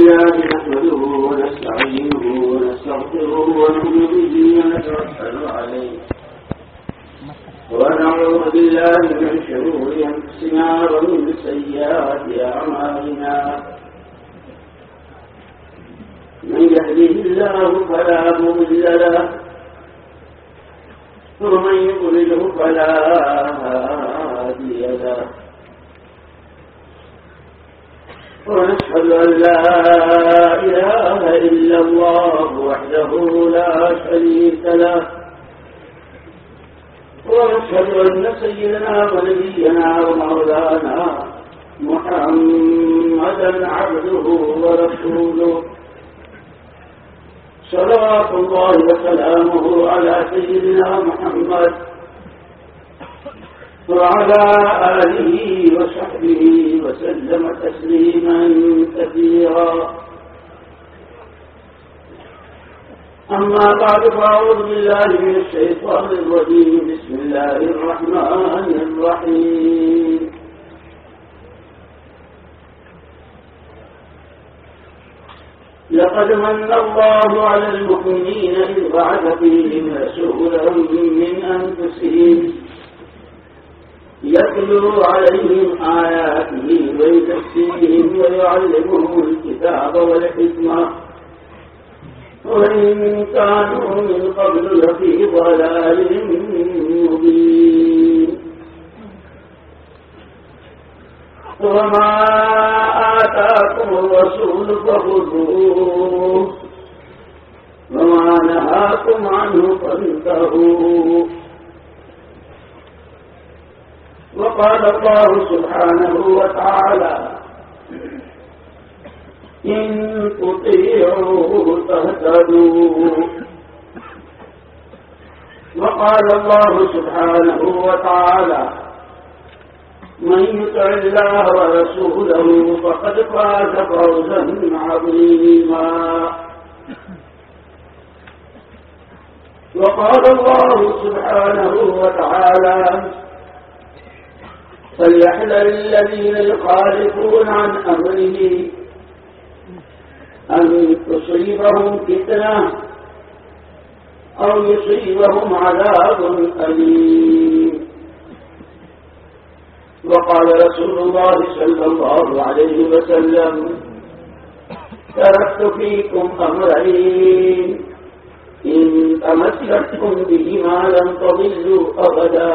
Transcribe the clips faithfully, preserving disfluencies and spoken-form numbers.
لله نحمده ونستعينه ونستغفره ونؤمن به ونتوكل عليه ونعوذ بالله من شرور أنفسنا ومن سيئات أعمالنا من يهده الله فلا مضل له ومن يضلله فلا هادي له ونشهد أن لا إله إلا الله وحده لا شريك له ونشهد أن سيدنا ونبينا ومولانا محمدا عبده ورسوله صلوات الله وسلامه على سيدنا محمد وعلى آله وصحبه وسلم تسليما كثيرا أما بعد فأعوذ بالله من الشيطان الرجيم بسم الله الرحمن الرحيم لقد من الله على المؤمنين إذ بعث فيهم رسولا من أنفسهم يتلو عليهم آياته ويزكيهم ويعلمهم الكتاب والحكمة وإن كانوا من قبل لفي ضلال مبين وما آتاكم الرسول فخذوه وما نهاكم عنه فانتهوا وقال الله سبحانه وتعالى إن تطيعوه تهتدوا وقال الله سبحانه وتعالى من يطع الله ورسوله فقد فاز فوزا عظيما وقال الله سبحانه وتعالى فليحذر الذين يخالفون عن أمره أن تصيبهم فتنة أو يصيبهم عذاب أليم وقال رسول الله صلى الله عليه وسلم تركت فيكم أمرين إن تمسكتم بهما لن تضلوا أبدا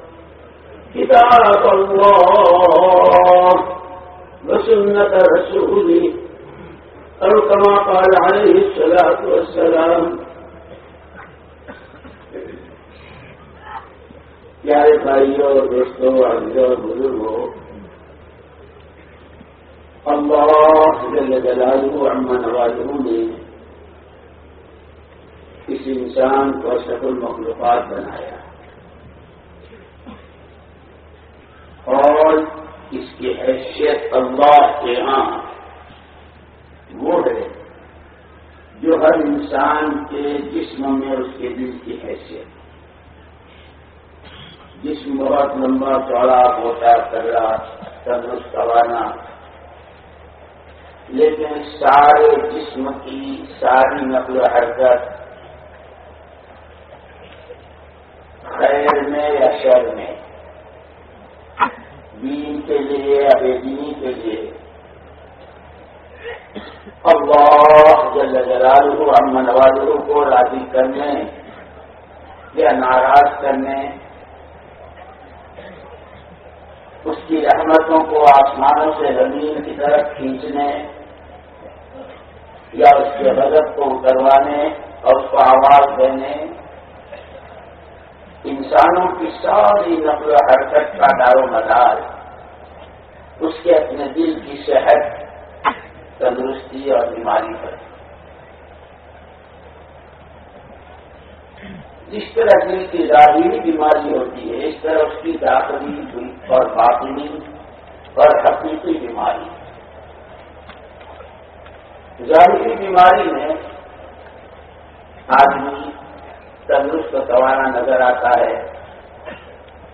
كتاب الله وسنة رسوله أو كما قال عليه الصلاة والسلام. پیارے بھائیوں اور دوستوں عزیزوں اور بزرگوں، اللہ جل جلالہ عما نوازہ نے اس انسان کو اشرف المخلوقات بنایا اور اس کی حیثیت اللہ کے ہاں وہ ہے جو ہر انسان کے جسم میں اس کے دل کی حیثیت. جسم بہت لمبا چوڑا موٹا تگڑا تندرست توانا، لیکن سارے جسم کی ساری نقل و حرکت خیر میں یا شر میں، دین کے لیے یا بے دینی کے لیے، اللہ جل جلالہ عما نوازہ کو راضی کرنے یا ناراض کرنے، اس کی رحمتوں کو آسمانوں سے زمین کی طرف کھینچنے یا اس کے غضب کو اتروانے اور اس کو آواز دینے، انسانوں کی ساری نقل و حرکت کا دار و مدار اس کے اپنے دل کی صحت، تندرستی اور بیماری پر. جس طرح دل کی ظاہری بیماری ہوتی ہے، اس طرح اس کی داخلی اور باطنی اور حقیقی بیماری. ظاہری بیماری میں آدمی تندرست و توانا نظر آتا ہے،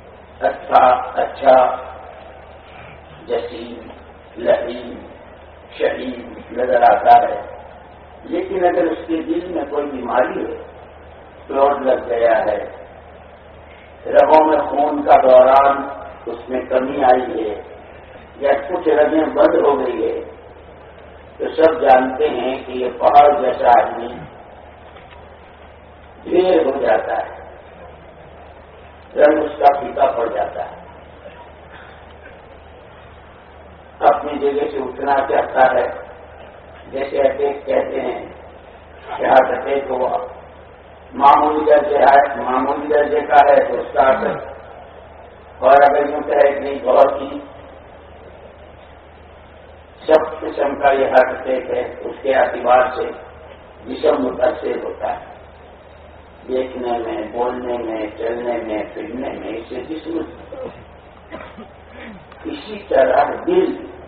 اچھا اچھا جسیم لحیم شہید نظر آتا ہے، لیکن اگر اس کے دل میں کوئی بیماری ہے، چوٹ لگ گیا ہے، رگوں میں خون کا دوران اس میں کمی آئی ہے یا کچھ رگیں بند ہو گئی ہے، تو سب جانتے ہیں کہ یہ پہاڑ جیسا آدمی ڈھیر ہو جاتا ہے، رنگ اس کا پھیکا پڑ جاتا ہے، اپنی جگہ سے اٹھنا چاہتا ہے، جیسے اٹیک کہتے ہیں کہ ہارٹ اٹیک ہوا، معمولی درجے ہے معمولی درجے کا ہے تو اس کا اثر، اور اگر یوں کہے کہ نہیں بہت ہی سب قسم کا یہ ہارٹ اٹیک ہے، اس کے اعتبار سے جسم متاثر ہوتا ہے، دیکھنے میں، بولنے میں، چلنے میں، پھرنے میں، اس سے جسم، اسی طرح دل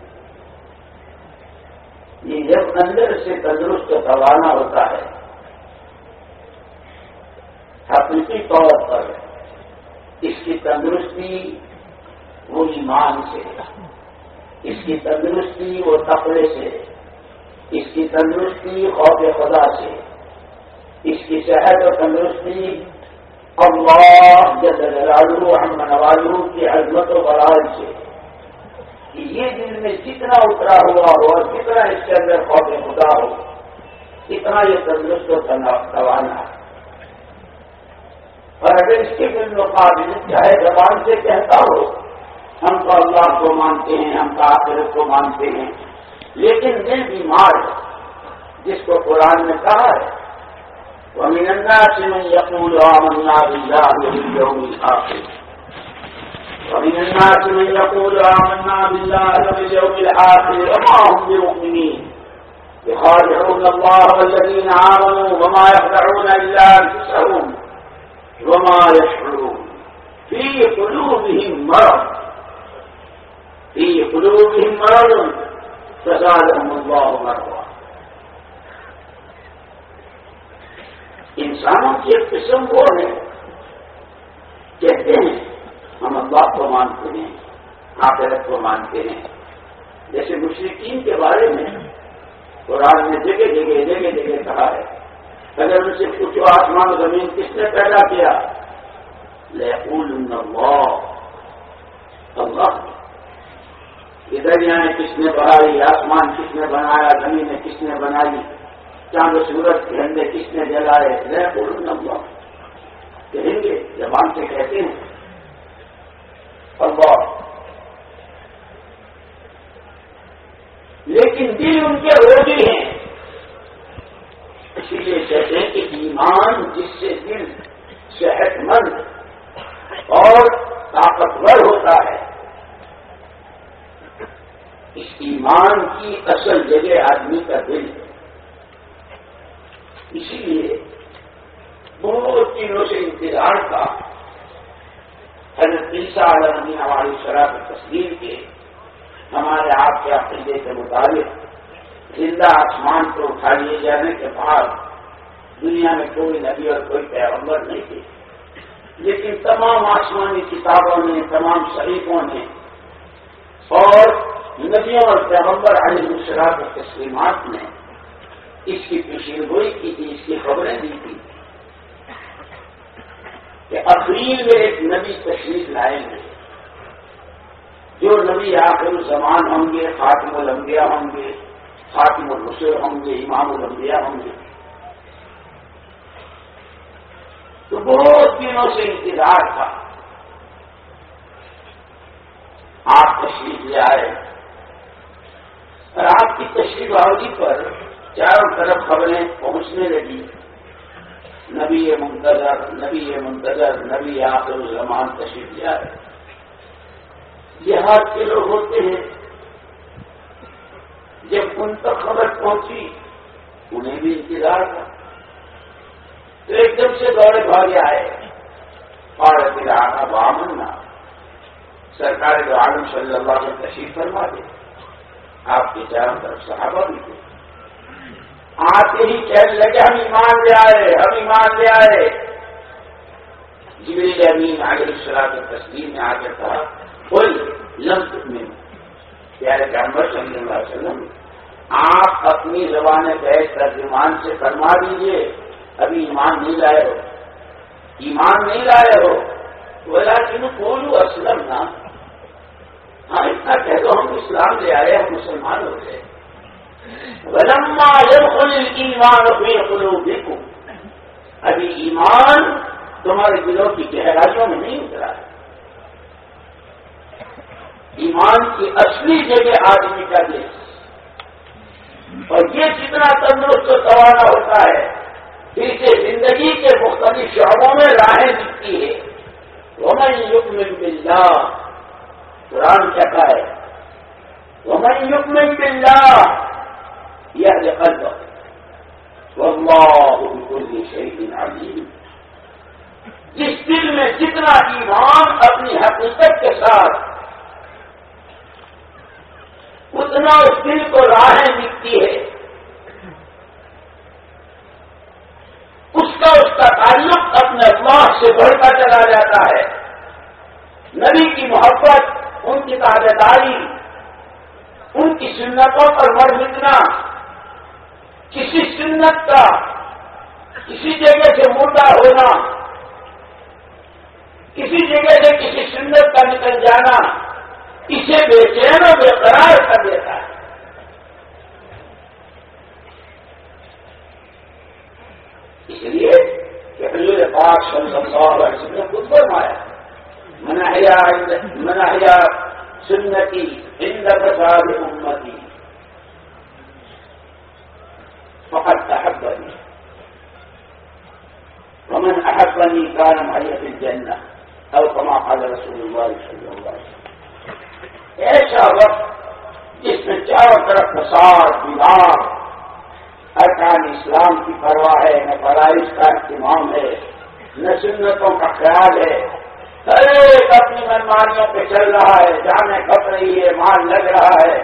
یہ جب اندر سے تندرست توانا ہوتا ہے، حقیقی طور پر اس کی تندرستی وہ ایمان سے، اس کی تندرستی وہ تقوی سے، اس کی تندرستی خوف خدا سے، اس کی صحت اور تندرستی اللہ جل جلالہ عم نوازہ کی عظمت و بڑائی سے، کہ یہ دل میں جتنا اترا ہوا ہو اور جتنا اس کے اندر خوف خدا ہو، اتنا یہ تندرست و توانا ہے۔ اور اگر اس کے بالمقابل چاہے زبان سے کہتا ہو ہم تو اللہ کو مانتے ہیں، ہم تو آخرت کو مانتے ہیں، لیکن دل بیمار ہے، جس کو قرآن نے کہا ہے وَمِنَ النَّاسِ مَن يَقُولُ آمَنَّا بِاللَّهِ وَبِالْيَوْمِ الْآخِرِ وَمِنَ النَّاسِ مَن يَقُولُ آمَنَّا بِاللَّهِ وَبِالْيَوْمِ الْآخِرِ وَمَا هُم بِمُؤْمِنِينَ يُخَادِعُونَ اللَّهَ وَالَّذِينَ آمَنُوا وَمَا يَخْدَعُونَ إِلَّا أَنفُسَهُمْ وَمَا يَشْعُرُونَ فِي قُلُوبِهِم مَّرَضٌ فِي قُلُوبِهِم مَّرَضٌ فَزَادَهُمُ اللَّهُ مَرَضًا۔ انسانوں کی ایک قسم وہ ہے، کہتے ہیں ہم اللہ کو مانتے ہیں، آخرت کو مانتے ہیں، جیسے مشرکین کے بارے میں قرآن نے جگہ جگہ جگہ جگہ کہا ہے، اگر ان سے پوچھو آسمان و زمین کس نے پیدا کیا، لَيَقُولُنَّ اللَّهُ، اللہ، یہ دریائیں کس نے بڑھائی، آسمان کس نے بنایا، زمینیں کس نے بنائی، چاند و سورج کے جھنڈے کس نے جلائے، لَيَقُولُنَّ اللَّهُ، کہیں گے، زبان سے کہتے ہیں اللہ، لیکن دل ان کے روزی ہیں، اسی لیے کہتے ہیں کہ ایمان جس سے دل صحت مند اور طاقتور ہوتا ہے، اس ایمان کی اصل جگہ آدمی کا دل ہے۔ اسی لیے بہت دنوں سے انتظار کا حضرت عیسیٰ علیہ ہماری شرح کی تصدیق کے ہمارے آپ کے عقیدے کے مطابق زندہ آسمان کو اٹھا لیے جانے کے بعد دنیا میں کوئی نبی اور کوئی پیغمبر نہیں تھے، لیکن تمام آسمانی کتابوں نے، تمام صحیفوں نے اور نبیوں اور پیغمبر علیہ السلام کے تسلیمات نے اس کی پیشین گوئی کی تھی، اس کی خبریں دی تھی کہ اپریل میں ایک نبی تشریف لائیں گے، جو نبی آخر الزمان ہوں گے، خاتم الانبیاء ہوں گے، خاتم الرسل ہوں گے، امام الانبیاء ہوں گے۔ تو بہت دنوں سے انتظار تھا، آپ تشریف لے آئے، اور آپ کی تشریف آوری پر چاروں طرف خبریں پہنچنے لگی، نبی منتظر، نبی منتظر، نبی آخر الزمان تشریف لے آئے۔ جہاد کے لوگ ہوتے ہیں، جب ان تک خبر پہنچی انہیں بھی انتظار تھا، تو ایک دم سے دوڑے بھاگے آئے، اور پھر آنا بامنا سرکار دو عالم صلی اللہ علیہ وسلم تشریف فرما دے، آپ کے چاروں طرف صحابہ بھی تھے، آتے ہی کہنے لگے ہم ایمان لے آئے، ہم ایمان لے آئے۔ جبریل امین علیہ السلام کی تصدیق میں آ کر کہا قل لم تؤمن، پیارے پیغمبر صلی اللہ علیہ وسلم آپ اپنی زبان بیٹھ کر ایمان سے فرما دیجیے ابھی ایمان نہیں لائے ہو، ایمان نہیں لائے ہو، بولا کہ بولو اسلم نا، ہاں اتنا کہہ دو ہم اسلام لے آئے، ہم مسلمان ہو گئے۔ ولما يدخل الایمان فی قلوبکم، ابھی ایمان تمہارے دلوں کی گہرائیوں میں نہیں اترا ہے۔ ایمان کی اصلی جگہ آدمی کا دل، اور یہ جتنا تندرست و توانا ہوتا ہے پھر سے زندگی کے مختلف شعبوں میں راہیں دکھتی ہے۔ ومن یؤمن باللہ، قرآن کہتا ہے ومن یؤمن باللہ یہدی قلبہ واللہ بکل شیء علیم، جس دل میں جتنا ایمان اپنی حقیقت کے ساتھ، اتنا اس دل کو راہیں دکھتی ہے، اس کا اس کا تعلق اپنے اللہ سے بڑھتا چلا جاتا ہے۔ نبی کی محبت، ان کی تابعداری، ان کی سنتوں پر مر مٹنا، کسی سنت کا کسی جگہ سے مردہ ہونا، کسی جگہ سے کسی سنت کا نکل جانا، اسے بے چین و بے قرار کر دیتا ہے۔ اس لیے کہ حضور پاک صلی اللہ علیہ وسلم نے خود فرمایا من احیا من احیا سنتی عند فساد امتی فقد احبنی ومن احبنی کان معی فی الجنہ او کما قال رسول اللہ صلی اللہ علیہ وسلم۔ ایسا وقت جس میں چاروں طرف فساد، بگاڑ، ارکان اسلام کی پرواہ ہے، نہ فرائض کا اہتمام ہے، نہ سنتوں کا خیال ہے، ہر ایک اپنی منمانیوں پہ چل رہا ہے، جانیں کھپ رہی ہے، مال لگ رہا ہے،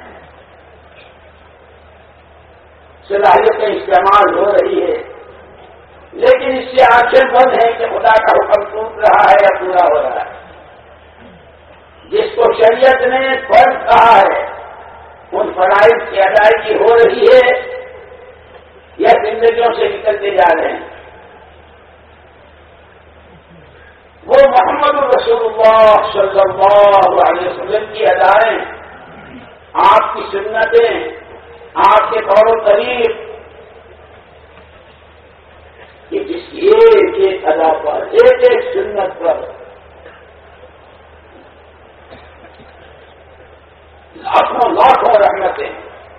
صلاحیتیں استعمال ہو رہی ہے، لیکن اس سے آنکھیں بند ہیں کہ خدا کا حکم ٹوٹ رہا ہے یا پورا ہو رہا ہے۔ جس کو شریعت نے فرض کہا ہے ان فرائض کی ادائیگی ہو رہی ہے یا زندگیوں سے نکلتے جا رہے ہیں۔ وہ محمد رسول اللہ صلی اللہ علیہ وسلم کی ادائیں، آپ کی سنتیں، آپ کے طور و طریق، کہ جس کی ایک ایک ادا پر، ایک ایک سنت پر لاکھوں لاکھوں رحمتیں،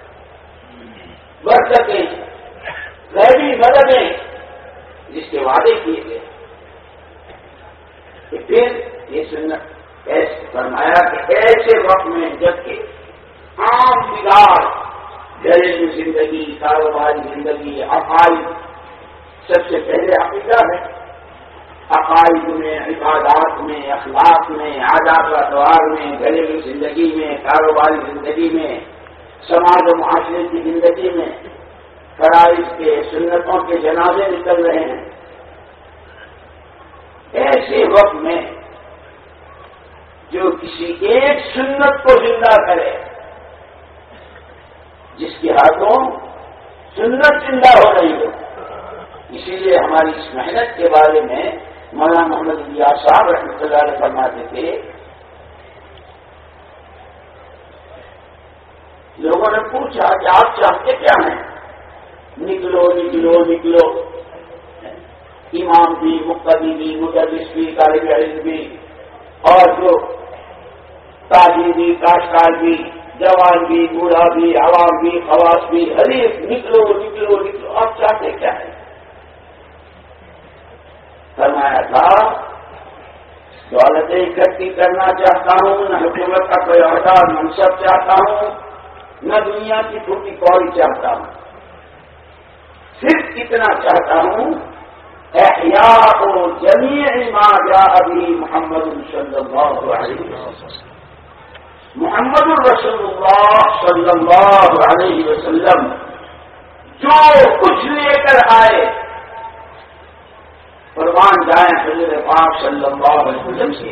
برکتیں، غیبی مددیں جس کے وعدے کیے گئے، کہ پھر یہ سنت ایسے فرمایا کہ ایسے وقت میں جبکہ عام بگاڑ، گھریلو زندگی، کاروباری زندگی، عقائد، سب سے پہلے عقیدہ ہے، عقائد میں، عبادات میں، اخلاق میں، عادات و اطوار میں، گھریلو زندگی میں، کاروباری زندگی میں، سماج و معاشرے کی زندگی میں فرائض کے، سنتوں کے جنازے نکل رہے ہیں۔ ایسے وقت میں جو کسی ایک سنت کو زندہ کرے، جس کے ہاتھوں سنت زندہ ہو رہی ہو، اسی لیے ہماری اس محنت کے بارے میں مولانا محمد الیاس صاحب رحمۃ اللہ علیہ فرماتے تھے، لوگوں نے پوچھا کہ آپ چاہتے کیا ہیں؟ نکلو نکلو نکلو، امام بھی، مقتدی بھی، مدرس بھی، طالب علم بھی، اور جو تاجر بھی، کاشتکار بھی، جوان بھی، بوڑھا بھی، عوام بھی، خواص بھی، ہر ایک نکلو نکلو نکلو، آپ چاہتے کیا ہیں؟ فرمایا تھا دولتیں اکٹھی کرنا چاہتا ہوں، نہ حکومت کا کوئی عہدہ منصب چاہتا ہوں، نہ دنیا کی ٹوٹی کوڑی چاہتا ہوں، صرف اتنا چاہتا ہوں احیاء جمیع ما جاء به محمد صلی اللہ علیہ وسلم، محمد الرسول اللہ صلی اللہ علیہ وسلم جو کچھ لے کر آئے، قربان جائیں حضور پاک صلی اللہ علیہ وسلم سے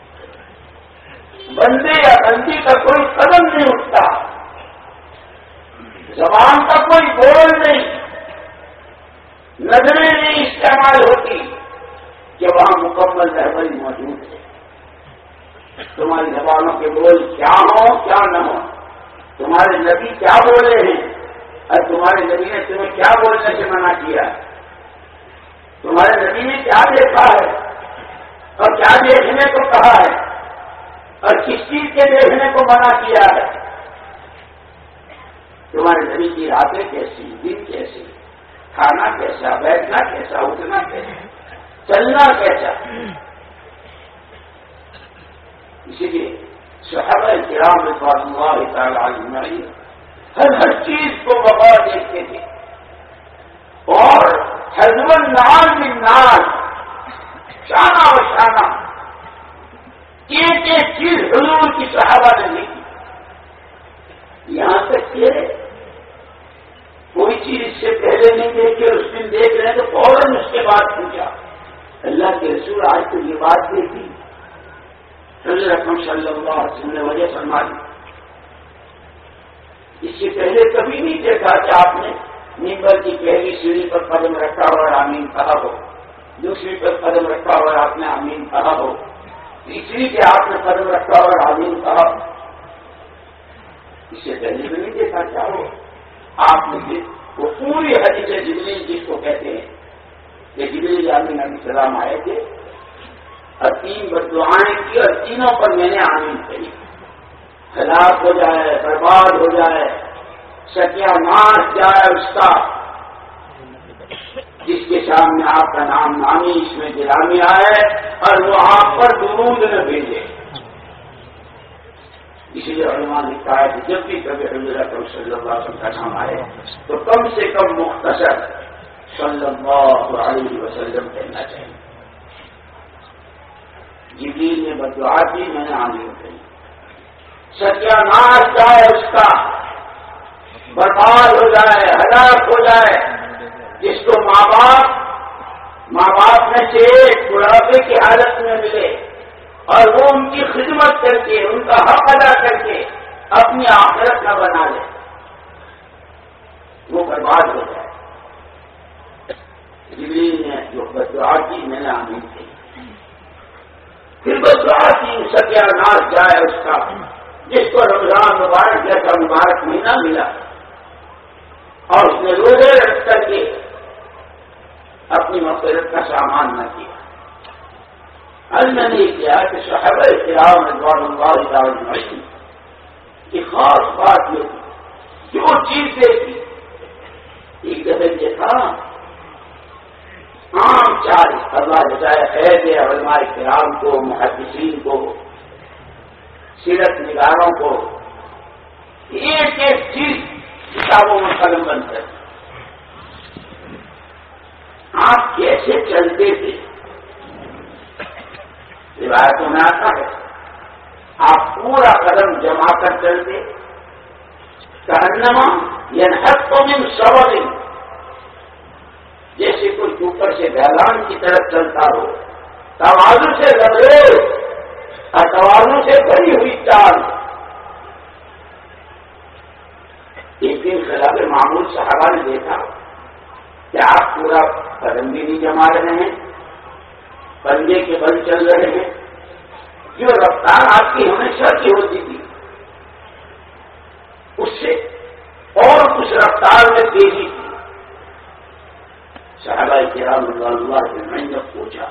بندے یا بندی کا کوئی قدم نہیں اٹھتا اول رہبری موجود ہے. تمہاری زبانوں کے بول کیا ہو کیا نہ ہو، تمہارے نبی کیا بولے ہیں اور تمہارے نبی نے تمہیں کیا بولنے سے منع کیا، تمہارے نبی نے کیا دیکھا ہے اور کیا دیکھنے کو کہا ہے اور کس چیز کے دیکھنے کو منع کیا ہے. تمہارے نبی کی راتیں کیسی، دن کیسی، کھانا کیسا، بیٹھنا کیسا، اٹھنا کیسا، چلنا کیسا. اسی لیے صحابہ کرام رضوان اللہ تعالی اجمعین ہر ہر چیز کو بغور دیکھتے تھے. اور حزب النار من نار، شانہ و شانہ ایک ایک چیز حضور کی صحابہ نے دیکھی. یہاں تک کہ کوئی چیز اس سے پہلے نہیں دیکھی اور اس دن دیکھ رہے ہیں تو فوراً اس کے بعد پوچھا اللہ کے رسول آج تو یہ بات دیکھی. رسول اکرم صلی اللہ علیہ وسلم نے وجہ فرما دی اس سے پہلے کبھی نہیں دیکھا کہ آپ نے ممبر کی پہلی سیڑھی پر قدم رکھا ہوا اور آمین کہا ہو، دوسری پر قدم رکھا ہوا اور آپ نے آمین کہا ہو، تیسری پہ آپ نے قدم رکھا ہوا اور آمین کہا ہو. اس سے پہلے بھی نہیں دیکھا کیا ہو. آپ نے وہ پوری حدیث جبریل جس کو کہتے ہیں کہ جبریل علیہ السلام آئے تھے اور تین بددعائیں کی اور تینوں پر میں نے آمین کہی. ہلاک ہو جائے، برباد ہو جائے، ستیہ ناش جائے اس کا جس کے سامنے آپ کا نام نامی اس میں گرامی آئے اور وہ آپ پر درود نہ بھیجے. اسی لیے علماء نے کہا ہے کہ جب بھی کبھی حضور اکرم صلی اللہ علیہ وسلم کا نام آئے تو کم سے کم مختصر صلی اللہ علیہ وسلم کہنا چاہیے. جبریل نے بددعا کی، میں نے آمین کہی. ستیہ ناش جائے اس کا، برباد ہو جائے، ہلاک ہو جائے جس کو ماں باپ ماں باپ میں سے بڑھاپے کی حالت میں ملے اور وہ ان کی خدمت کر کے ان کا حق ادا کر کے اپنی آخرت نہ بنا لے، وہ برباد ہو جائے. جبریل نے جو بددعا کی میں نے آمین کی. پھر بددعا کی ستیہ ناش جائے اس کا جس کو رمضان مبارک جیسا مبارک مہینہ ملا اور اس نے روزے رکھ کر کے اپنی مغفرت کا سامان نہ کیا. حل میں نے یہ کیا کہ صحابہ کرام رضوان اللہ تعالی اجمعین کی خاص بات یہ تھی جو چیز دیکھی. ایک دفعہ دیکھا عام چال اللہ جزائے خیر دے علماء کرام کو، محدثین کو، سیرت نگاروں کو ایک ایک چیز کتابوں میں قلم بند کر. آپ کیسے چلتے تھے؟ روایتوں میں آتا ہے آپ پورا قدم جما کر چلتے، کہنما ینحط من صبر، جیسے کوئی اوپر سے ڈھلان کی طرف چلتا ہو، توازن سے لڑے اور توازن سے بھری ہوئی چال. ایک دن خلاف معمول صحابہ نے دیکھا کہ آپ پورا قدم بھی نہیں جما رہے ہیں، پنجے کے بل چل رہے ہیں. جو رفتار آپ کی ہمیشہ کی ہوتی تھی اس سے اور کچھ رفتار میں تیزی تھی. صحابہ کرام رضوان اللہ اجمعین نے پوچھا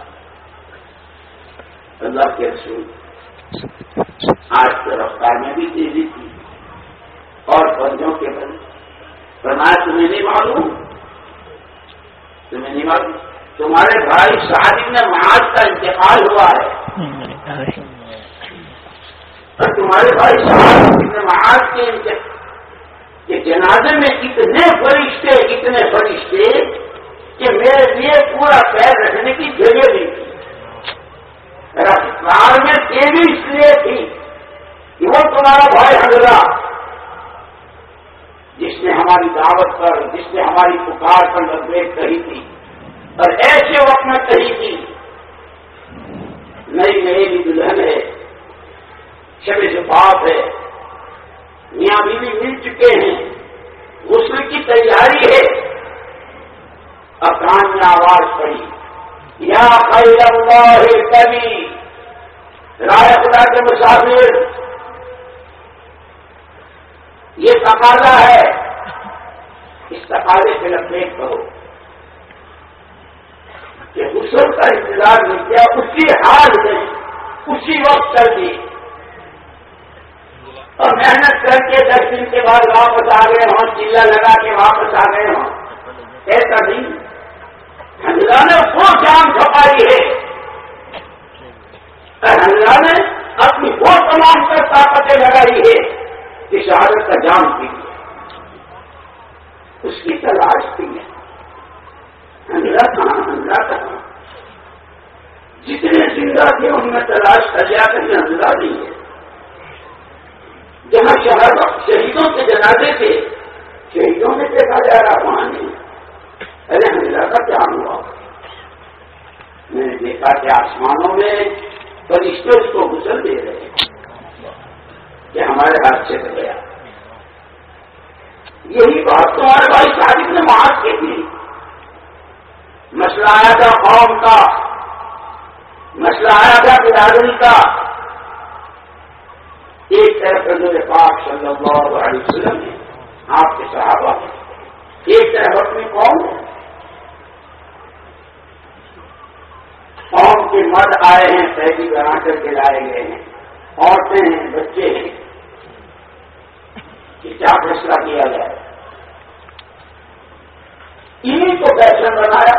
اللہ کے رسول آج تو رفتار میں بھی تیزی تھی اور پنجوں کے بل، فرمایا تمہیں نہیں معلوم تمہیں نہیں معلوم تمہارے بھائی سعد بن معاذ کا انتقال ہوا ہے اور تمہارے بھائی سعد بن معاذ کے کہ جنازے میں اتنے فرشتے اتنے فرشتے کہ میرے لیے پورا پیر رکھنے کی جگہ نہیں تھی. رفتار میں تیزی اس لیے تھی کہ وہ تمہارا بھائی حضرہ جس نے ہماری دعوت پر، جس نے ہماری پکار پر لبیک کہی تھی اور ایسے وقت میں کہی تھی نئی نئی دلہن ہے، شب زفاف ہے، میاں بیوی مل چکے ہیں، غسل کی تیاری ہے. اور کان میں آواز پڑی یا خیر اللہ کبھی رائے خدا کے مسافر، یہ تقاضا ہے، اس تقاضے پہ لبیک کرو کہ حصول کا انتظار نہیں کیا، اسی حال میں اسی وقت کر دی اور محنت کر کے دس دن کے بعد واپس آ گئے ہوں، چیلا لگا کے واپس آ گئے ہوں، ایسا نہیں۔ حنظلہ نے وہ جان چھپائی ہے، حنظلہ نے اپنی وہ تمام پر طاقتیں لگائی ہے کہ شہادت کا جام پی گیا، اس کی تلاش تھی ہے۔ حنظلہ کہاں، حنظلہ کہاں، جتنے زندہ تھے ان میں تلاش کر لیا کہ حنظلہ نہیں ہے۔ جہاں شہر شہیدوں کے جنازے تھے، شہیدوں میں دیکھا جا رہا وہاں نہیں۔ ارے حنظلہ کا کیا ہوا؟ میں نے دیکھا کہ آسمانوں میں فرشتے اس کو غسل دے رہے ہیں کہ ہمارے ہاتھ سے ہو گیا۔ یہی بات تو ہمارے بھائی صادق نے معاذ کی تھی۔ مسئلہ آیا تھا قوم کا، مسئلہ آیا تھا برادری کا۔ ایک طرف حضور پاک صلی اللہ علیہ وسلم ہے، آپ کے صحابہ ہیں، ایک طرف اپنی قوم ہے۔ قوم کے مرد آئے ہیں، قیدی بنا کر کے لائے گئے ہیں، عورتیں ہیں، بچے ہیں، کہ کیا فیصلہ کیا جائے؟ انہیں کو فیصلہ بنایا،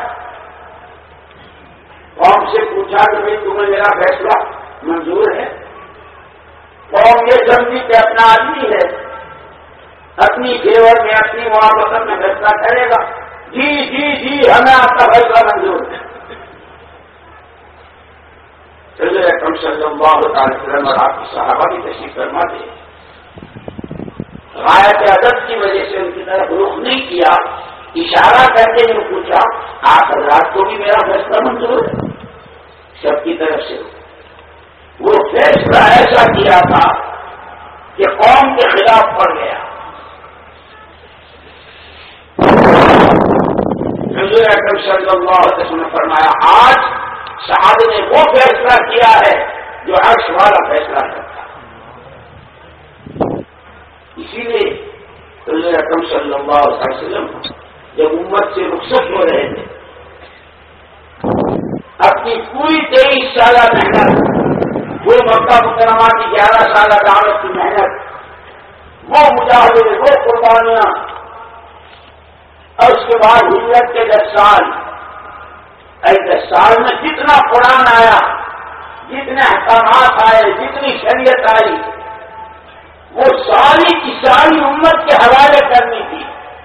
قوم سے پوچھا کہ بھائی تمہیں میرا فیصلہ منظور ہے؟ قوم یہ سمجھی کہ اپنا آدمی ہے، اپنی فیور میں اپنی موافقت میں فیصلہ کرے گا، جی جی جی ہمیں آپ کا فیصلہ منظور ہے۔ رسول اکرم صلی اللہ علیہ وسلم اور آپ کی صحابہ کی تشریف فرما تھے، غایت ادب کی وجہ سے ان کی طرف رخ نہیں کیا، اشارہ کر کے یہ پوچھا آپ حضرات کو بھی میرا فیصلہ منظور ہے؟ سب کی طرف سے وہ فیصلہ ایسا کیا تھا کہ قوم کے خلاف پڑ گیا۔ رسول اکرم صلی اللہ علیہ وسلم نے فرمایا آج صحابہ نے وہ فیصلہ کیا ہے جو عرش والا فیصلہ کرتا ہے۔ اسی لیے رسول اکرم صلی اللہ علیہ وسلم جب امت سے رخصت ہو رہے تھے، اپنی پوری تیئیس سالہ محنت، وہ مکہ مکرمہ کی گیارہ سالہ دعوت کی محنت، وہ مجاہدے، وہ قربانیاں، اور اس کے بعد ہجرت کے دس سال، دس سال میں جتنا قرآن آیا، جتنے احکامات آئے، جتنی شریعت آئی، وہ ساری کی ساری امت کے حوالے کرنی تھی،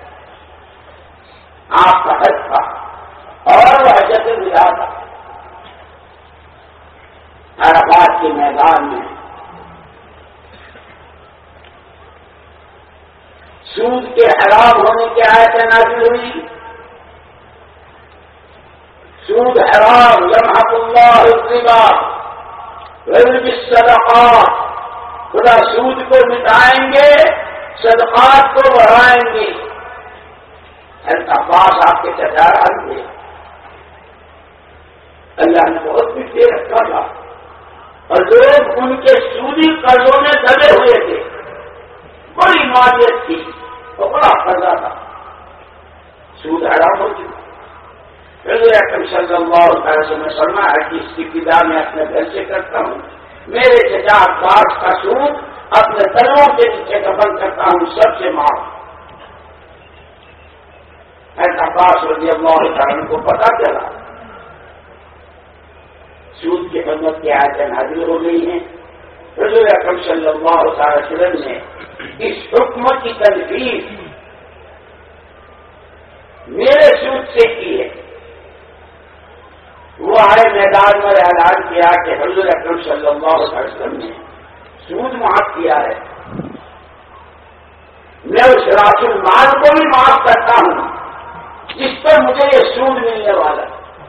آپ کا حج تھا اور وہ حجت الوداع تھا۔ عرفات کے میدان میں سود کے حرام ہونے کی آیتیں نازل ہوئی، سود حرام، یمحق اللہ الربا ویربی الصدقات، خدا سود کو مٹائیں گے، صدقات کو بڑھائیں گے۔ حضرت عباس آپ کے چچا تھے، اللہ نے بہت کچھ دے رکھا تھا اور لوگ ان کے سودی قرضوں میں دبے ہوئے تھے، بڑی مالیت تھی اور بڑا قرضہ تھا، سود حرام ہو چکا۔ رسول اکرم صلی اللہ علیہ وسلم نے فرمایا کہ اس کی ابتدا میں اپنے گھر سے کرتا ہوں، میرے چچا عباس کا سود اپنے تلوں کے نیچے دفن کرتا ہوں، سب سے معاف۔ حضرت عباس رضی اللہ عنہ کو پتا چلا سود کی خدمت کی آیتیں نازل ہو گئی ہیں، رسول اکرم صلی اللہ علیہ وسلم نے اس حکم کی تنفیذ میرے سود سے کی ہے۔ وہ آئے میدان میں اعلان کیا کہ حضور اکرم صلی اللہ علیہ وسلم نے سود معاف کیا ہے، میں اس راس المال کو بھی معاف کرتا ہوں جس پر مجھے یہ سود ملنے والا۔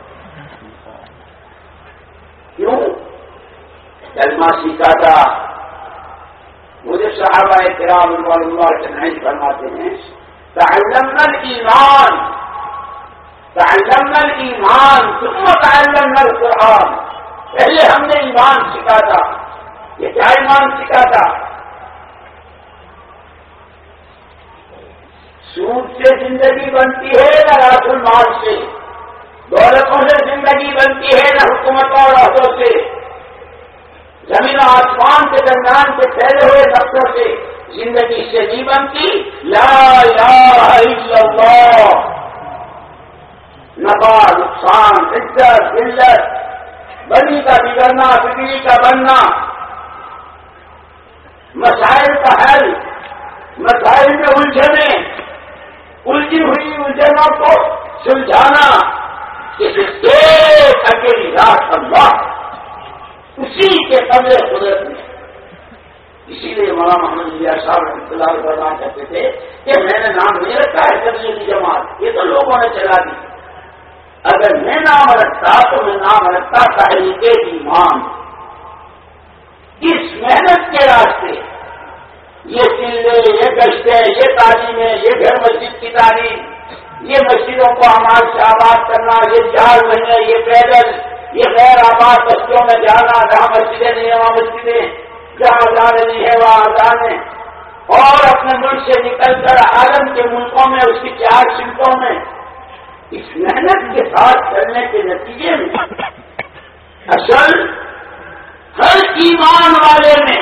کیوں؟ کلمہ سیکھا تھا، مجھے صحابہ کرام رضوان اللہ اجمعین فرماتے ہیں تعلمنا الایمان تعلمنا الایمان ثم تعلمنا القرآن، پہلے ہم نے ایمان سیکھا تھا. یہ کیا ایمان سیکھا تھا؟ سود سے زندگی بنتی ہے نہ راس المال سے، دولتوں سے زندگی بنتی ہے نہ حکومتوں اور عہدوں سے، زمین و آسمان کے درمیان سے پھیلے ہوئے نقشوں سے زندگی سے نہیں بنتی. لا الہ الا اللہ. نفع نقصان، عزت ذلت، بڑی کا بگڑنا بگڑی کا بننا، مسائل کا حل، مسائل میں الجھنے، الجھی ہوئی الجھنوں کو سلجھانا، اس ایک اکیلی ذات اللہ، اسی کے قبل قدرت میں. اسی لیے مولانا محمد علی صاحب رحمۃ اللہ علیہ فرمایا کرتے تھے کہ میں نے نام نہیں رکھا ہے تبلیغی جماعت، یہ تو لوگوں نے چلا دی. اگر میں نام رکھتا تو میں نام رکھتا تحریک ایمان. اس محنت کے راستے، یہ چلے، یہ گشتیں، یہ تعلیمیں، یہ گھر مسجد کی تعلیم، یہ مسجدوں کو ہمارے سے آباد کرنا، یہ چار مہینے، یہ پیدل، یہ غیر آباد بستیوں میں جانا، جہاں مسجدیں نہیں ہیں وہاں مسجدیں، جہاں اذان نہیں ہے وہاں اذانیں، اور اپنے ملک سے نکل کر عالم کے ملکوں میں اس کی چار سمتوں میں اس محنت کے ساتھ چلنے کے نتیجے میں اصل ہر ایمان والے میں،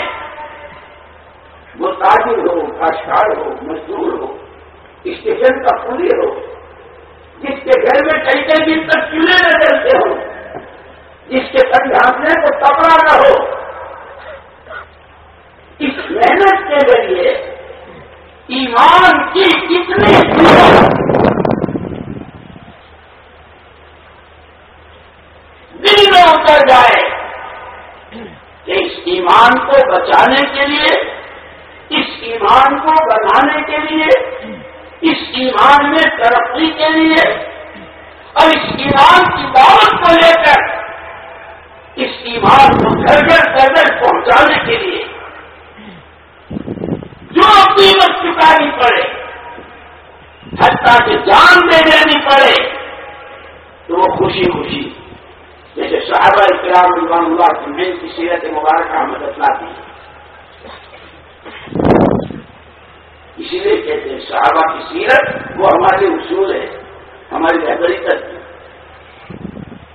وہ تاجر ہو، کاشتکار ہو، مزدور ہو، اسٹیشن کا پولی ہو، جس کے گھر میں کئی کئی دن تک چولہے نہ جلتے ہو، جس کے سر ڈھانپنے کو کپڑا نہ ہو، اس محنت کے ذریعے ایمان کی کتنی دل میں اتر جائے کہ اس ایمان کو بچانے کے لیے، اس ایمان کو بنانے کے لیے، اس ایمان میں ترقی کے لیے اور اس ایمان کی دعوت کو لے کر اس ایمان کو گھر گھر گھر گھر پہنچانے کے لیے جو قیمت چکانی پڑے، حتیٰ کہ جان دے دینی پڑے، تو وہ خوشی خوشی جیسے صحابہ کرام رضوان اللہ اجمعین کی سیرت مبارکہ ہمیں بتلاتی ہے. اسی لیے کہتے ہیں صحابہ کی سیرت وہ ہمارے اصول ہے، ہماری رہبری کرتی ہے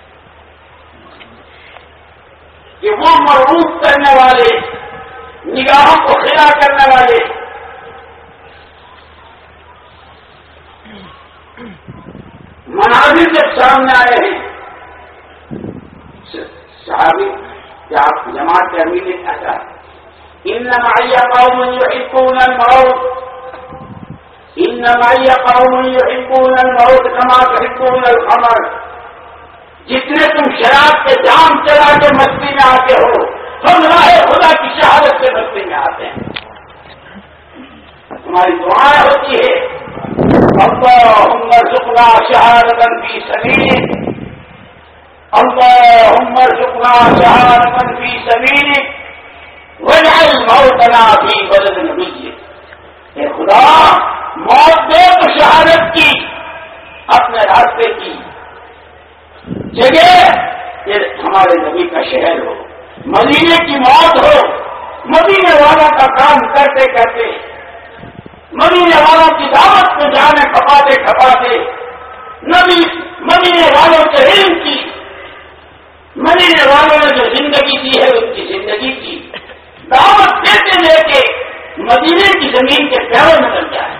کہ وہ معروف کرنے والے، نگاہوں کو خلا کرنے والے، مناظر جب سامنے آئے ہیں. صحابی کہ آپ جماعت کے امیر نے کہا تھا ان معي قوم يحبون الموت، ان معي قوم يحبون الموت كما تحبون الخمر. جتنے تم شراب کے جام چلا کے مستی میں آتے ہو، ہم راہ خدا کی شہادت سے مستی میں آتے ہیں. تمہاری دعائیں ہوتی ہے اللهم ارزقنا شهادة في سبيلك، اللهم ارزقنا شهادة في سبيلك واجعل موتنا في بلد نبيك. اے خدا موت دے تو شہادت کی، اپنے راستے کی جگہ یہ ہمارے نبی کا شہر ہو، مدینے کی موت ہو، مدینے والوں کا کام کرتے کرتے، مدینے والوں کی دعوت میں جانے کھپاتے کھپاتے، نبی مدینے والوں کے علم کی، مدینے والوں نے جو زندگی دی ہے ان کی زندگی کی دعوت دیتے دیتے مدینے کی زمین کے پیروں میں بن جائے.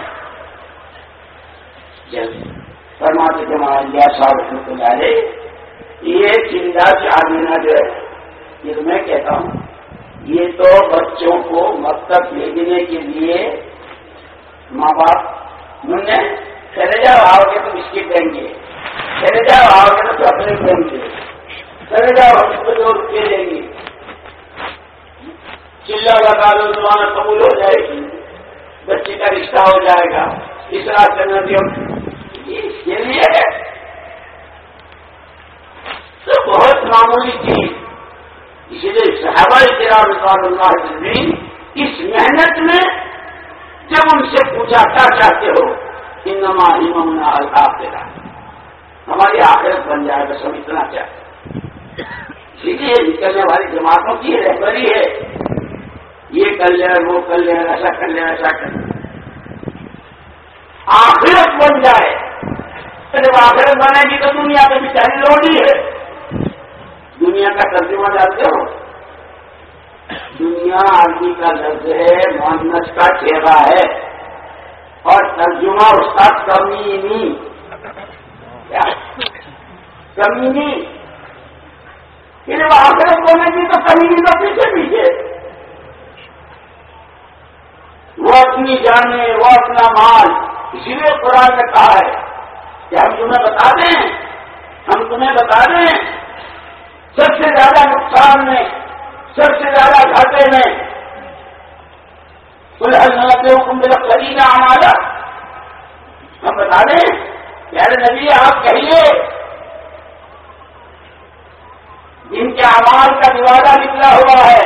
فرماتے تھے مولانا صاحب رحمۃ اللہ علیہ، یہ چندہ چادینا جو ہے، یہ میں کہتا ہوں یہ تو بچوں کو مکتب بھیجنے کے لیے ماں باپ نے چلے جاؤ آؤ گے تو بسکٹ دیں گے، چلے جاؤ آؤ گے تو چاکلیٹ دیں گے، چلے جاؤ ہم اس کو دو روپئے دیں گے، چلا لگا دو زبان قبول ہو جائے گی، بچے کا رشتہ ہو جائے گا، اس راستے میں بھی اس کے لیے ہے تو بہت معمولی چیز. اسی لیے صحابہ کرام رضوان اللہ اجمعین اس محنت میں جب ان سے پوچھا کیا چاہتے ہو، انما ہممنا الآخرہ، ہماری آخرت بن جائے تو سمجھنا کیا. اسی لیے نکلنے والی جماعتوں کی رہبری ہے یہ کر لیں وہ کر لیں ایسا کر لیں ایسا کر لیں. آخرت بن جائے جب آخرت بنے گی تو دنیا تو بیچاری لوڑی ہے. دنیا کا ترجمہ جانتے ہو؟ دنیا عربی کا لفظ ہے، مؤنث کا چہرہ ہے، اور ترجمہ اس کا کمینی. کیا کمینی؟ کہ جب آخرت بنے گی تو کمینی تو پیچھے پیچھے. وہ اپنی جانے وہ اپنا مال. اسی لیے قرآن نے کہا ہے کہ ہم تمہیں بتا دیں ہم تمہیں بتا دیں سب سے زیادہ نقصان میں سب سے زیادہ گھاٹے میں حکم خریدا ہمارا. ہم بتا دیں یار نبی آپ کہیے جن کے اعمال کا دیوارہ نکلا ہوا ہے،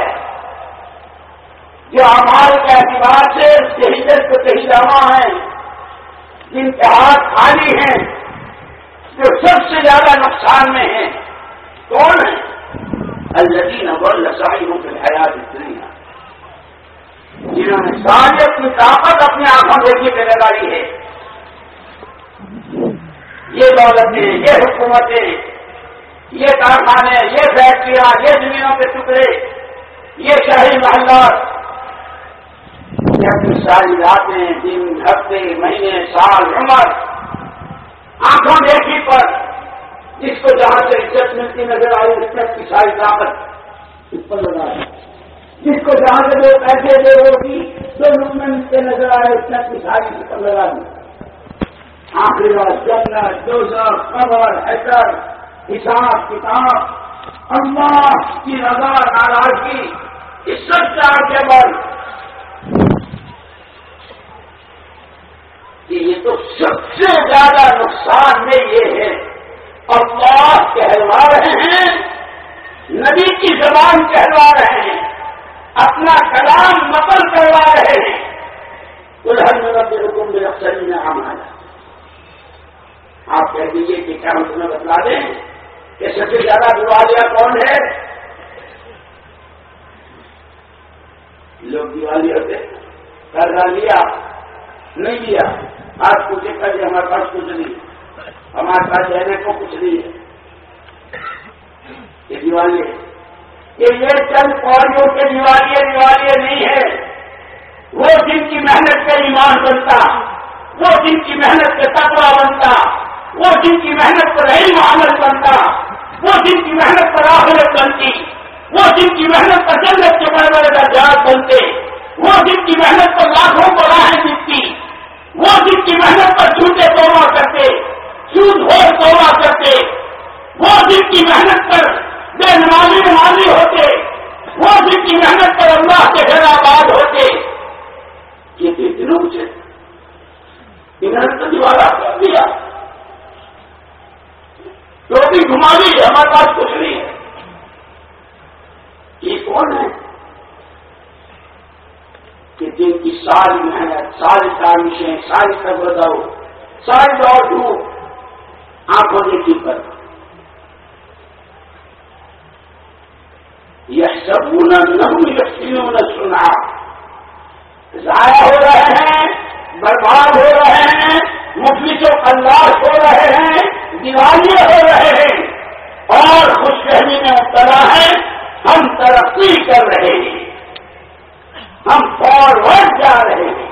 جو اعمال کے اعتبار سے شہیدت کو شہیدامہ ہیں، جن کے ہاتھ خالی ہیں، جو سب سے زیادہ نقصان میں ہیں، کون ہیں؟ الذین ضل سعیہم فی الحیاۃ الدنیا، جنہوں نے ساری اپنی طاقت اپنی آنکھوں دیکھی پہ لگائی ہے. یہ دولتیں، یہ حکومتیں، یہ کارخانے، یہ فیکٹریاں، یہ زمینوں کے ٹکڑے، یہ شہری محلات، یہ اپنی ساری راتیں، دن، ہفتے، مہینے، سال، عمر آنکھوں دیکھی پر جس کو جہاں سے عزت ملتی نظر آئی عزت کی ساری طاقت اس پر لگا دی. جس کو جہاں سے دو پیسے دے ہوگی دو روپئے ملتے نظر آئے عزت کی ساری اس پر لگا دی. آخرت، جنت، دوزخ، قبر، حشر، حساب کتاب، اللہ کی رضا ناراضگی، اس سب سے آگے بڑھ کہ یہ تو سب سے زیادہ نقصان میں یہ ہے. اللہ کہلوا رہے ہیں، نبی کی زبان کہلوا رہے ہیں، اپنا کلام نقل کروا رہے ہیں. قل هل ننبئكم بالاخسرین اعمالا. آپ کہہ دیجیے کہ کیا ہم تمہیں بتلا دیں کہ سب سے زیادہ دیوالیہ کون ہے؟ لوگ دیوالی ہوتے قرضہ لیا نہیں لیا، آج پوچھے کر ہمارے پاس کچھ نہیں، ہمارے پاس رہنے کو کچھ نہیں ہے. یہ دیوالی ہے کہ یہ چند پوڑیوں کے دیوالیے دیوالیے نہیں ہے. وہ جن کی محنت پہ ایمان بنتا، وہ جن کی محنت پہ تقویٰ بنتا، وہ جن کی محنت پر علم عمل بنتا، وہ جن کی محنت پر آخرت بنتی، وہ جن کی محنت پر جنت کے بڑے بڑے درجات بنتے، وہ جن کی محنت پر لاکھوں کو راہیں ملتی، وہ جن کی محنت پر جھوٹے توبہ کرتے، سود ہو توبہ کرتے، وہ جن کی محنت پر بے نمازی نمازی ہوتے، وہ جن کی محنت پر اللہ کے گھر آباد ہوتے. یہ کتنے کچھ انہوں نے تو دیوارہ کر دیا، ٹوپی گھما لی، ہمارے پاس کچھ نہیں ہے. یہ کون ہے کہ جن کی ساری محنت، ساری کاوشیں، ساری سبردو، ساری دوڑ دھوپ آنکھوں دیکھی پر یحسبون انہم یحسنون صنعا، ضائع ہو رہے ہیں، برباد ہو رہے ہیں، مفلس و فلاس ہو رہے ہیں، دیوالیے ہو رہے ہیں، اور خوش فہمی میں مبتلا ہے. ہم ترقی کر رہے ہیں، ہم فارورڈ جا رہے ہیں.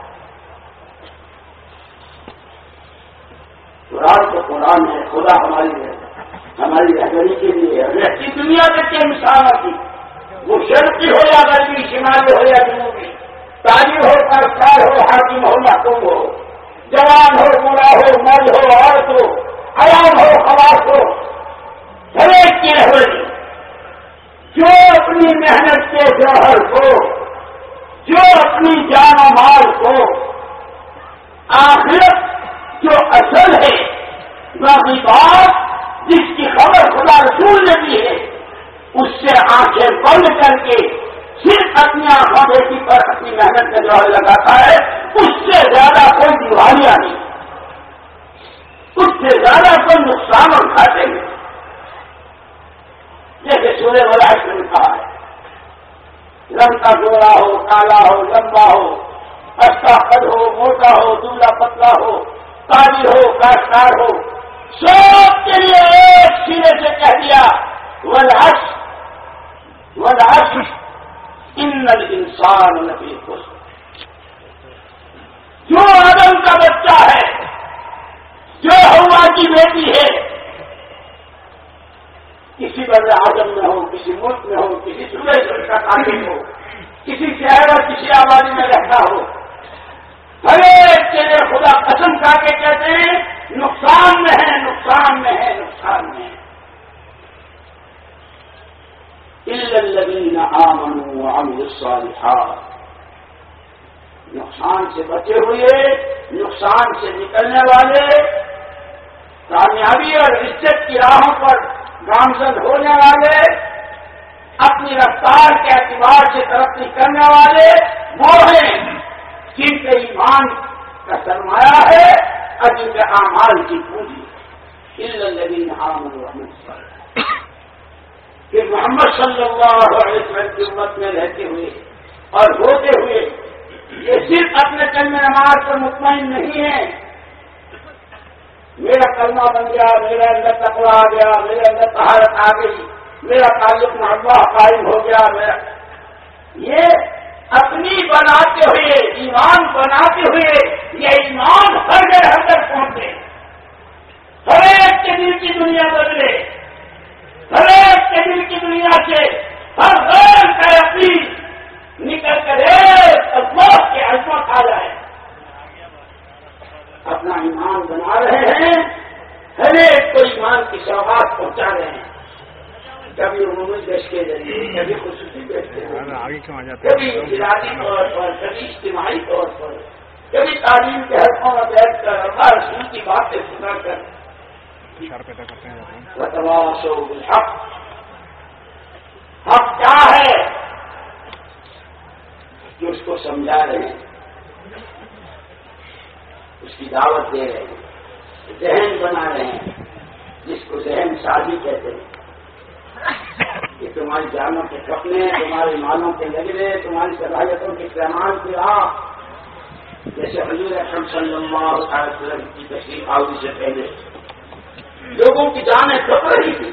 قرآن تو قرآن ہے، خدا ہماری ہے، ہماری رہبری کے لیے رہتی دنیا کے کیا مثال کی، وہ شرقی ہو یا غربی، شمالی ہو یا جنوبی، تاجر ہو کارکار ہو، حاکم ہو محکوم ہو، جوان ہو بوڑھا ہو، مرد ہو عورت ہو، عوام ہو خواص ہو، ہر ایک کی رہبری جو اپنی محنت کے جوہر کو، جو اپنی جان و مال کو، آخرت جو اصل ہے، باقی بات جس کی خبر خدا رسول نے دی ہے، اس سے آنکھیں بند کر کے صرف اپنی آنکھوں دیکھی پر اپنی محنت کا جوہر لگاتا ہے، اس سے زیادہ کوئی دیوالیہ نہیں، اس سے زیادہ کوئی نقصان اٹھاتے ہیں. جیسے سورہ والعصر میں کہا ہے رنگ کا گورا ہو, کالا ہو, لمبا ہو, ہستا قد ہو, موٹا ہو, دبلا پتلا ہو, تاجر ہو, کاشتکار ہو, سب کے لیے ایک سیرے سے کہہ دیا والعصر والعصر ان الانسان لفی خسر. جو آدم کا بچہ ہے, جو ہوا کی بیٹی ہے, کسی بر اعظم میں ہو, کسی ملک میں ہو, کسی صوبے کا قاتل ہو, کسی شہر اور کسی آبادی میں رہتا ہو, ہر ایک کے لیے خدا قسم کھا کے کہتے ہیں نقصان میں ہے, نقصان میں ہے, نقصان میں ہے. الا الذین آمنوا وعملوا الصالحات. نقصان سے بچے ہوئے, نقصان سے نکلنے والے, کامیابی اور عزت کی راہوں پر گامزن ہونے والے, اپنی رفتار کے اعتبار سے ترقی کرنے والے وہ ہیں جن کے ایمان کا سرمایہ ہے اور جن کے اعمال کی پونجی. الا الذین آمنوا وعملوا الصالحات. کہ محمد صلی اللہ علیہ وسلم کی امت میں رہتے ہوئے اور ہوتے ہوئے یہ صرف اپنے چند نماز پر مطمئن نہیں ہے. میرا کلمہ بن گیا, میرے اندر تقویٰ آ گیا, میرے اندر طہارت آ گئی, میرا تعلق محبہ قائم ہو گیا. میرا یہ اپنی بناتے ہوئے, ایمان بناتے ہوئے یہ ایمان ہر جگہ تک پہنچے, ہر ایک کے دل کی دنیا بدلے, ہر ایک کے دل کی دنیا سے ہر غیر کا یقین نکل کر ایک اللہ کے عظمت آ جائے. اپنا ایمان بنا رہے ہیں, ہر ایک کو ایمان کی سوغات پہنچا رہے ہیں. کبھی عمومی دیش کے ذریعے, کبھی خصوصی دیش کے ذریعے, کبھی انفرادی طور پر, کبھی اجتماعی طور پر, کبھی تعلیم کے حلقوں میں بیٹھ کر اللہ رسول کی باتیں سنا کر وتواصوا بالحق. حق کیا ہے جو اس کو سمجھا رہے ہیں, اس کی دعوت دے رہے ہیں, ذہن بنا رہے ہیں, جس کو ذہن سازی کہتے ہیں. یہ تمہاری جانوں کے کپنے, تمہارے مالوں کے لگنے, تمہاری صلاحیتوں کے استعمال کی راہ. جیسے حضور اکرم صلی اللہ علیہ وسلم کی تشریف آوری سے پہلے لوگوں کی جانیں کپ رہی تھی.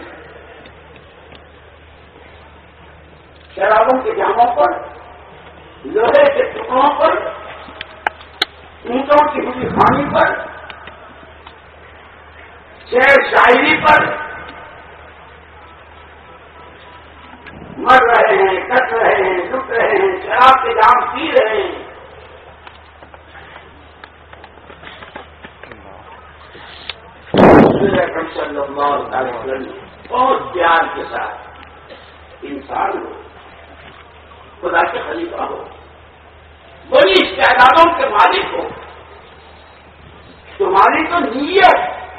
شرابوں کے جاموں پر, لوہے کے ٹکڑوں پر, اونٹوں کی ہوئی خانی پر, شعر شاعری پر مر رہے ہیں, کٹ رہے ہیں, لٹ رہے ہیں, شراب کے جام پی رہے ہیں. صلی اللہ علیہ وسلم بہت پیار کے ساتھ انسان ہو, خدا کے خلیفہ ہو, بڑی استعدادوں کے مالک ہو, تمہاری تو نیت,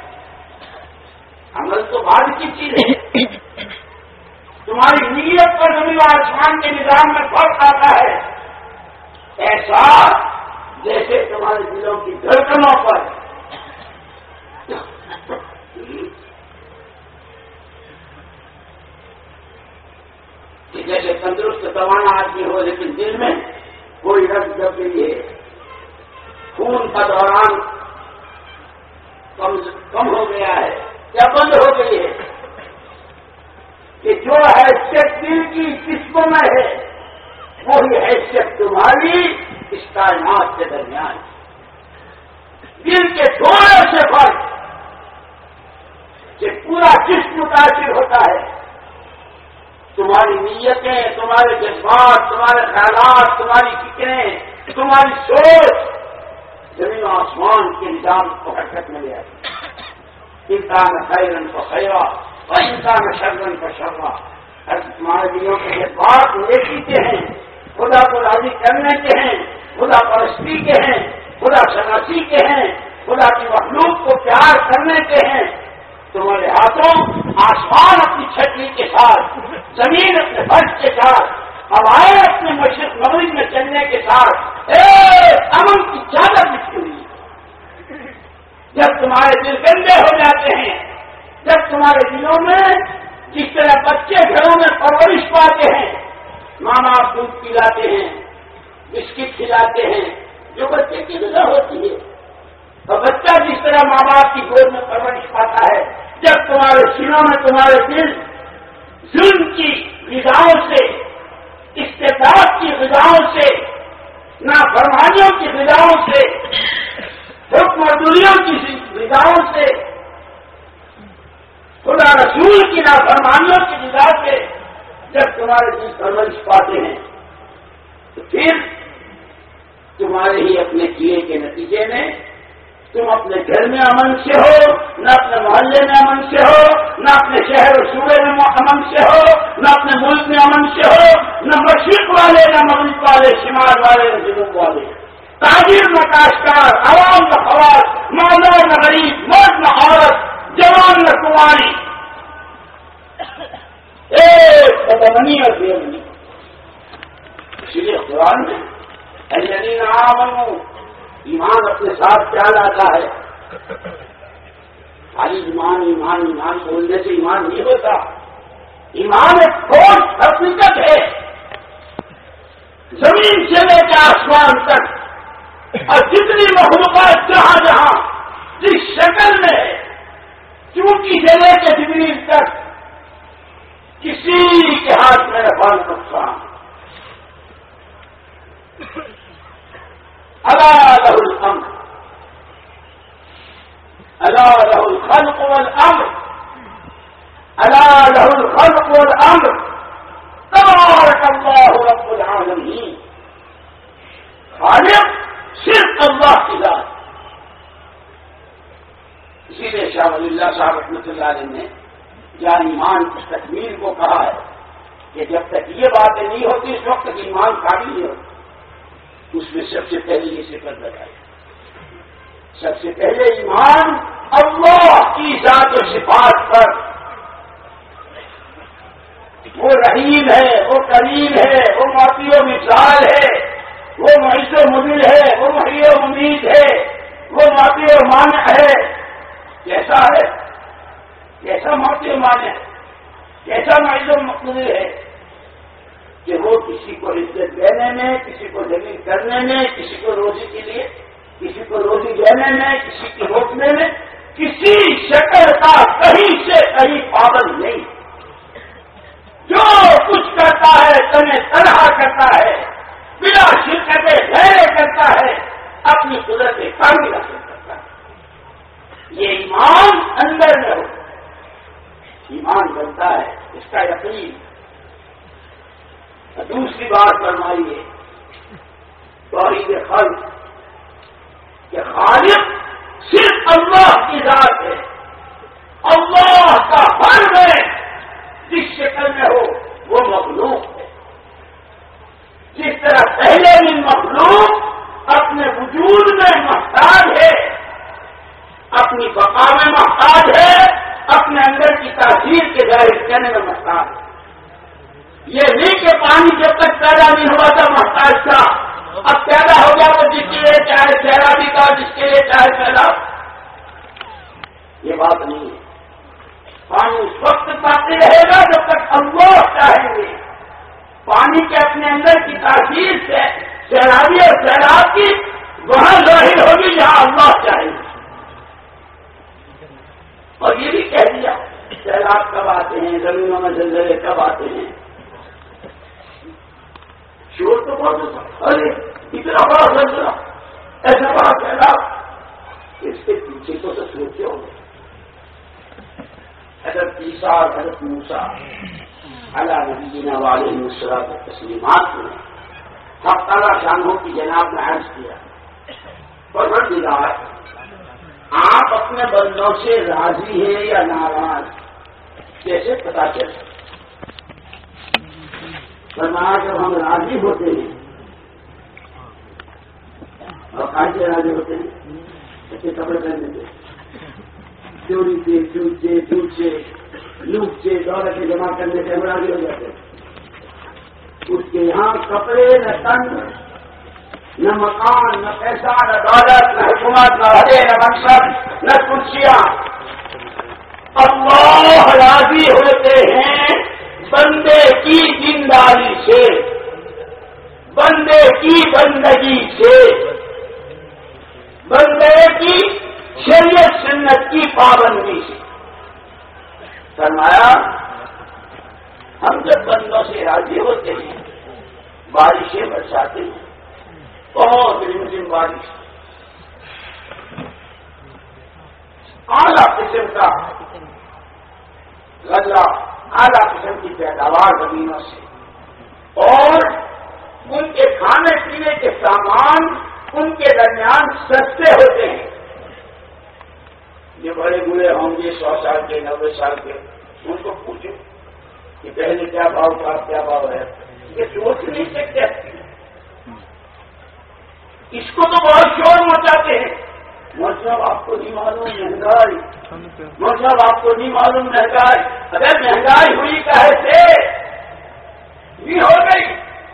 عمل تو بعد کی چیز ہے. تمہاری نیت پر زمین و آسمان کے نظام میں فرق آتا ہے. ایسا جیسے تمہارے دلوں کی دھڑکنوں پر جیسے تندرست توانا آدمی ہو لیکن دل میں کوئی رنگ جب ہے, خون کا دوران کم کم ہو گیا ہے یا بند ہو گئی ہے, کہ جو حیثیت دل کی قسم میں ہے وہی حیثیت تمہاری اس کائنات کے درمیان. دل کے تھوڑے سے فرق کہ پورا جسم متاثر ہوتا ہے. تمہاری نیتیں, تمہارے جذبات, تمہارے خیالات, تمہاری فکریں, تمہاری سوچ زمین و آسمان کے نظام کو حرکت میں لے آتی. انسان خیرن کو خیرا اور انسان شرن کو شرا. تمہارے دلوں کے جذبات نیکی کے ہیں, خدا کو راضی کرنے کے ہیں, خدا پرستی کے ہیں, خدا شناسی کے ہیں, خدا کی مخلوق کو پیار کرنے کے ہیں. تمہارے ہاتھوں آسمان اپنی چھٹنی کے ساتھ, زمین اپنے فرش کے ساتھ, ہوائیں اپنے مشرق مغرب میں چلنے کے ساتھ امن کی چادر بچھی ہوئی. جب تمہارے دل گندے ہو جاتے تمہارے دلوں میں جس طرح بچے گھروں میں پرورش پاتے ہیں، ماں باپ دودھ پلاتے ہیں، بسکٹ کھلاتے ہیں، جو بچے کی غذا ہوتی ہے، اور بچہ جس طرح ماں باپ کی گود میں پرورش پاتا ہے، جب تمہارے سینوں میں تمہارے دل ظلم کی غذاؤں سے، استبداد کی غذاؤں سے، نافرمانیوں کی غذاؤں سے، حکم مزدوریوں کی غذاؤں سے، خدا رسول کی نافرمانیوں کی غذا سے جب تمہارے دل پرورش پاتے ہیں، تو پھر تمہارے ہی اپنے کیے کے نتیجے میں تم اپنے گھر میں امن سے ہو، نہ اپنے محلے میں امن سے ہو، نہ اپنے شہر و صوبے میں امن سے ہو، نہ اپنے ملک میں امن سے ہو، نہ مشرق والے، نہ مغرب والے، شمال والے، نہ جنوب والے، تاجر نہ کاشتکار، عوام نہ خواص، مالدار نہ غریب، مرد نہ عورت، جوان نہ کماری، ایک بدامنی اور بے امنی۔ اسی لیے قرآن میں الذین آمنوا، ایمان اپنے ساتھ کیا لاتا ہے؟ خالی ایمان ایمان ایمان بولنے سے ایمان نہیں ہوتا، ایمان ایک ٹھوس حقیقت ہے، زمین سے لے کے آسمان تک، اور جتنی مخلوقات جہاں جہاں جس شکل میں ہے، چونکی سے لے کے جبریل تک، کسی کے ہاتھ میں نفع نقصان۔ الا لہ الامر، الا لہ الخلق والامر، الا لہ الخلق والامر، تبارک اللہ رب العالمین۔ خالق صرف اللہ کی ذات۔ اسی لیے شاہ ولی اللہ صاحب رحمۃ اللہ علیہ نے جان ایمان کی تکمیل کو کہا ہے کہ جب تک یہ باتیں نہیں ہوتی اس وقت تک ایمان قابل نہیں ہوتا۔ اس میں سب سے پہلے یہ فکر لگائی، سب سے پہلے ایمان اللہ کی ذات و صفات پر، وہ رحیم ہے، وہ کریم ہے، وہ معطی و مثال ہے، وہ معیش و مدل ہے، وہ محی و ممید ہے، وہ معطی و مانع ہے۔ کیسا ہے؟ کیسا معطی و مانع ہے؟ کیسا معیش و مقدر ہے کہ وہ کسی کو عزت دینے میں، کسی کو ذلیل کرنے میں، کسی کو روزی کے لیے، کسی کو روزی دینے میں، کسی کی روکنے میں کسی شکل کا کہیں سے کہیں پابند نہیں، جو کچھ کرتا ہے تمہیں تنہا کرتا ہے، بلا شرکت غیر کرتا ہے، اپنی قدرت کامل حاصل کرتا ہے۔ یہ ایمان اندر میں ہو، ایمان بنتا ہے اس کا یقین۔ دوسری بات فرمائیے توحید خلق، کہ خالق صرف اللہ کی ذات ہے، اللہ کا ہر میں جس شکل میں ہو وہ مخلوق ہے۔ جس طرح پہلے بھی مخلوق اپنے وجود میں محتاج ہے، اپنی بقا میں محتاج ہے، اپنے اندر کی تاثیر کے ظاہر کرنے میں محتاج ہے۔ یہ نہیں کہ پانی جب تک پیدا نہیں ہوا تھا محتاج تھا، اب پیدا ہو گیا تو جس کے لیے چاہے سیلابی کا، جس کے لیے چاہے سیلاب، یہ بات نہیں ہے۔ پانی اس وقت باقی رہے گا جب تک اللہ چاہیں گے۔ پانی کے اپنے اندر کی تاثیر سے سیلابی اور سیلاب کی وہاں ظاہر ہوگی جہاں اللہ چاہیں گے۔ اور یہ بھی کہہ دیا سیلاب کب آتے ہیں، زمینوں میں زلزلے کب آتے ہیں۔ شور تو بہت ہوتا، ارے اتنا بڑا زلزلہ، ایسا بڑا سیلاب، اس کے پیچھے تو سب سوچے ہوں گے۔ حضرت عیسیٰ اور حضرت موسیٰ علیٰ نبینا وعلیہ الصلوۃ والتسلیمات میں حق تعالیٰ شانوں کی جناب نے عرض کیا، پروردگار آپ اپنے بندوں سے راضی ہیں یا ناراض، کیسے پتا چلے؟ فرمایا جب ہم راضی ہوتے ہیں اور کہاں سے راضی ہوتے ہیں؟ اچھے کپڑے پہننے سے، چوری سے، چوٹ سے، جھوٹ سے، لوٹ سے، دولت جمع کرنے سے ہم راضی ہو جاتے ہیں۔ اس کے یہاں کپڑے نہ تن، نہ مکان، نہ پیسہ، نہ دولت، نہ حکومت، نہ عہدے، نہ منصب، نہ کرسیاں، اللہ راضی ہوتے ہیں بندے کی دینداری سے، بندے کی بندگی سے، بندے کی شریعت سنت کی پابندی سے۔ فرمایا ہم جب بندوں سے راضی ہوتے ہیں بارشیں برساتے ہیں، بہت رمجم بارش، اعلیٰ قسم کا غلہ، اعلیٰ قسم کی پیداوار زمینوں سے، اور ان کے کھانے پینے کے سامان ان کے درمیان سستے ہوتے ہیں۔ یہ بڑے بوڑھے ہوں گے سو سال کے، نوے سال کے، ان کو پوچھو کہ پہلے کیا بھاؤ تھا کیا بھاؤ ہے، یہ سوچ نہیں سکتے۔ اس کو تو بہت شور مچاتے ہیں، مطلب آپ کو نہیں معلوم مہنگائی، مطلب آپ کو نہیں معلوم مہنگائی۔ اگر مہنگائی ہوئی کہے سے یہ ہو گئی،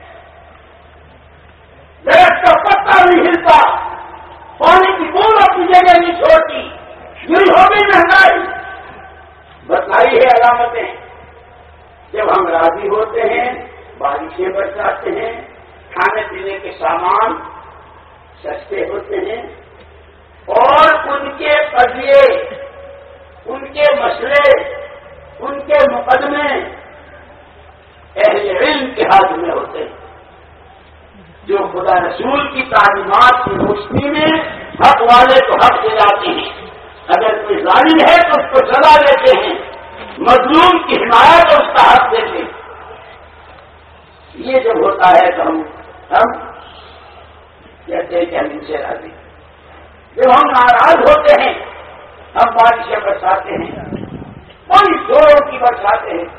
درخت کا پتا نہیں ہلتا، پانی کی بوند اپنی جگہ نہیں چھوڑتی، یہ ہو گئی مہنگائی۔ بتائی ہے علامتیں، جب ہم راضی ہوتے ہیں بارشیں برساتے ہیں، کھانے پینے کے سامان سستے ہوتے ہیں، اور ان کے قضیے، ان کے مسئلے، ان کے مقدمے اہل علم کے ہاتھ میں ہوتے ہیں، جو خدا رسول کی تعلیمات کی روشنی میں حق والے کو حق دلاتے ہیں۔ اگر کوئی ظالم ہے تو اس کو سزا دیتے ہیں، مظلوم کی حمایت اور اس کا حق دیتے ہیں۔ یہ جب ہوتا ہے تو ہم ہم کہتے ہیں کہ ہم ان سے راضی۔ جب ہم ناراض ہوتے ہیں ہم بارشیں برساتے ہیں، بڑی زوروں کی برساتے ہیں،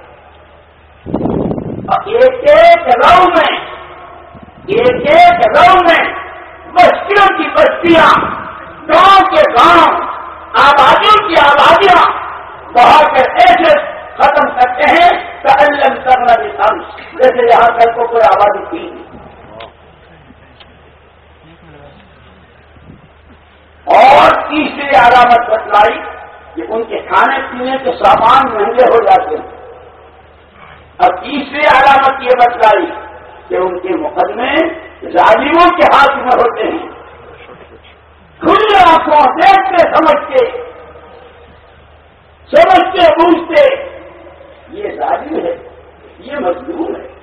اور ایک ایک گاؤں میں ایک ایک گاؤں میں بستیوں کی بستیاں، گاؤں کے گاؤں، آبادیوں کی آبادیاں بہا کر ایسے ختم کرتے ہیں تعلم کرنا بھی کم، جیسے یہاں کل کو کوئی آبادی تھی نہیں۔ اور تیسری علامت بتلائی کہ ان کے کھانے پینے کے سامان مہنگے ہو جاتے ہیں، اور تیسری علامت یہ بتلائی کہ ان کے مقدمے ظالموں کے ہاتھ میں ہوتے ہیں۔ کھلی آنکھوں دیکھتے سمجھتے سمجھتے بوجھتے یہ ظالم ہے، یہ مظلوم ہے،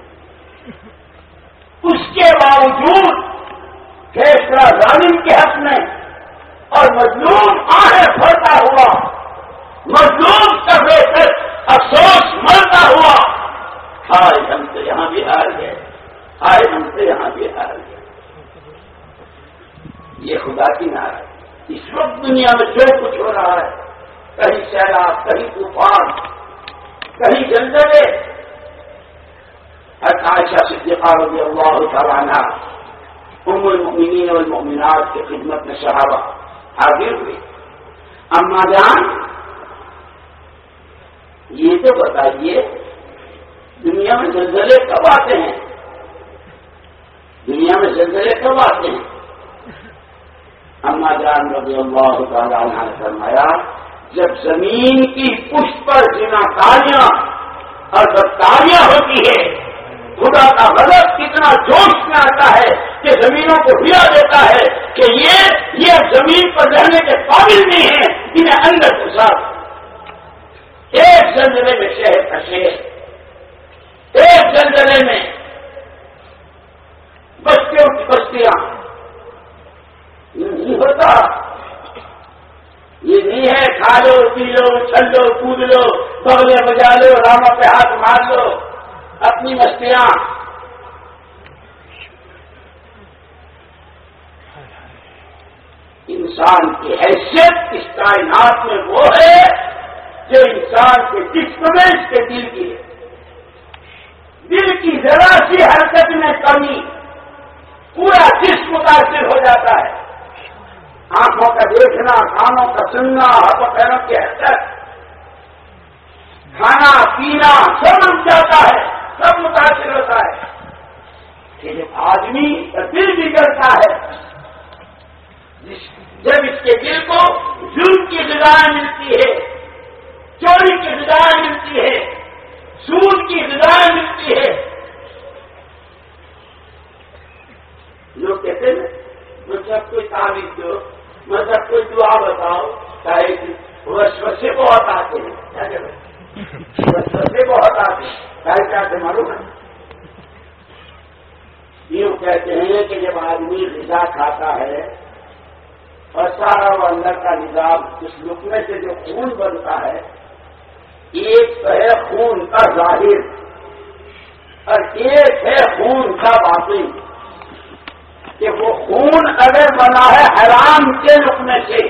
اس کے باوجود فیصلہ ظالم کے حق میں اور مظلوم آہیں پھڑتا ہوا، مظلوم کبھی تک افسوس مرتا ہوا، آج ہم تو یہاں بھی ہار گئے، آج ہم تو یہاں بھی ہار گئے۔ یہ خدا کی ناراضگی۔ اس وقت دنیا میں جو کچھ ہو رہا ہے، کہیں سیلاب، کہیں طوفان، کہیں زلزلے، عائشہ صدیقہ رضی اللہ تعالیٰ عنہا ام المؤمنین والمؤمنات کی خدمت میں صحابہ حاضر ہوئے۔ اما جان یہ تو بتائیے دنیا میں زلزلے کب آتے ہیں؟ دنیا میں زلزلے کب آتے ہیں؟ اما جان رضی اللہ تعالیٰ عنہ نے فرمایا جب زمین کی پشت پر زناکاریاں اور بدکاریاں ہوتی ہے، خدا کا غضب کتنا جوش میں آتا ہے کہ زمینوں کو ہلا دیتا ہے کہ یہ یہ زمین پر رہنے کے قابل نہیں ہے، انہیں اندر گھسا۔ ایک زلزلے میں شہر کا شہر، ایک زلزلے میں بستیوں کی بستیاں، یہ نہیں ہوتا، یہ نہیں ہے کھا لو پی لو چل لو کود لو بغلے بجا لو راموں پہ ہاتھ مار لو اپنی مستیاں۔ انسان کی حیثیت اس کائنات میں وہ ہے جو انسان کے جسم میں اس کے دل کی ہے۔ دل کی ذرا سی حرکت میں کمی پورا جسم متاثر ہو جاتا ہے۔ آنکھوں کا دیکھنا، کانوں کا سننا، ہاتھوں پیروں کی حرکت، کھانا پینا سب رک جاتا ہے، سب متاثر ہوتا ہے۔ کہ جب آدمی کا دل بگڑتا ہے، جب اس کے دل کو ظلم کی غذائیں ملتی ہے، جو مطلب کوئی تعریف دو، مطلب کوئی دعا بتاؤ، چاہے وسوسے بہت آتے ہیں، کیا کہتے وسوسے بہت آتے ہیں، چاہے کیا سے معلوم ہے؟ یوں کہتے ہیں کہ جب آدمی غذا کھاتا ہے اور سارا وہ اندر کا نظام اس لقمے سے جو خون بنتا ہے، ایک تو ہے خون کا ظاہر اور ایک ہے خون کا باطن، کہ وہ خون اگر بنا ہے حرام کے لقمے سے،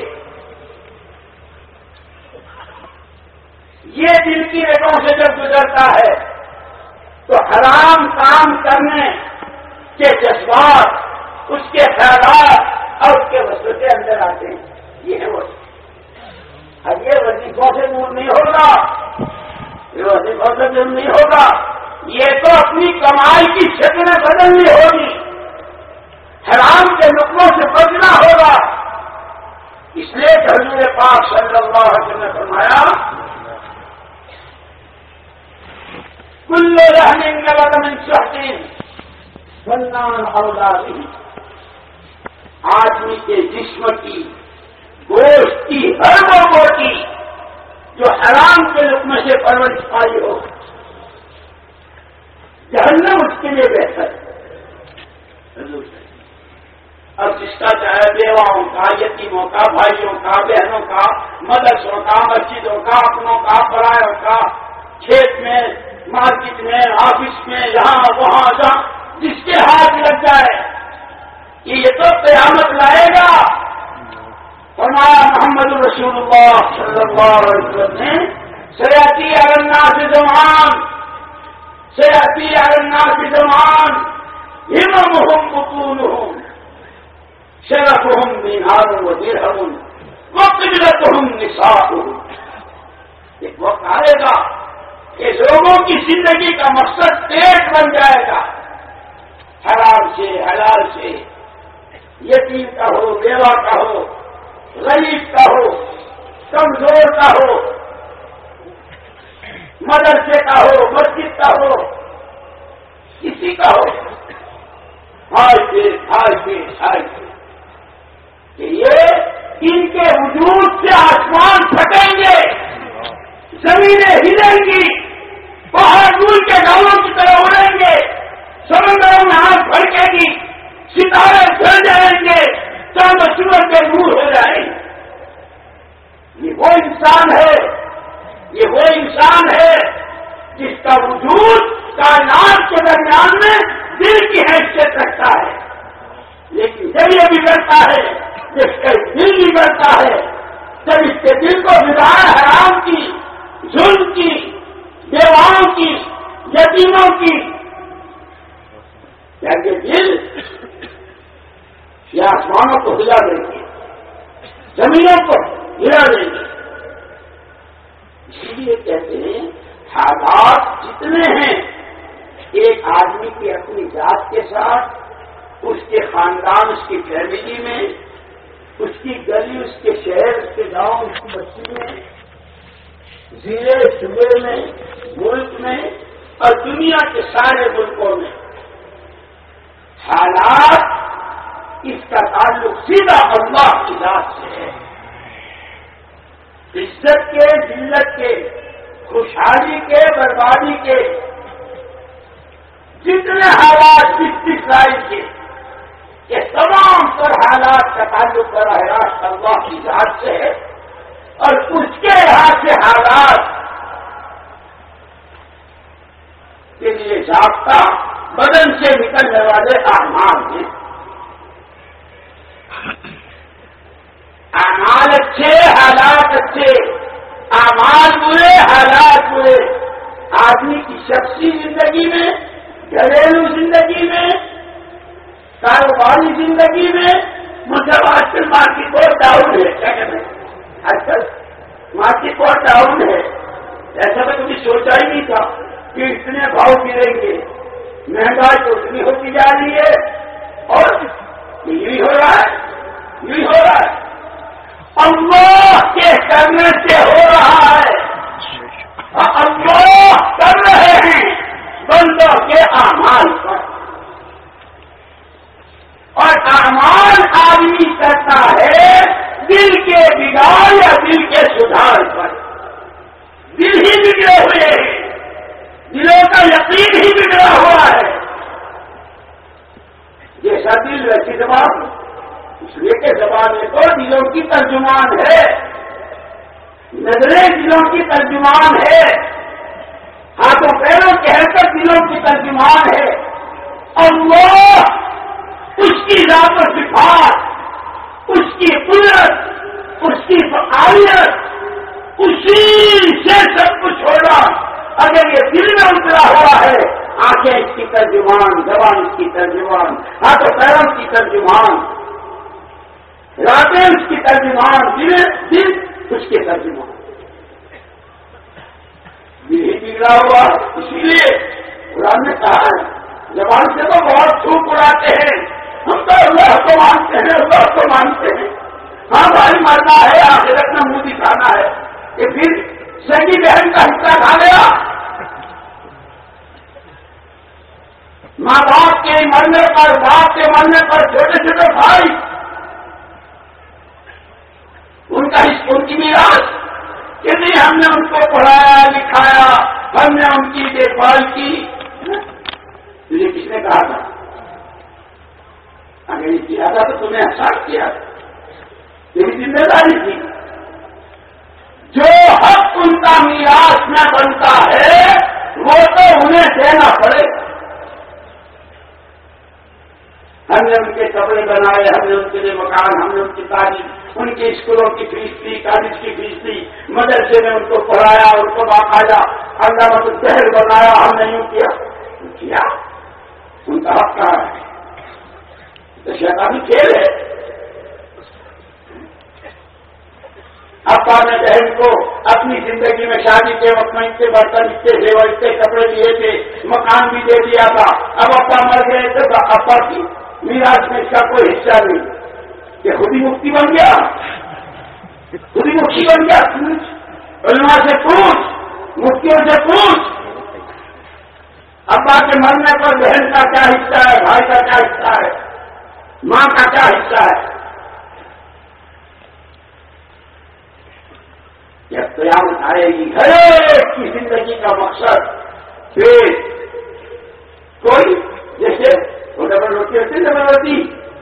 یہ دل کی رگوں سے جب گزرتا ہے تو حرام کام کرنے کے جذبات، اس کے خیالات اور اس کے وسوسے اندر آتے ہیں، یہ ہے وہ۔ اب یہ وظیفوں سے دور نہیں ہوگا، یہ وظیفوں سے دور نہیں ہوگا، یہ تو اپنی کمائی کی شکلیں بدلنی ہوگی، حرام کے لقموں سے بچنا ہوگا۔ اس لیے حضور پاک صلی اللہ علیہ وسلم نے فرمایا کل رحم نبت من شحت فنان اولادہ، آدمی کے جسم کی گوشت کی ہر وہ بوٹی جو حرام کے لقمے سے پرورش پائی ہو، جہنم اس کے لیے بہتر ہے۔ اب جس کا چاہے بیواؤں کا، یتیموں کا، بھائیوں کا، بہنوں کا، مدرسوں کا، مسجدوں کا، اپنوں کا، پرایوں کا، کھیت میں، مارکیٹ میں، آفس میں، یہاں وہاں جہاں جس کے ہاتھ لگ جائے، یہ تو قیامت لائے گا۔ فرمایا محمد رسول اللہ صلی اللہ علیہ وسلم نے سیاتی علی الناس زمان، سیاتی علی الناس زمان ہممہم بطونہم شرفہم دینار و درہم وقبلتہم نساؤہم۔ ایک وقت آئے گا کہ لوگوں کی زندگی کا مقصد پیٹ بن جائے گا، حرام سے، حلال سے، یتیم کا ہو، بیوہ کا ہو، غریب کا ہو، کمزور کا ہو، مدرسے کا ہو، مسجد کا ہو، کسی کا ہو، ہائے پہ ہائے پہ ہائے پہ، کہ یہ ان کے وجود سے آسمان پھٹیں گے، زمینیں ہلیں گی، پہاڑ دور کے گاؤں کی طرح اڑیں گے، سمندروں میں آگ بھڑکے گی، ستارے جل جائیں گے، چاند و سورج کے دور ہو جائیں گے۔ یہ وہ انسان ہے، یہ وہ انسان ہے جس کا وجود کائنات کے درمیان میں دل کی حیثیت رکھتا ہے، لیکن جب یہ بگڑتا ہے، جس کا دل بگڑتا ہے، جب اس کے دل کو بگاڑ حرام کی، ظلم کی، بیواؤں کی، یتیموں کی، کیا کہ دل یہ آسمانوں کو ہلا دیں گے، زمینوں کو ہلا دیں گے۔ اسی لیے کہتے ہیں حالات جتنے ہیں ایک آدمی کی اپنی ذات کے ساتھ، اس کے خاندان، اس کی فیملی میں، اس کی گلی، اس کے شہر، اس کے گاؤں، اس کی بستی میں، ضلع صوبے میں، ملک میں اور دنیا کے سارے ملکوں میں حالات، اس کا تعلق سیدھا اللہ کی ذات سے ہے۔ عزت کے، ذلت کے، خوشحالی کے، بربادی کے، جتنے حالات جس جس لائن کے، یہ تمام پر حالات کا تعلق براہ راست اللہ کی ذات سے ہے، اور اس کے ہاتھ سے حالات کے لیے ضابطہ بدن سے نکلنے والے اعمال ہیں۔ اعمال اچھے، حالات اچھے، اعمال برے، حالات برے، آدمی کی شخصی زندگی میں، گھریلو زندگی میں، کاروباری زندگی میں، مطلب آج کل مارکیٹ بہت ڈاؤن ہے، کیا کہتے ہیں آج کل مارکیٹ بہت ڈاؤن ہے، ایسا میں کبھی سوچا ہی نہیں تھا کہ اتنے بھاؤ گریں گے، مہنگائی تو اتنی ہوتی جا رہی ہے، اور یہی ہو رہا ہے، یہی ہو رہا ہے، اللہ کے کرنے سے ہو رہا ہے، اللہ کر رہے ہیں بندوں کے اعمال پر، اور اعمال آدمی اس لیے کہ زبان تو دلوں کی ترجمان ہے، نظریں دلوں کی ترجمان ہے، ہاتھوں پیروں کے حرکت دلوں کی ترجمان ہے. اللہ اس کی ذات و صفات، اس کی قدرت، اس کی فعالیت، اسی سے سب کچھ ہوگا. اگر یہ دل میں اترا ہوا ہے، آنکھیں اس کی ترجمان، زبان اس کی ترجمان، ہاتھوں پیروں کی ترجمان، راتیں اس کی ترجمان، دل دل اس کے ترجمان. دل ہی بگڑا ہوا. اسی لیے قرآن نے کہا ہے زبان سے تو بہت چھوٹ اڑاتے ہیں، ہم تو اللہ کو مانتے ہیں، اللہ کو مانتے ہیں، ہاں بھائی مرنا ہے، آخرت میں منہ دکھانا ہے. کہ پھر سگی بہن کا حصہ کھا گیا، ماں باپ کے مرنے پر، باپ کے مرنے پر چھوٹے چھوٹے بھائی، ان کا ان کی میراث کہ نہیں ہم نے ان کو پڑھایا لکھایا، ہم نے ان کی دیکھ بھال کی. تجھے کس نے کہا تھا؟ اگر یہ کیا تھا تو تمہیں احساس کیا تیری ذمہ داری تھی. جو حق ان کا میراث میں بنتا ہے وہ تو انہیں دینا پڑے. ہم نے ان کے کپڑے بنائے، ہم نے ان کے لیے مکان، ہم نے ان کی تعلیم، ان کے اسکولوں کی فیس دی، کالج کی فیس دی، مدرسے میں ان کو پڑھایا، ان کو باقاعدہ اللہ مطلب شہر بنایا. ہم نے یوں کیا کیا ان کا حق کہاں ہے؟ تو شیطانی کھیل ہے. ابا نے بہن کو اپنی زندگی میں شادی کے وقت میں اتنے برتن، اتنے زیور، اتنے کپڑے دیے تھے، مکان بھی دے دیا تھا. اب ابا مر گئے تھے تو ابا کی میراث میں اس کا کوئی حصہ نہیں. یہ خود ہی مفتی بن گیا، خود ہی مفتی بن گیا. پوچھ علماء سے، پوچھ مفتیوں سے، پوچھ ابا کے مرنے پر بہن کا کیا حصہ ہے، بھائی کا کیا حصہ ہے، ماں کا کیا حصہ ہے. جب قیامت آئے گی ہر ایک کی زندگی کا مقصد پھر کوئی جیسے وہ ڈبل روٹی ہوتی ڈبل روٹی،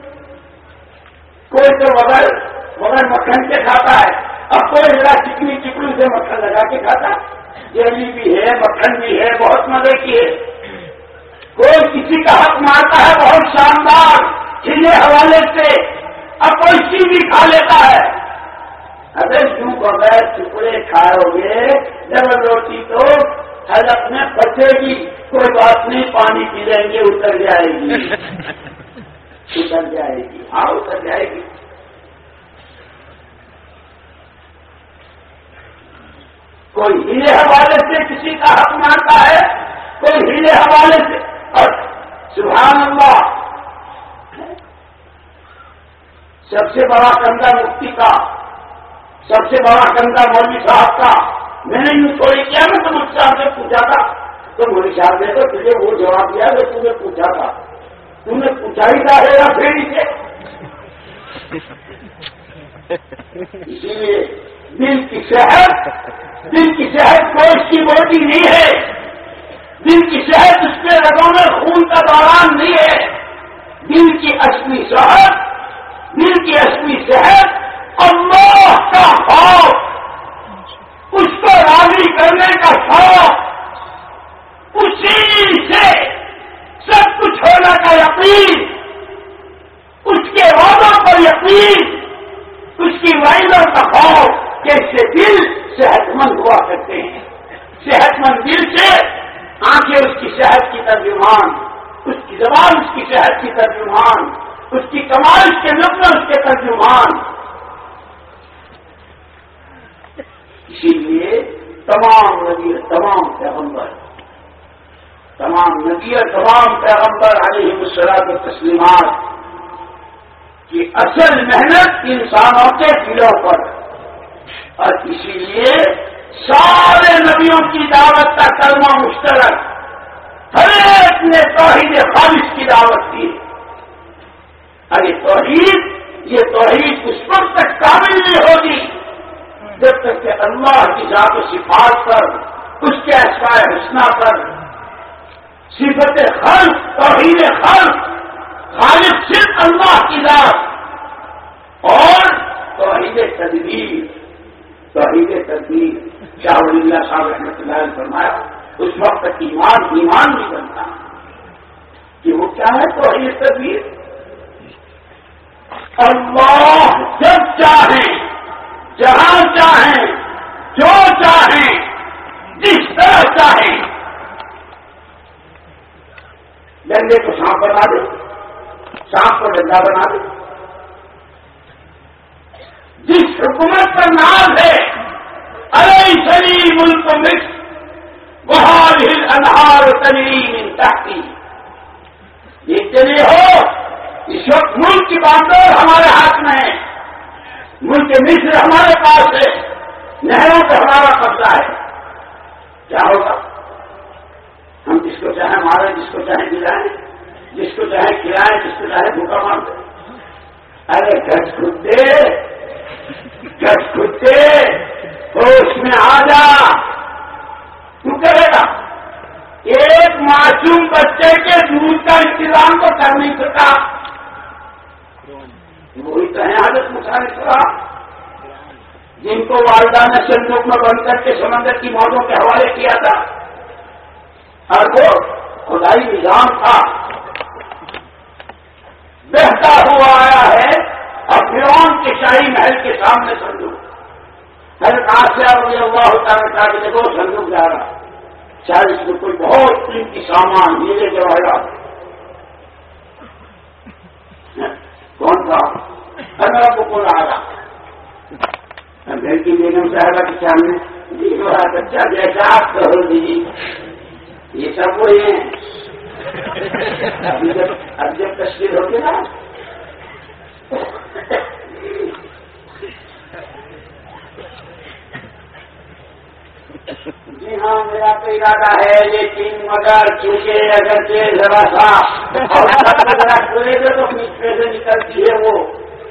کوئی تو بغیر بغیر مکھن کے کھاتا ہے، اب کوئی ذرا چکنی چکڑی سے مکھن لگا کے کھاتا. جیلی بھی ہے، مکھن بھی ہے، بہت مزے کی ہے. کوئی کسی کا حق مارتا ہے بہت شاندار کھلے حوالے سے، اب کوئی چیز بھی کھا لیتا ہے. اگر یوں بغیر ٹکڑے کھاؤ گے ڈبل روٹی تو حلق میں پھنسے گی. کوئی بات نہیں، پانی پی لیں گے، اتر جائے گی، اتر جائے گی، ہاں اتر جائے گی. کوئی ہیلے حوالے سے کسی کا حق مانتا ہے، کوئی ہیلے حوالے سے. اور سبحان اللہ، سب سے بڑا کندھا مفتی کا، سب سے بڑا کندھا مولوی صاحب کا. میں نے یوں تھوڑی کیا، میں تو مجھ صاحب سے پوچھا تھا تو مولوی صاحب نے تو تجھے وہ جواب دیا جو تم نے پوچھا تھا. تم نے پوچھا ہی تھا ہے پھر سے. اسی لیے دل کی صحت، دل کی صحت گوشت کی بوٹی نہیں ہے. دل کی صحت اس کے رگوں میں خون کا دوران نہیں ہے. دل کی اصلی صحت، دل کی اصلی صحت اللہ کا خوف، اس کو راضی کرنے کا شوق، اسی سے سب کچھ ہونے کا یقین، اس کے وعدوں پر یقین، اس کی وعدوں کا خوف کہ اس سے دل صحت مند ہوا کرتے ہیں. صحت مند دل سے آنکھیں اس کی صحت کی ترجمان، اس کی زبان اس کی صحت کی ترجمان، اس کی کمال اس کے نقل اس کے ترجمان. اسی لیے تمام نبی، تمام پیغمبر، تمام نبی اور تمام پیغمبر علیہ الصلوۃ والتسلیمات کی اصل محنت انسانوں کے دلوں پر. اور اسی لیے سارے نبیوں کی دعوت کا کلمہ مشترک، ہر ایک نے توحید خالص کی دعوت دی. ارے توحید، یہ توحید اس وقت تک کامل نہیں ہوگی جب تک کہ اللہ کی ذات و صفات پر، اس کے اسماء حسنہ پر، صفت خلق، توحید خلق، خالق صرف اللہ کی ذات، توحید تدبیر، توحید تدبیر شاہ ولی اللہ صاحب رحمۃ اللہ علیہ فرمایا اس وقت تک ایمان ایمان نہیں بنتا کہ وہ کیا ہے توحید تدبیر. اللہ جب چاہیں، جہاں چاہیں، جو چاہیں، جس طرح چاہیں، ڈنڈے کو سانپ بنا دے، سانپ کو ڈنڈا بنا دے. جس حکومت پر ناز ہے الیسنی ملک مصر وہذہ الانہار تجری من تحتی، دیکھتے نہیں ہو اس وقت ملک کی باندور ہمارے ہاتھ میں ہے، ملک مصر ہمارے پاس ہے، نہروں پہ ہمارا قبضہ ہے. کیا ہوگا؟ ہم جس کو چاہیں ماریں، جس کو چاہیں گرائیں، جس کو چاہیں کھلائیں، جس کو چاہیں بھوکا مار دیں. ارے گھس کتے گھس کتے ہوش میں آ جا. تو کرے گا ایک معصوم بچے کے دودھ کا انتظام تو کر نہیں سکا. وہی تو ہیں حضرت موسیٰ علیہ السلام جن کو والدہ نے صندوق میں بند کر کے سمندر کی موجوں کے حوالے کیا تھا، اور وہ خدائی نظام تھا. بہتا ہوا آیا ہے اور فرعون کے شاہی محل کے سامنے صندوق. حضرت آسیہ رضی اللہ تعالیٰ کہا کہ دیکھو صندوق جا رہا، شاید اس میں کوئی بہت قیمتی سامان ہیرے جواہرات. کون تھا؟ اگر کو کون آ رہا گھر کی بیگم صاحبہ کے سامنے جی بڑا بچہ جیسا آپ کہو جی یہ سب وہی ہیں. ابھی جب اب جب تشکیل ہوگی نا جی ہاں میرا تو ارادہ ہے لیکن مگر چونکہ اگر یہ ذرا سا اور ذرا کھلے گا تو نیچے سے نکلتی ہے وہ،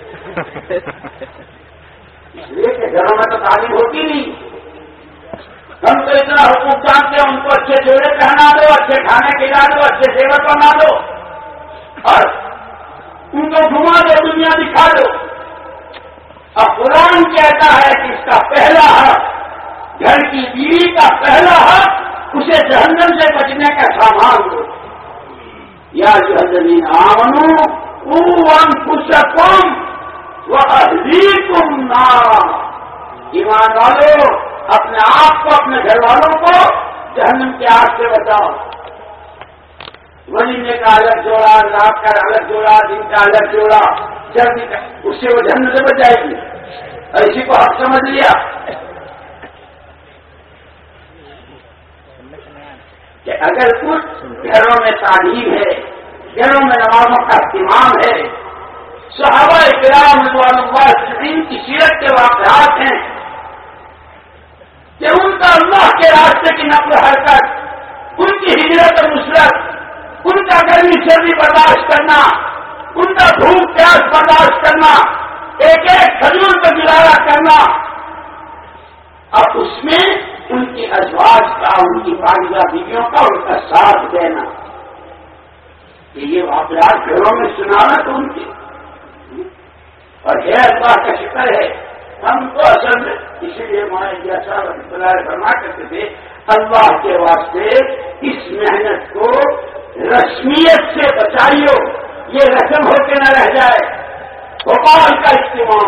اس لیے کہ گھروں میں تو تعلیم ہوتی نہیں. ہم تو اتنا حقوق جانتے ہیں، ان کو اچھے جوڑے پہنا دو، اچھے کھانے کھلا دو، اچھے سیوا بنا دو اور ان کو گھما دو، دنیا دکھا دو. اب قرآن کہتا ہے کہ اس کا پہلا حق، گھر کی بیوی کا پہلا حق اسے جہنم سے بچنے کا سامان دو. یا ایھا الذین آمنوا قوا انفسکم واہلیکم نارا، ایمان والو اپنے آپ کو اپنے گھر والوں کو جہنم کی آگ سے بچاؤ. ولیمے کا الگ جوڑا، رات کا الگ جوڑا، دن کا الگ جوڑا، جلدی کا، اس سے وہ جہنم سے بچ جائے گی. اسی کو حق سمجھ لیا کہ اگر کچھ گھروں میں تعلیم ہے، گھروں میں نمازوں کا اہتمام ہے، صحابہ کرام رضوان اللہ اجمعین کی سیرت کے واقعات ہیں کہ ان کا اللہ کے راستے کی نقل و حرکت، ان کی ہجرت و نصرت، ان کا گرمی سردی برداشت کرنا، ان کا بھوک پیاس برداشت کرنا، ایک ایک کھجور پر گزارا کرنا، اور اس میں ان کی ازواج کا، ان کی پاکیزہ بیویوں کا ان کا ساتھ دینا. کہ یہ واقعات گھروں میں سنانا تو ان کی، اور یہ اللہ کا شکر ہے ہم تو اصل میں اسی لیے ہمارے جیسا فرما کرتے تھے اللہ کے واسطے اس محنت کو رسمیت سے بچائیو، یہ رسم ہو کے نہ رہ جائے. بھوپال کا اجتماع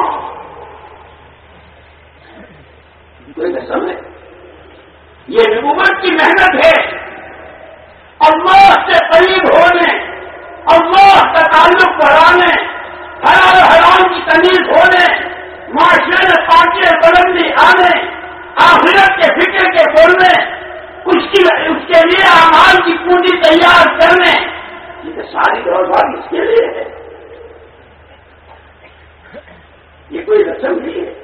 کوئی رسم ہے؟ یہ نبوت کی محنت ہے. اللہ سے قریب ہونے، اللہ کا تعلق بڑھانے، حلال حرام کی تمیز ہونے، معاشرے میں پاکی بلندی آنے، آخرت کے فکر کے بولنے، اس کی اس کے لیے اعمال کی پونجی تیار کرنے، یہ ساری دور بات اس کے لیے ہے. یہ کوئی رسم نہیں ہے.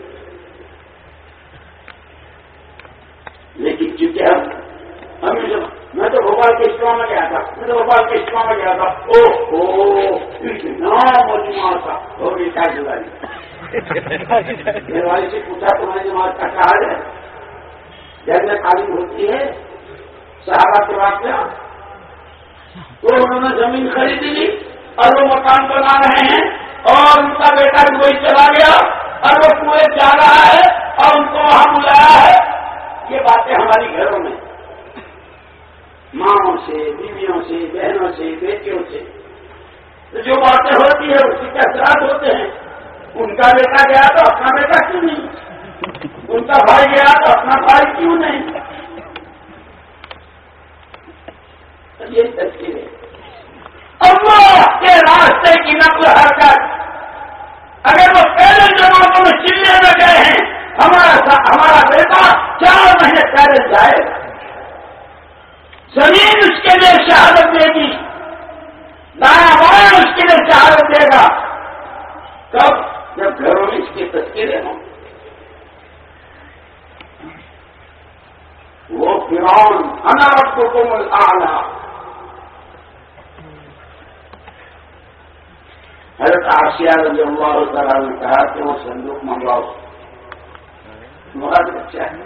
لیکن چونکہ ہم ہمیں جب میں تو بھوپال کے اجتماع میں گیا تھا میں تو بھوپال کے اجتماع میں گیا تھا او ہو اتنا مجموعہ تھا ہو گئی کیا جلدی میرے والد سے پوچھا تمہاری جماعت کا کہا ہے جب میں تعلیم ہوتی ہے صحابہ کے واقعہ تو انہوں نے زمین خریدی لی اور وہ مکان بنا رہے ہیں اور ان کا بیٹا دبئی چلا گیا اور وہ کنویں کا بیٹا گیا تو اپنا بیٹا کیوں نہیں؟ ان کا بھائی گیا تو اپنا بھائی کیوں نہیں؟ یہ تذکیر ہے اللہ کے راستے کی نقل حرکت. اگر وہ پہلے جماعتوں میں چلنے میں گئے ہیں، ہمارا ہمارا بیٹا چار مہینے پہلے جائے گا، زمین اس کے لیے شہادت دے گی، دایاں بایاں اس کے لیے شہادت دے گا. کب؟ جب گھروں میں اس کی تذکیریں ہوں. وہ فرعون انا ربکم الاعلی. حضرت عائشہ رضی اللہ تعالیٰ نے کہا کہ وہ صندوق منگواؤ. مراد اچھا ہے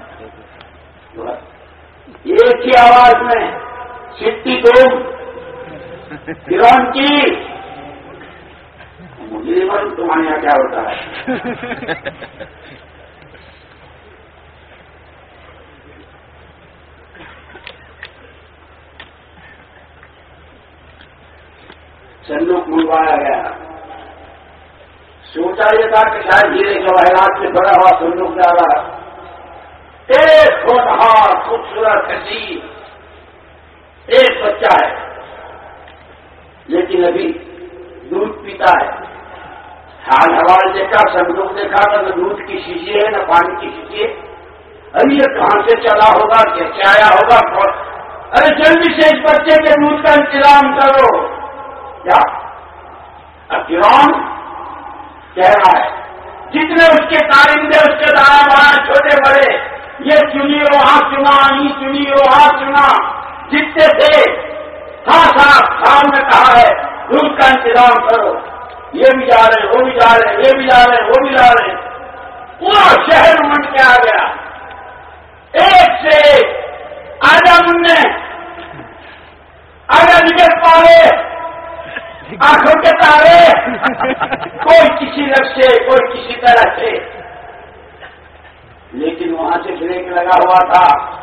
ایک ہی آواز میں سٹی دوم فرعون کی. مجھے معلوم تمہارے یہاں کیا ہوتا ہے. صندوق منگوایا گیا. سوچا یہ تھا کہ شاید ہیرے جواہرات سے بڑا ہوا صندوق جا رہا. ایک ہوشیار خوبصورت حسین ایک بچہ ہے، لیکن ابھی دودھ پیتا ہے. حال حوال دیکھا، صندوق دیکھا تو نہ دودھ کی شیشی ہے نہ پانی کی شیشی ہے. ابھی یہ کہاں سے چلا ہوگا، کیسے آیا ہوگا؟ ارے جلدی سے اس بچے کے دودھ کا انتظام کرو. کیا اب فرعون کہہ رہا ہے، جتنے اس کے کارندے اس کے دایاں بایاں چھوٹے بڑے، یہ چنی وہاں چنا، یہ چنی وہاں چنا، جتنے تھے ہاں صاحب خان نے کہا ہے دودھ کا انتظام کرو. یہ بھی جا رہے وہ بھی جا رہے یہ بھی جا رہے وہ بھی جا رہے. پورا شہر منڈ کے آ گیا. ایک سے ایک آجا منہ آجا نکل پاوے آنکھوں کے تارے، کوئی کسی نقشے کوئی کسی طرح سے. لیکن وہاں سے بریک لگا ہوا تھا.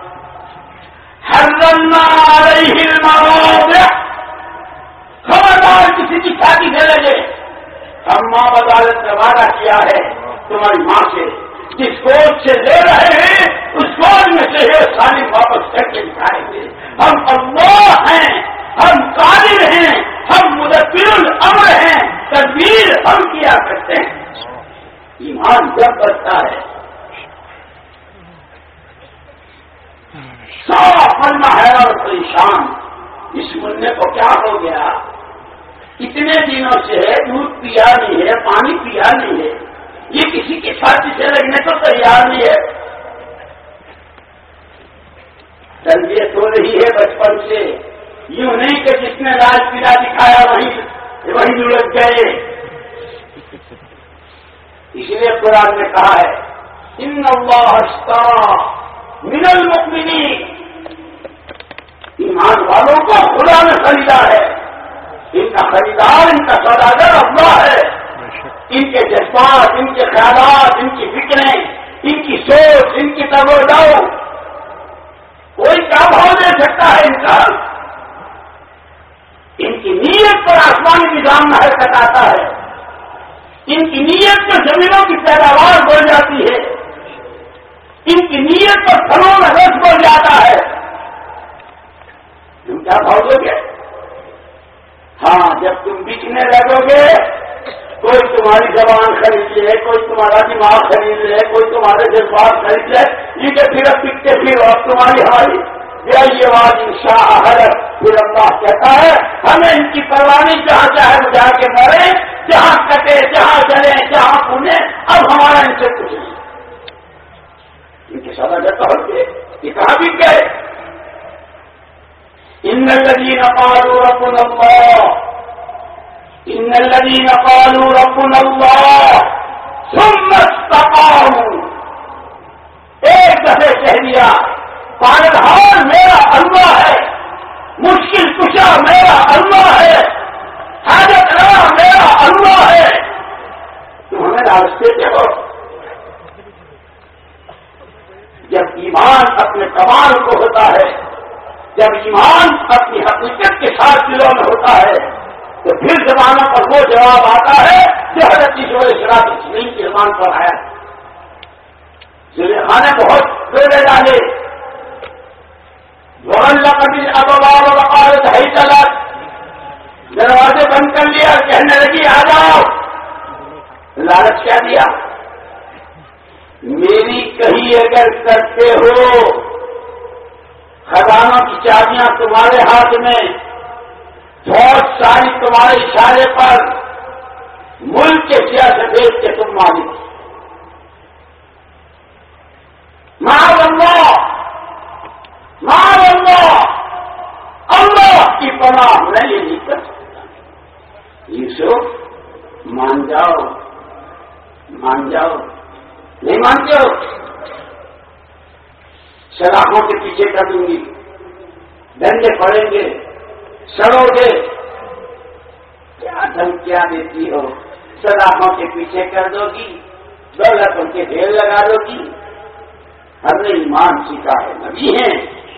حرمنا علیہ المواضع، خبردار کسی کی شادی سے لگے. ہم ماں عدالت نے وعدہ کیا ہے تمہاری ماں سے، جس گود سے لے رہے ہیں اس گود میں سے یہ ساری واپس کر کے دکھائیں گے. ہم اللہ ہیں، ہم قادر ہیں، ہم مدبر الامر ہیں، تدبیر ہم کیا کرتے ہیں. ایمان جب بچتا ہے صاف بننا ہے اور پریشان. اس منہ کو کیا ہو گیا؟ اتنے دنوں سے دودھ پیا نہیں ہے، پانی پیا نہیں ہے، یہ کسی کی چھاتی سے لگنے کو تیار نہیں ہے. تربیت ہو رہی ہے بچپن سے. یوں نہیں کہ جس نے لال پیلا دکھایا وہیں وہیں لڑک گئے. اس لیے قرآن نے کہا ہے ان اللہ اشترى من المؤمنین، ایمان والوں کو خدا نے خریدا ہے. ان کا خریدار ان کا سوداگر اللہ ہے. ان کے جذبات، ان کے خیالات، ان کی فکریں، ان کی سوچ، ان کی توجہ کوئی کیا بھاؤ دے سکتا ہے؟ ان کا ان کی نیت پر آسمانی نظام میں حرکت آتا ہے. ان کی نیت پر زمینوں کی پیداوار بڑھ جاتی ہے. ان کی نیت پر پھلوں میں رس بڑھ جاتا ہے. تم کیا بھاؤ دو گے؟ ہاں جب تم بیچنے لگو گے کوئی تمہاری زبان خرید لے، کوئی تمہارا دماغ خرید لے، کوئی تمہارے جذبات خرید لے. یہ کہ پھر اب بکتے پھر اور تمہاری ہماری یہ بات انشاء حضرت. پھر اللہ کہتا ہے ہمیں ان کی پروانی جہاں چاہے وہ جا کے مرے، جہاں کٹے، جہاں جلے، جہاں پونے، اب ہمارا ان سے کچھ نہیں. ان کی سزا جب پہنچ گئے یہ کہاں بھی گئے. ان الذین قالوا ربنا اللہ، ان الذین قالوا ربنا اللہ ثم استقاموا. ایک دفعہ کہہ دیا پالنہار میرا اللہ ہے، مشکل کشا میرا اللہ ہے، حاجت روا میرا اللہ ہے. تم ہمیں راستے دیکھو. جب ایمان اپنے کمال کو ہوتا ہے، جب ایمان اپنی حقیقت کے ساتھ دلوں میں ہوتا ہے، تو پھر زبانوں پر وہ جواب آتا ہے جو حضرت یوسف علیہ السلام کی زبان پر آیا. زلیخا نے بہت بیڑے ڈالے. وغلقت الابواب وقالت هيت لك، دروازے بند کر لیا، کہنے لگی آ جاؤ. لالچ کیا دیا؟ میری کہی اگر کرتے ہو خزانوں کی چابیاں تمہارے ہاتھ میں، فوج ساری تمہارے اشارے پر، ملک کے سیاست دیکھ کے تم مالک. معاذ اللہ، معاذ اللہ، اللہ کی پناہ میں یہ نہیں کر سکتا. یوسف مان جاؤ، مان جاؤ. نہیں مانتے ہو؟ سلاخوں کے پیچھے کر دوں گی، ڈنڈے پڑیں گے، سڑو گے. کیا دھمکیاں دیتی ہو؟ سلاخوں کے پیچھے کر دو گی، دولت ان کے ڈھیر لگا دو گی. ہم نے ایمان سیکھا ہے، نبی ہیں.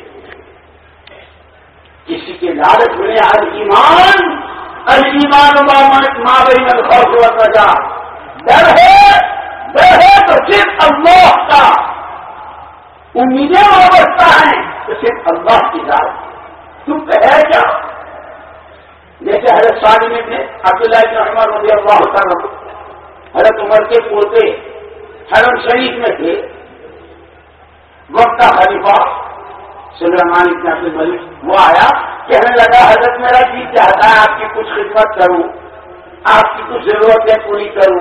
کسی کے لالچ میں آج ایمان الایمان ما بین الخوف والرجاء، ڈر ہے، ڈر ہے تو صرف اللہ کا. امیدیں وابستہ ہیں تو صرف اللہ کی ذات. تم کہہ کیا؟ جیسے حضرت سالم ابن عبداللہ بن عمر رضی اللہ تعالیٰ حضرت عمر کے پوتے حرم شریف میں تھے. وقت کا خلیفہ سلیمان بن عبد الملک وہ آیا، کہنے لگا حضرت میرا جی چاہتا ہے آپ کی کچھ خدمت کروں، آپ کی کچھ ضرورتیں پوری کروں.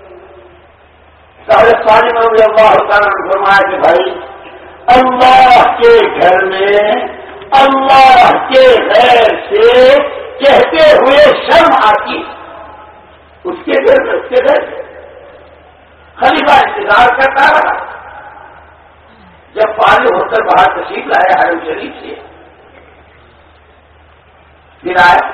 تو حضرت سالم رضی اللہ تعالیٰ نے فرمایا کہ بھائی اللہ کے گھر میں اللہ کے غیر سے کہتے ہوئے شرم آتی. اس کے گھر میں اس کے گھر سے خلیفہ انتظار کرتا رہا. جب فارغ ہو کر باہر تشریف لائے حرم شریف سے، پھر آئے،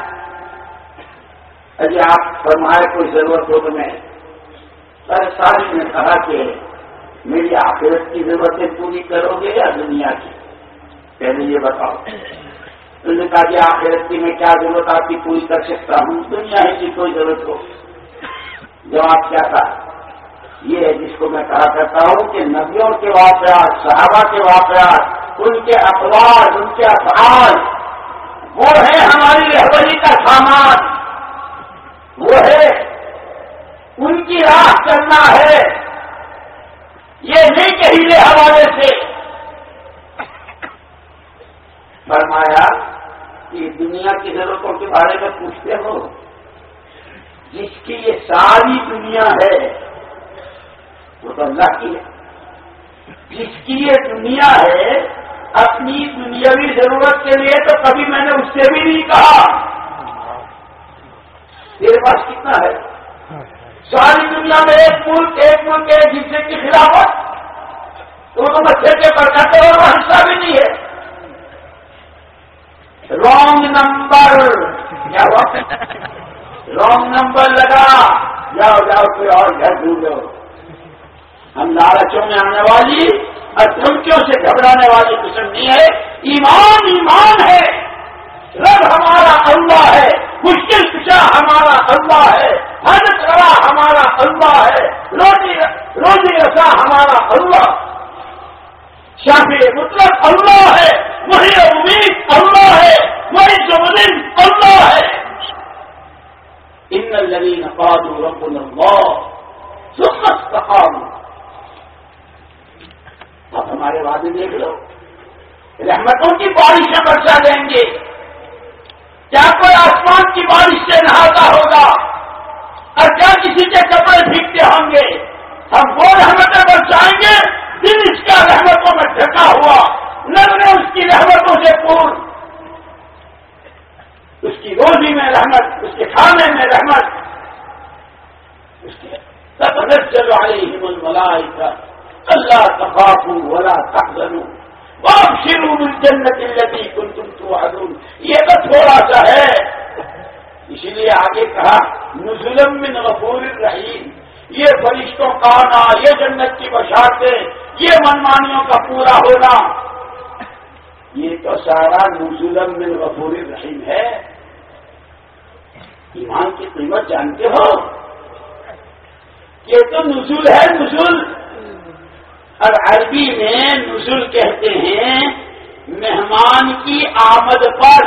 اجی آپ فرمائے کوئی ضرورت ہو تو میں. سر سالم نے کہا کہ میری آخرت کی ضرورتیں پوری کرو گے یا دنیا کی؟ پہلے یہ بتاؤ. انہوں نے کہا کہ آخرت کی میں کیا ضرورت آپ کی پوری کر سکتا ہوں، دنیا ہی کی کوئی ضرورت ہو. جواب کیا تھا؟ یہ ہے جس کو میں کہا کرتا ہوں کہ نبیوں کے واقعات، صحابہ کے واقعات، ان کے اقوال، ان کے افعال، وہ ہے ہماری رہبری کا سامان. وہ ہے ان کی راہ چلنا ہے، یہ نہیں کہ ہیلے حوالے سے. فرمایا کہ دنیا کی ضرورتوں کے بارے میں پوچھتے ہو، جس کی یہ ساری دنیا ہے وہ تو اللہ کی ہے. جس کی یہ دنیا ہے اپنی دنیاوی ضرورت کے لیے تو کبھی میں نے اس سے بھی نہیں کہا تیرے پاس کتنا ہے. ساری دنیا میں ایک ملک ایک ملک ایک حصے کی خلافت، تو وہ بچے کے برکت اور وہ حصہ بھی نہیں ہے. رانگ نمبر کیا ہوا؟ رانگ نمبر لگا، جاؤ جاؤ کوئی اور گھر ڈھونڈو. ہم لالچوں میں آنے والی اور دھمکیوں سے گھبرانے والی قسم نہیں ہے. ایمان ایمان ہے. رب ہمارا اللہ ہے، مشکل کشا ہمارا اللہ ہے، حاجت روا ہمارا اللہ ہے، روزی روزی رسا ہمارا اللہ، شافی مطلق اللہ ہے، وہی امید اللہ ہے، وہی زمین اللہ ہے. ان الذین قالوا ربنا اللہ ثم استقاموا. اب ہمارے وعدے دیکھ لو، رحمتوں کی بارشیں برسا دیں گے. کیا کوئی آسمان کی بارش سے نہاتا ہوگا اور کیا کسی کے کپڑے بھیگتے ہوں گے؟ ہم وہ رحمتیں برسائیں گے دل اس کا رحمتوں میں ڈھکا ہوا، نظریں اس کی رحمتوں سے پور، اس کی روزی میں رحمت، اس کے کھانے میں رحمت، اس کے تتنزل علیہم الملائکہ الا تخافوا ولا تحزنوا وابشروا بالجنة التي كنتم توعدون. یہ تو تھوڑا سا ہے، اسی لیے آگے کہا نزلا من غفور الرحیم. یہ فرشتوں کا آنا، یہ جنت کی بشارتیں، یہ منمانیوں کا پورا ہونا، یہ تو سارا نزلا من غفور الرحیم ہے. ایمان کی قیمت جانتے ہو؟ یہ تو نزول ہے، نزول. اور عربی میں نزول کہتے ہیں مہمان کی آمد پر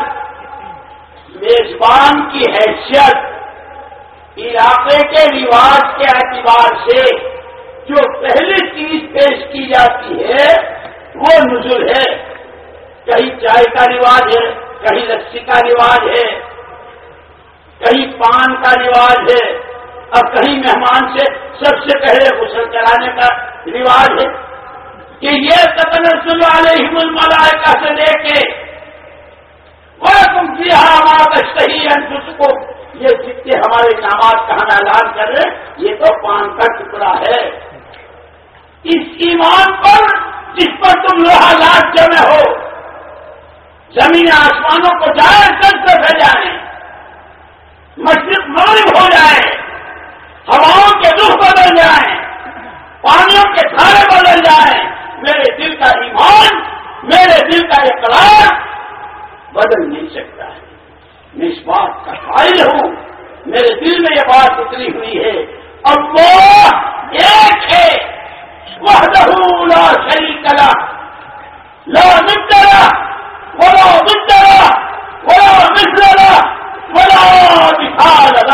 میزبان کی حیثیت علاقے کے رواج کے اعتبار سے جو پہلی چیز پیش کی جاتی ہے وہ نزول ہے. کہیں چائے کا رواج ہے، کہیں لسی کا رواج ہے، کہیں پان کا رواج ہے، اور کہیں مہمان سے سب سے پہلے غسل کرانے کا رواج ہے کہ یہ تتنزل علیہم الملائکہ سے لے کے وَلَكُمْ فِيهَا مَا تَشْتَهِي أَنفُسُكُمْ یہ جتنے ہمارے انعامات کا ہم اعلان کر رہے ہیں یہ تو پان کا ٹکڑا ہے. اس ایمان پر جس پر تم لوہا لاٹ جمے ہو، زمین آسمانوں کو جائیں سجدے سے جائیں، مشرق مغرب ہو جائے، ہواؤں کے رخ بدل جائیں، پانیوں کے دھارے بدل جائیں، میرے دل کا ایمان، میرے دل کا اقرار بدل نہیں سکتا ہے. میں اس بات کا قائل ہوں، میرے دل میں یہ بات اتری ہوئی ہے اللہ ایک ہے، وحدہ لا شریک لہ، لا ند لہ ولا ضد لہ ولا مثل لہ ولا مثال لہ،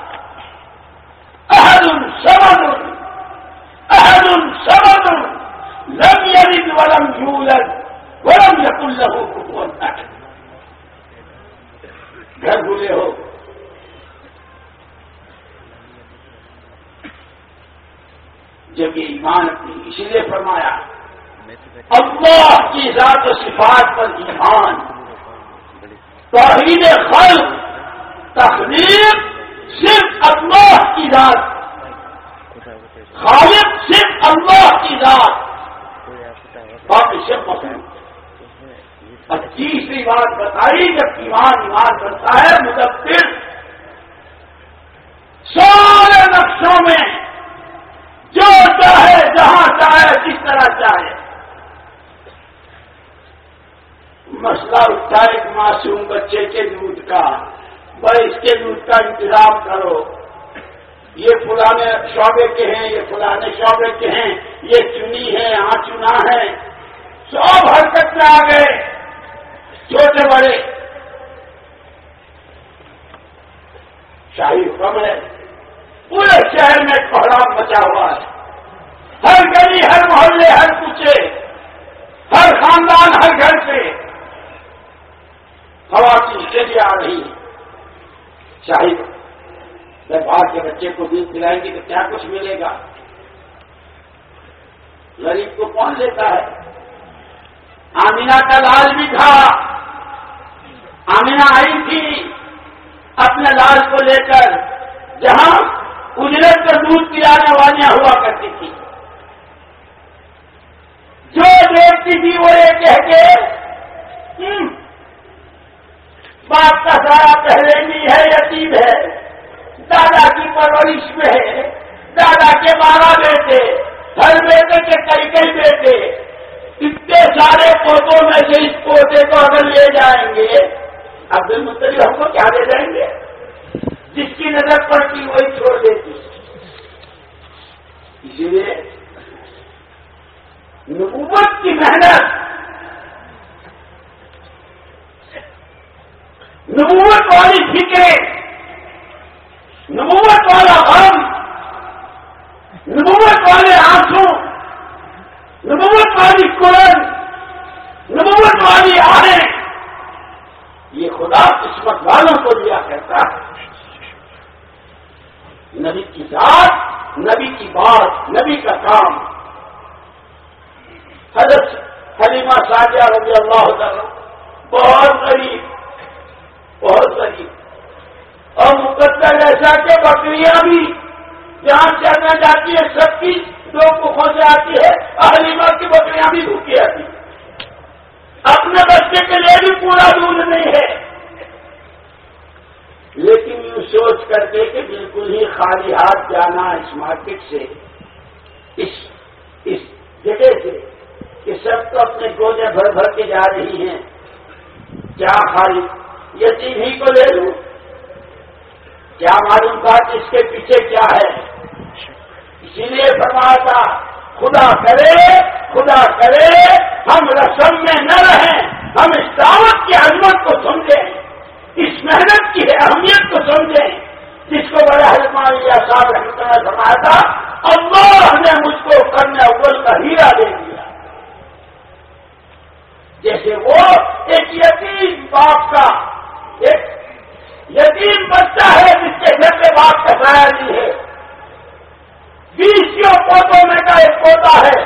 احد صمد احد صمد لم یلد ولم یولد ولم یکن لہ کفوا احد. گھر بھولے ہو، جب یہ ایمان اپنی اسی لیے فرمایا اللہ کی ذات و صفات پر ایمان، توحید خلق تخلیق صرف اللہ کی ذات، خالق صرف اللہ کی ذات، باقی سب پسند. اور تیسری بات بتائی جب ایمان ایمان کرتا ہے مدبر سارے نقشوں میں جو چاہے جہاں چاہے جس طرح چاہے. مسئلہ اٹھا ایک معصوم بچے کے دودھ کا، بھائی اس کے دودھ کا انتظام کرو، یہ فلانے شعبے کے ہیں، یہ فلانے شعبے کے ہیں، یہ چنی ہے، ہاں چنا ہے، سب حرکت میں آ گئے چھوٹے بڑے. شاہی حکم ہے، پورے شہر میں کوہرام مچا ہوا ہے، ہر گلی، ہر محلے، ہر کوچے، ہر خاندان، ہر گھر سے ہوا کی چیزیں آ رہی ہیں. شاہی جب باہر کے بچے کو دودھ پلائیں گے تو کیا کچھ ملے گا؟ غریب کو کون لیتا ہے؟ آمینہ کا لال بھی تھا، آمینہ آئی تھی اپنے لال کو لے کر جہاں اجرت پر دودھ پلانے والیاں ہوا کرتی تھی. جو دیکھتی تھی وہ یہ کہہ کے باپ کا سارا پہلے بھی ہے، یتیم ہے، دادا کی پرورش میں ہے، دادا کے بارہ بیٹے، ہر بیٹے کے کئی کئی بیٹے، اتنے سارے پوتوں میں سے اس پوتے کو اگر لے جائیں گے عبد المطلب ہم کو کیا دے جائیں گے؟ جس کی نظر پڑتی وہی چھوڑ دیتی. اسی لیے نبوت کی محنت، نبوت والی فکریں، نبوت والا غم، نبوت والے آنسو، نبوت والی قرن، نبوت والی آہیں، یہ خدا قسمت والوں کو دیا کرتا ہے. نبی کی ذات، نبی کی بات، نبی کا کام. حضرت حلیمہ سعدیہ رضی اللہ تعالی بہت غریب، بہت غریب، اور مقدر ایسا کہ بکریاں بھی جہاں چلنا جاتی ہے سب کی دو کخوں سے آتی ہے، حلیمہ کی بکریاں بھی بھوکی آتی، اپنے بچے کے لیے بھی پورا دودھ نہیں ہے. لیکن یوں سوچ کر کے کہ بالکل ہی خالی ہاتھ جانا اس مارکیٹ سے، اس اس جگہ سے کہ سب تو اپنے گوجے بھر بھر کے جا رہی ہیں، کیا خالی یتیم ہی کو لے لوں، کیا معلوم تھا کہ اس کے پیچھے کیا ہے؟ اسی لیے فرمایا تھا خدا کرے خدا کرے ہم رسم میں نہ رہیں، ہم اس دعوت کی عظمت کو سمجھیں، اس محنت کی اہمیت کو سمجھیں، جس کو بڑا حضرت علیہ صاحب رحمۃ اللہ نے فرمایا تھا اللہ نے مجھ کو قرن اول کا ہیرا دے دیا۔ جیسے وہ ایک یتیم باپ کا ایک یتیم بچہ ہے جس کے گھر میں باپ کا سایہ نہیں ہے، بیسوں پودوں میں کا ایک پودا ہے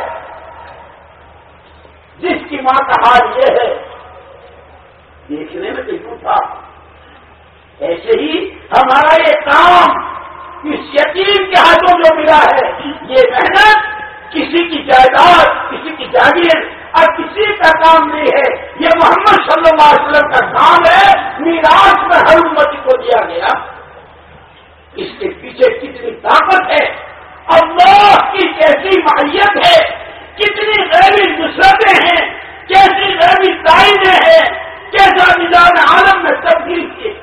جس کی ماں کا حال یہ ہے، دیکھنے میں تو یوں تھا۔ ایسے ہی ہمارا یہ کام اس یتیم کے ہاتھوں جو ملا ہے، یہ محنت کسی کی جائیداد، کسی کی جاگیر اور کسی کا کام نہیں ہے، یہ محمد صلی اللہ علیہ وسلم کا کام ہے، میراث میں ہر امتی کو دیا گیا۔ اس کے پیچھے کتنی طاقت ہے، اللہ کی کیسی معیت ہے، کتنی غیبی نصرتیں ہیں، کیسی غیبی تائیدیں ہیں، کیسا نظام عالم میں تبدیل کیے،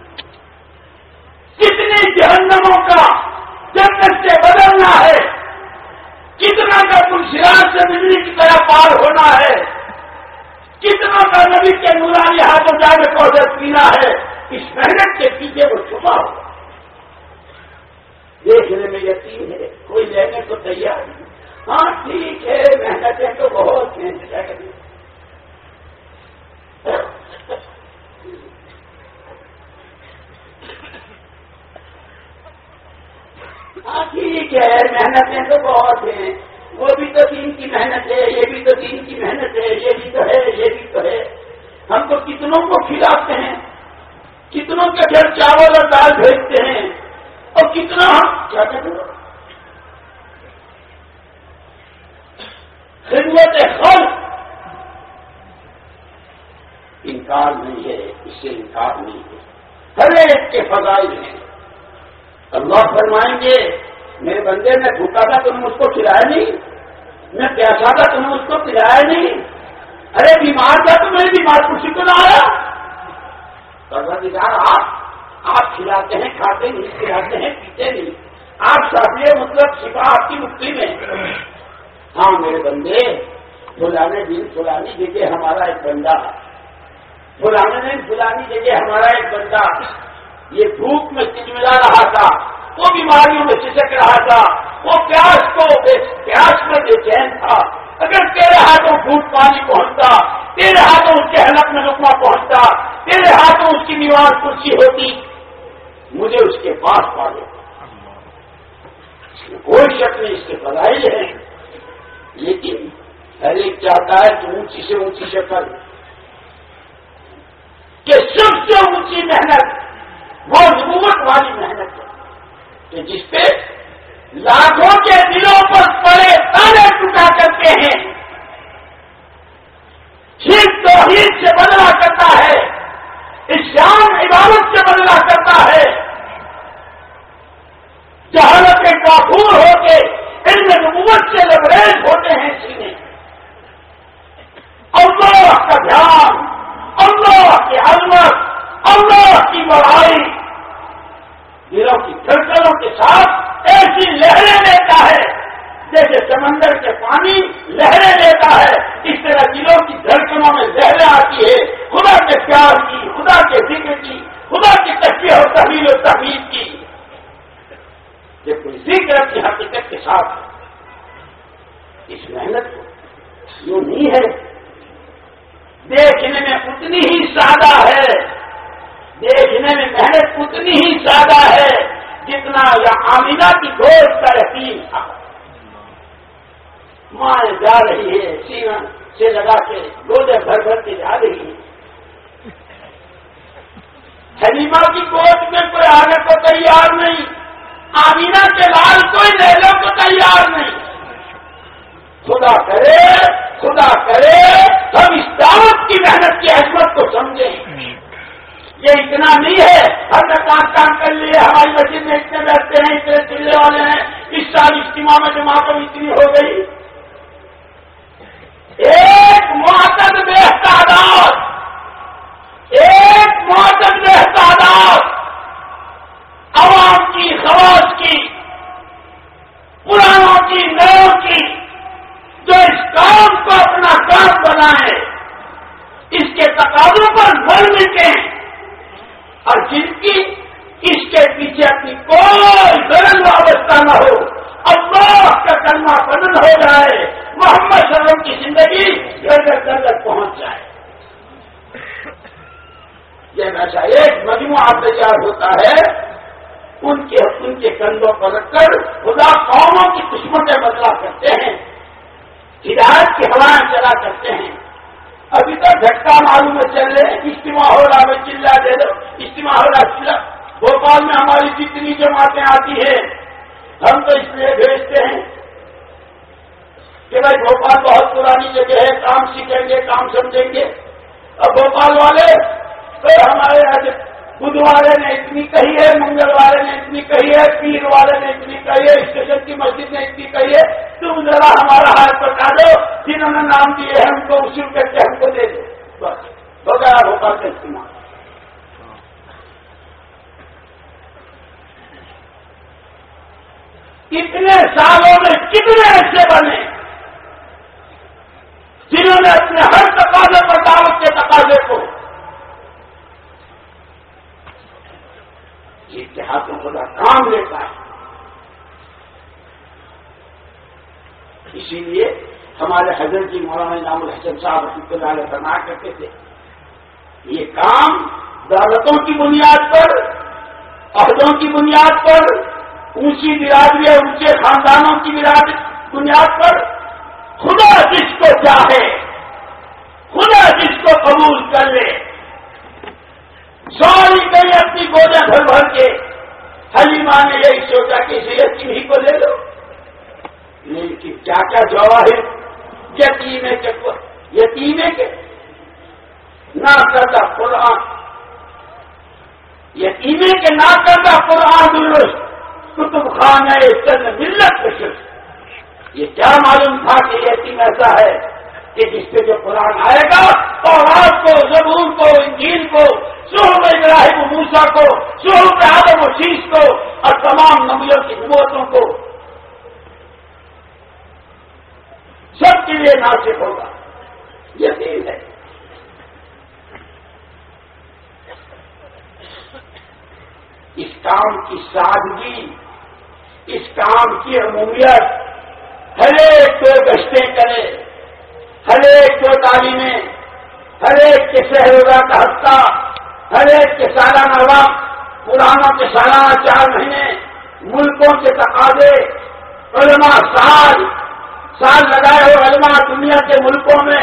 کتنی جہنموں کا جنت سے بدلنا ہے، کتنا کا پلسرات سے بجلی کی طرح پار ہونا ہے، کتنا کا نبی کے نورانی ہاتھوں جا کے کوثر پینا ہے، اس محنت کے پیچھے وہ چھپا ہوا دیکھنے میں یقین ہے، کوئی لینے کو تیار نہیں۔ ہاں ٹھیک ہے، محنتیں تو بہت ہیں، ہاں ٹھیک ہے، محنتیں تو بہت ہیں، وہ بھی تو دین کی محنت ہے، یہ بھی تو دین کی محنت ہے، یہ بھی تو ہے، یہ بھی تو ہے۔ ہم تو کتنوں کو کھلاتے ہیں، کتنوں کے گھر چاول اور دال بھیجتے ہیں، اور کتنا ہم کیا کہتے ہیں خدمت خلق، انکار نہیں ہے، اس سے انکار نہیں ہے، ہر ایک کے فضائل ہیں۔ اللہ فرمائیں گے میرے بندے میں بھوکا تھا تم نے اس کو کھلایا نہیں، میں پیاسا تھا تم نے اس کو پلایا نہیں، ارے بیمار تھا تو میں بیمار خوشی کو نہ آیا۔ پروردگار آپ آپ کھلاتے ہیں، کھاتے نہیں، کھلاتے ہیں، پیتے نہیں، آپ شافی مطلب شفا آپ کی مٹھی میں۔ ہاں میرے بندے فلانے دن فلانی جگہ ہمارا ایک بندہ، فلانے دن فلانی جگہ ہمارا ایک بندہ یہ بھوک میں چلملا رہا تھا، وہ بیماریوں میں چسک رہا تھا، وہ پیاس کو پیاس میں بے چین تھا، اگر تیرے ہاتھوں گھوٹ پانی پہنچتا، تیرے ہاتھوں اس کے حلق میں لقمہ پہنچتا، تیرے ہاتھوں اس کی نواز کرسی ہوتی، مجھے اس کے پاس پا لیتا۔ اس میں کوئی شک نہیں، اس کے فضائل ہیں، لیکن ہر ایک چاہتا ہے کہ اونچی سے اونچی شکل، کہ سب سے اونچی محنت وہ نبوت والی محنت ہے کہ جس پہ لاکھوں کے دلوں پر پڑے تالے ٹوٹا کرتے ہیں، شرک توحید سے بدلا کرتا ہے، اسلام عبادت سے بدلا کرتا ہے، جہالت کے کافور ہو کے علم نبوت سے لبریز ہوتے ہیں سینے۔ اللہ کا دھیان، اللہ کی عظمت، اللہ کی بڑائی دلوں کی دھڑکنوں کے ساتھ ایسی لہریں لیتا ہے جیسے سمندر کے پانی لہریں لیتا ہے، اس طرح دلوں کی دھڑکنوں میں لہریں آتی ہے خدا کے پیار کی، خدا کے ذکر کی، خدا کی تشبیہ اور تحلیل و تحمید کی۔ یہ کوئی ذکر کی حقیقت کے ساتھ اس محنت کو یوں نہیں ہے، دیکھنے میں اتنی ہی سادہ ہے، دیکھنے میں محنت اتنی ہی سادہ ہے جتنا یہ آمینہ کی گود کا یقین تھا۔ ماں جا رہی ہے سینہ سے لگا کے گودے بھر بھر کے جا رہی ہے، حلیمہ کی گود میں کوئی آنے کو تیار نہیں، آمینہ کے لال کوئی لینے کو تیار نہیں۔ خدا کرے خدا کرے ہم اس دعوت کی محنت کی عظمت کو سمجھیں۔ یہ اتنا نہیں ہے ہم نے کام کام کر لیے، ہماری مسجد میں اتنے بیٹھتے ہیں، اتنے چلنے والے ہیں، اس سال اجتماع میں جماعتوں اتنی ہو گئی۔ ایک معتد بے تعداد، ایک معتد بے تعداد اور جن کی اس کے پیچھے اپنی کوئی غرض وابستہ نہ ہو، اللہ کا کلمہ بلند ہو جائے، محمد صلی اللہ علیہ وسلم کی زندگی گھر گھر گھر گھر پہنچ جائے، یہ نشہ ایک مجموعہ تیار ہوتا ہے، ان کے ان کے کندھوں پر رکھ کر خدا قوموں کی دشمنیں بدلا کرتے ہیں، ہدایت کی ہوائیں چلا کرتے ہیں۔ ابھی تو جھٹکا معلوم چل رہے اجتماع ہو رہا ہے، چلا دے دو اجتماع ہو رہا چلا۔ بھوپال میں ہماری جتنی جماعتیں آتی ہیں ہم تو اس لیے بھیجتے ہیں کہ بھائی بھوپال بہت پرانی جگہ ہے، کام سیکھیں گے، کام سمجھیں گے۔ اب بھوپال والے تو ہمارے بدھوارے نے اتنی کہی ہے، منگلوارے نے اتنی کہی ہے، پیر والے نے اتنی کہی ہے، اسٹیشن کی مسجد نے اتنی کہی ہے، تم ذرا ہمارا حال بتا دو، جنہوں نے نام دیے ہیں ہم کو اصول کر کے ہم کو دے دو، بس ہو گیا بھوپال کا اجتماع۔ اتنے سالوں میں کتنے ایسے بنے جنہوں نے اپنے ہر تقاضے پر دعوت کے تقاضے کو اتحادوں کو کام لیتا ہے۔ اسی لیے ہمارے حضرت جی مولانا انعام الحسن صاحب رحمۃ اللہ علیہ فرمایا کرتے تھے، یہ کام دولتوں کی بنیاد پر، عہدوں کی بنیاد پر، اونچی برادری اور اونچے خاندانوں کی بنیاد پر خدا جس کو چاہے، خدا جس کو قبول کر لے، ساری کہیں اپنی گودیں بھر بھر کے حلیمہ نے یہی سوچا کہ اسے یتیم ہی کو لے لو، لیکن کیا کیا جواہر یتیمے کے یتیمے کے نہ کردہ قرآن، یتیمے کے نہ کردہ قرآن درست کتب خانہ چند ملت کشش، یہ کیا معلوم تھا کہ یتیم ایسا ہے کہ جس پہ جو قرآن آئے گا تورات کو، زبور کو، انجیل کو، صحف ابراہیم و موسیٰ کو، صحف آدم و شیش کو اور تمام نبیوں کی نبوتوں کو سب کے لیے ناصف ہوگا، یقین ہے۔ اس کام کی سادگی، اس کام کی عمومیت، ہر ایک کو گشتیں کرے، ہر ایک کو تعلیمیں، ہر ایک کے شہروزہ کا ہفتہ، ہر ایک کے سالانہ وقت، پرانوں کے سالانہ چار مہینے، ملکوں کے تقاضے، علماء سال سال لگائے ہوئے علماء دنیا کے ملکوں میں،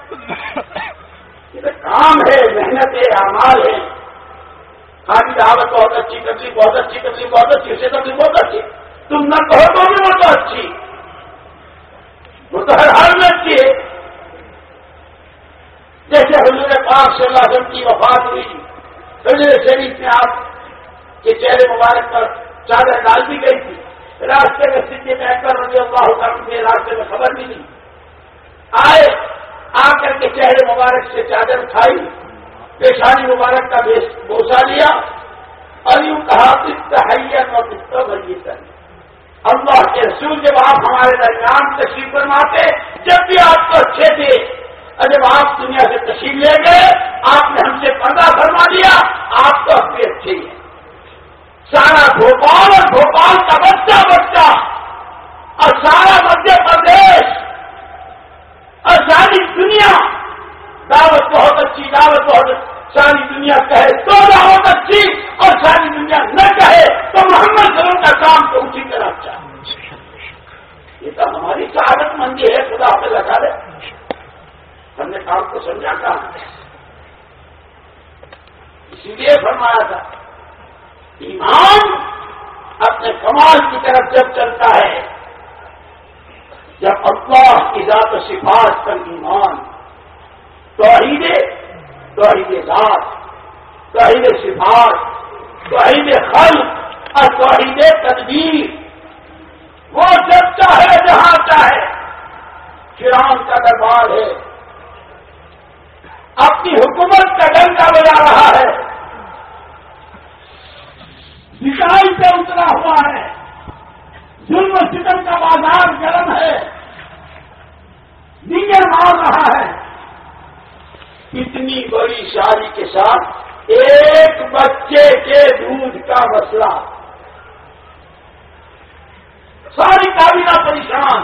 یہ کام ہے، محنت ہے، اعمال ہے۔ خالی دعوت بہت اچھی، تکلیف بہت اچھی، تکلیف بہت اچھی، اسے تکلیف بہت اچھی، تم نہ کہو تو بھی وہ تو اچھی، وہ تو ہر حال میں اچھی ہے۔ جیسے حضور پاک صلی اللہ علیہ وسلم کی وفات ہوئی، حضور شریف نے آپ کے چہرے مبارک پر چادر ڈال دی گئی تھی، راستے میں صدیق اکبر رضی اللہ عنہ کے راستے میں خبر بھی نہیں آئے، آ کر کے چہرے مبارک سے چادر اٹھائی، پیشانی مبارک کا بوسہ لیا اور یوں کہا تحیّن و تستبیّن، اللہ کے رسول جب آپ ہمارے درمیان تشریف فرماتے جب بھی آپ کو اچھے تھے، اور جب آپ دنیا سے تشریف لے گئے آپ نے ہم سے پردہ فرما دیا، آپ تو اب بھی اچھے ہی ہیں۔ سارا بھوپال اور بھوپال کا بچہ بچہ اور سارا مدھیہ پردیش اور ساری دنیا دعوت بہت اچھی، دعوت بہت اچھی، ساری دنیا کہے تو دعوت اچھی اور ساری دنیا نہ کہے تو محمد صلی اللہ علیہ وسلم کا کام تو اسی طرح اچھا۔ یہ تو ہماری سعادت مندی ہے، خدا پہ لگا دے، ہم نے کام کو سمجھا کہاں، اسی لیے فرمایا تھا ایمان اپنے کمال کی طرف جب چلتا ہے، جب اللہ کی ذات و صفات پر ایمان، توحید توحید ذات، توحید صفات، توحید خلق اور توحید تدبیر، وہ جب چاہے جہاں چاہے، فرعون کا دربار ہے، اپنی حکومت کا ڈنکا بجا رہا ہے، سچائی پہ اترا ہوا ہے، ظلم و ستم کا بازار گرم ہے، دیگر مار رہا ہے، اتنی بڑی شاعری کے ساتھ ایک بچے کے دودھ کا مسئلہ، ساری کابینہ پریشان،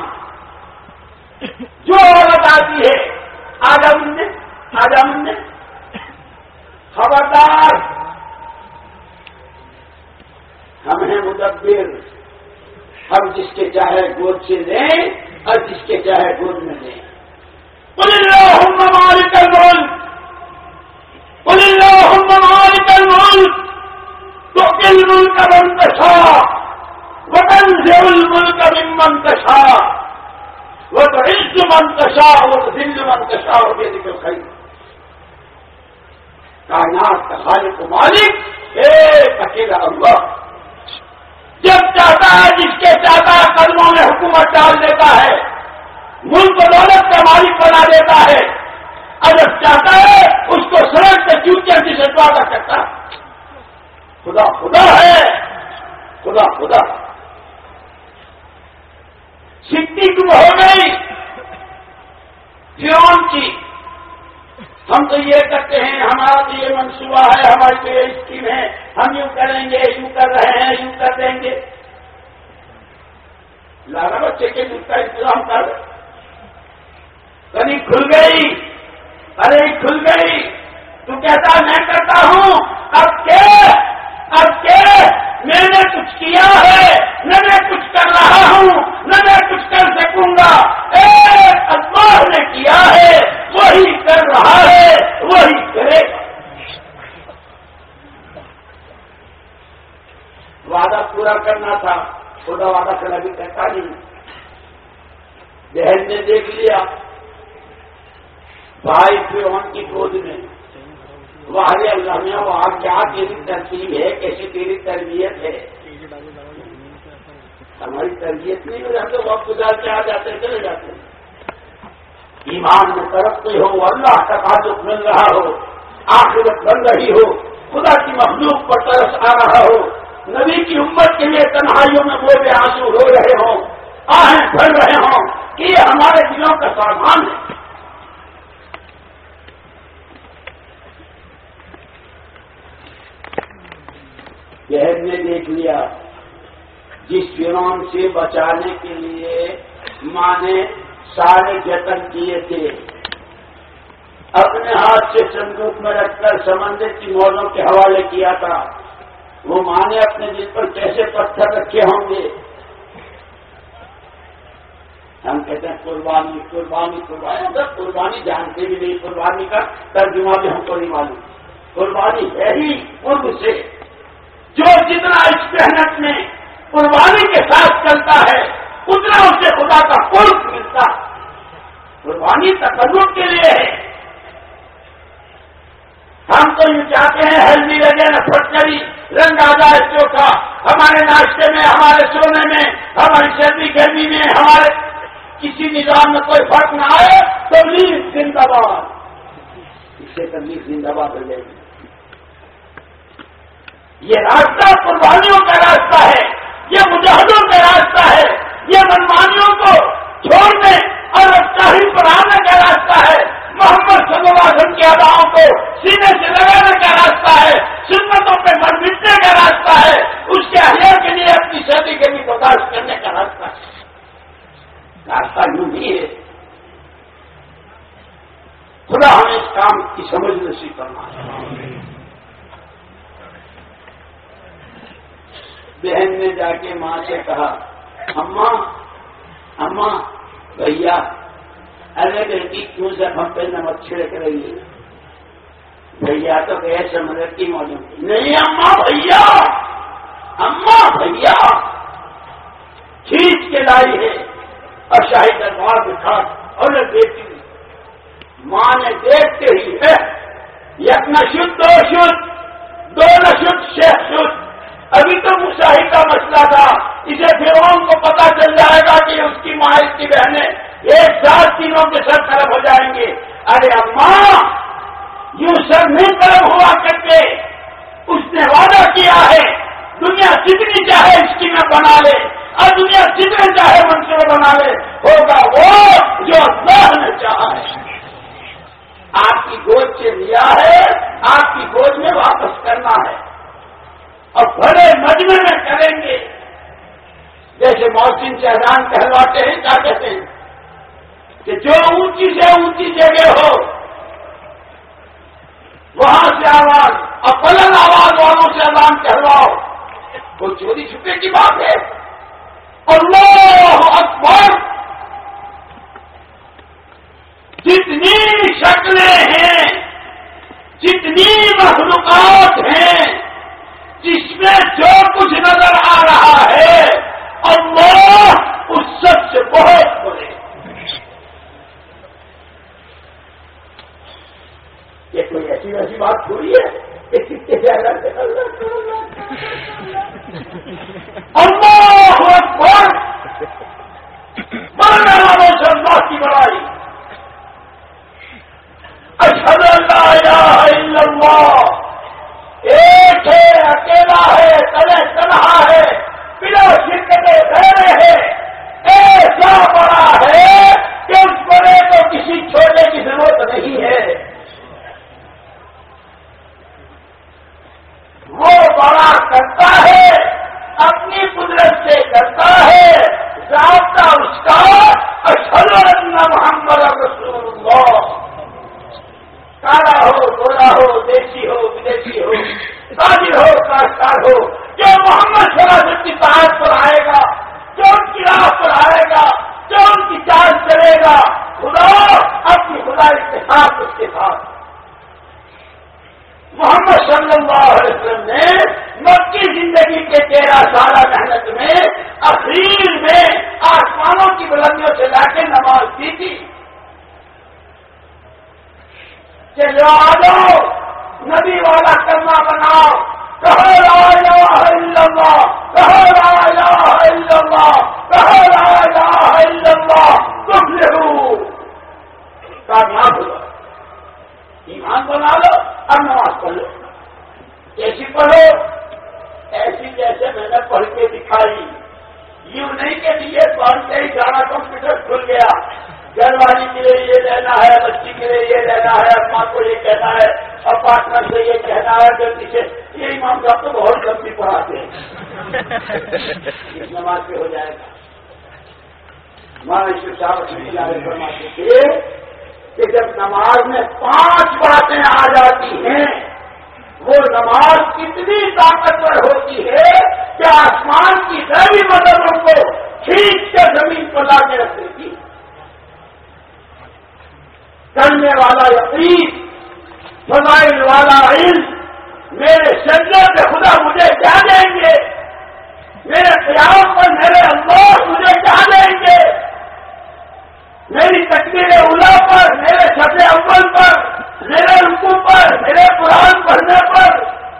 جو عورت آتی ہے آجا منہ آجا منہ، خبردار ہم ہیں مدبر، ہم جس کے چاہے گود سے لیں اور جس کے چاہے گود میں لیں۔ قل اللہم مالک الملک قل اللہم مالک الملک تؤتی الملک من تشاء وتنزع الملک ممن تشاء وتعز من تشاء وتذل من تشاء بیدک الخیر۔ کائنات کا خالق و مالک ایک اکیلا اللہ، جب چاہتا ہے جس کے چاہتا ہے قدموں میں حکومت ڈال دیتا ہے، ملک و دولت کا مالک بنا دیتا ہے، اور جب چاہتا ہے اس کو سڑک سے چوچر کی سٹوا کر سکتا ہے۔ خدا خدا ہے، خدا خدا۔ سکتی گم ہو گئی فرعون کی، ہم تو یہ کرتے ہیں، ہمارا تو یہ منصوبہ ہے، ہماری تو یہ اسکیم ہے، ہم یوں کریں گے، یوں کر رہے ہیں، یوں کر دیں گے۔ لالا بچے کے دودھ کا انتظام کر، کہیں کھل گئی، ارے کھل گئی، تو کہتا میں کرتا ہوں، اب کیا اب کیا میں نے کچھ کیا ہے، نہ میں کچھ کر رہا ہوں، نہ میں کچھ کر سکوں گا، ایک اللہ نے کیا ہے، وہی کر رہا ہے، وہی کرے گا۔ وعدہ پورا کرنا تھا، خدا وعدہ کرنا بھی کرتا نہیں۔ بہن نے دیکھ لیا بھائی فرعون کی گود میں، واہ اللہ میں وہاں کیا تیری ترکیب ہے، کیسی تیری تربیت ہے۔ ہماری تربیت نہیں ہو جاتے، وقت گزار کے آ جاتے چلے جاتے، ایمان میں ترقی ہو، اللہ کا تعلق مل رہا ہو، آخرت بن رہی ہو، خدا کی مخلوق پر ترس آ رہا ہو، نبی کی امت کے لیے تنہائیوں میں وہ بے آنسو رو رہے ہوں، آہیں بھر رہے ہوں کہ یہ ہمارے دلوں کا سامان ہے۔ بہن نے دیکھ لیا جس فرعون سے بچانے کے لیے ماں نے سارے جتن کیے تھے، اپنے ہاتھ سے صندوق میں رکھ کر سمندر کی موجوں کے حوالے کیا تھا، وہ ماں نے اپنے دل پر کیسے پتھر رکھے ہوں گے۔ ہم کہتے ہیں قربانی قربانی قربانی، اگر قربانی جانتے بھی نہیں، قربانی کا ترجمہ بھی ہم کو نہیں معلوم۔ قربانی ہے ہی قرب سے، جو جتنا اس محنت میں قربانی کے ساتھ چلتا ہے اتنا اسے خدا کا قرب ملتا ہے۔ قربانی تقرب کے لیے ہے۔ ہم تو یہ چاہتے ہیں ہلدی لگے نہ پھٹکری، رنگ آ جائے چوکھا، ہمارے ناشتے میں، ہمارے سونے میں، ہماری سردی گرمی میں، ہمارے کسی نظام میں کوئی فرق نہ آئے۔ تبلیغ زندہ باد، اس سے تبلیغ زندہ باد ہو جائے گی۔ یہ راستہ قربانیوں کا راستہ ہے، یہ مجاہدوں کا راستہ ہے، یہ منمانیوں کو چھوڑنے اور رفتاری پر آنے کا راستہ ہے، محمد صلی اللہ علیہ وسلم کی اداؤں کو سینے سے لگانے کا راستہ ہے، سنتوں پہ مر مٹنے کا راستہ ہے، اس کے احیاء کے لیے اپنی شادی کے بھی برداشت کرنے کا راستہ ہے۔ راستہ یوں ہی ہے۔ خدا ہمیں اس کام کی سمجھ نصیب کرنا ہے۔ بہن نے جا کے ماں سے کہا، اماں اماں بھیا، ارے بیٹی کیوں سے ہم پہ نمک چھڑک رہی ہے؟ بھیا تو غیر سمندر کی موجود نہیں، اماں بھیا اماں بھیا کھینچ کے لائی ہے اور شاہی دربار بٹھا، اور بیٹی ماں نے دیکھتے ہی ہے یک نہ شد دو شد دو نہ شد شیخ شد، ابھی تو مشاہد کا مسئلہ تھا، اسے فرعون کو پتا چل جائے گا کہ اس کی ماں اس کی بہنیں ایک ساتھ تینوں کے سر طرف ہو جائیں گے۔ ارے اماں یوں سر نہیں طرف ہوا کرتے، اس نے وعدہ کیا ہے دنیا جتنی چاہے اس کی میں بنا لے اور دنیا جتنے چاہے منصوبے بنا لے، ہوگا وہ جو اللہ نے چاہا ہے۔ آپ کی گود سے لیا ہے، آپ کی گود میں واپس سے محسن شہزان کہلواتے ہیں، کیا کہتے ہیں کہ جو اونچی سے اونچی جگہ ہو وہاں سے آواز اور بلند آواز والوں سے اذان کہلواؤ، کوئی چوری چھپے کی بات ہے؟ اللہ اکبر! جتنی شکلیں ہیں، جتنی مخلوقات ہیں، جس میں جو کچھ نظر آ رہا ہے اللہ اس سب سے بہت بڑے۔ یہ کوئی ایسی ویسی بات تھوڑی ہے کہ کتنے سے اللہ اللہ اکبر! مرنے والوں سے اللہ کی بڑائی۔ اشہد ان لا الہ الا اللہ، ایک ہے، اکیلا ہے، تنہا تنہا ہے، بلا شرکت غیرہ ہے، ایسا بڑا ہے کہ اس بڑے کو کسی چھوٹے کی ضرورت نہیں ہے۔ وہ بڑا کرتا ہے، اپنی قدرت سے کرتا ہے، ضابطہ اس کا اشہد ان محمد رسول اللہ۔ کالا ہو، گولا ہو، دیسی ہو، ودیسی ہو، تاجر ہو، کاشتکار ہو، جو محمد صلی اللہ علیہ وسلم کی طاعت پر آئے گا، جو ان کی راہ پر آئے گا، جو ان کی چال چلے گا، خدا اپنی خدائی کے ساتھ اس کے ساتھ۔ محمد صلی اللہ علیہ وسلم نے مکی زندگی کے تیرہ سالہ محنت میں اخیر میں آسمانوں کی بلندیوں سے لا کے نماز دی تھی کہ لو آ جاؤ نبی والا کلمہ بناؤ، کہو لا الہ الا اللہ، کہو لا الہ الا اللہ، کہو لا الہ الا اللہ، تفلحوا، کامیاب ہو جاؤ۔ ایمان بنا لو اور نماز پڑھ لو، کیسی پڑھو؟ ایسی جیسے میں نے پڑھ کے دکھائی، یوں نہیں کہ یہ پڑھتے ہی جانا کمپیوٹر کھل گیا، گھر والی کے لیے یہ لینا ہے، بچی کے لیے یہ لینا ہے، ماں کو یہ کہنا ہے، اور پارٹنر سے یہ کہنا ہے، جو پیچھے یہ امام صاحب تو بہت لمبی پڑھاتے ہیں، اس نماز پہ ہو جائے گا۔ مہاراج صاحب فرماتے تھے کہ جب نماز میں پانچ باتیں آ جاتی ہیں وہ نماز کتنی طاقتور ہوتی ہے کہ آسمان کی سبھی مددوں کو کھینچ کے زمین پر لا کے رکھ دیتی ہے۔ کرنے والا یقین، فضائل والا علم، میرے سجدے پہ خدا مجھے کیا دیں گے، میرے قیام پر میرے اللہ مجھے کیا دیں گے، میری تکبیر اولیٰ پر، میرے شب اول پر، میرے رکوع پر، میرے قرآن پڑھنے پر۔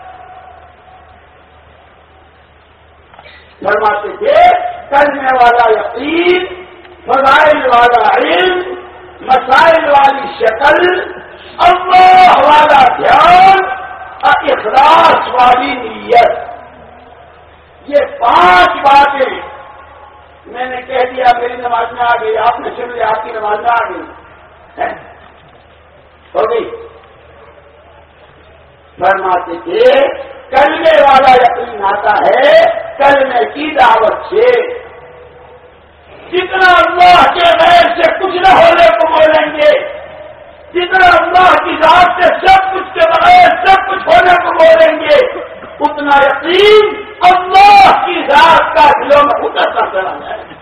فرماتے تھے کرنے والا یقین، فضائل والا علم، مسائل والی شکل، اللہ والا دھیان اور اخلاص والی نیت، یہ پانچ باتیں میں نے کہہ دیا میری نماز میں آ گئی، آپ نے سن لیا آپ کی نماز میں آ گئی، ہو گئی۔ فرماتے تھے کلمے والا یقین آتا ہے کلمے کی دعوت سے، جتنا اللہ کے غیر سے کچھ نہ ہونے کو بولیں گے، جتنا اللہ کی ذات سے سب کچھ کے بغیر سب کچھ ہونے کو بولیں گے، اتنا یقین اللہ کی ذات کا دلوں میں اترتا چلا جائے گا۔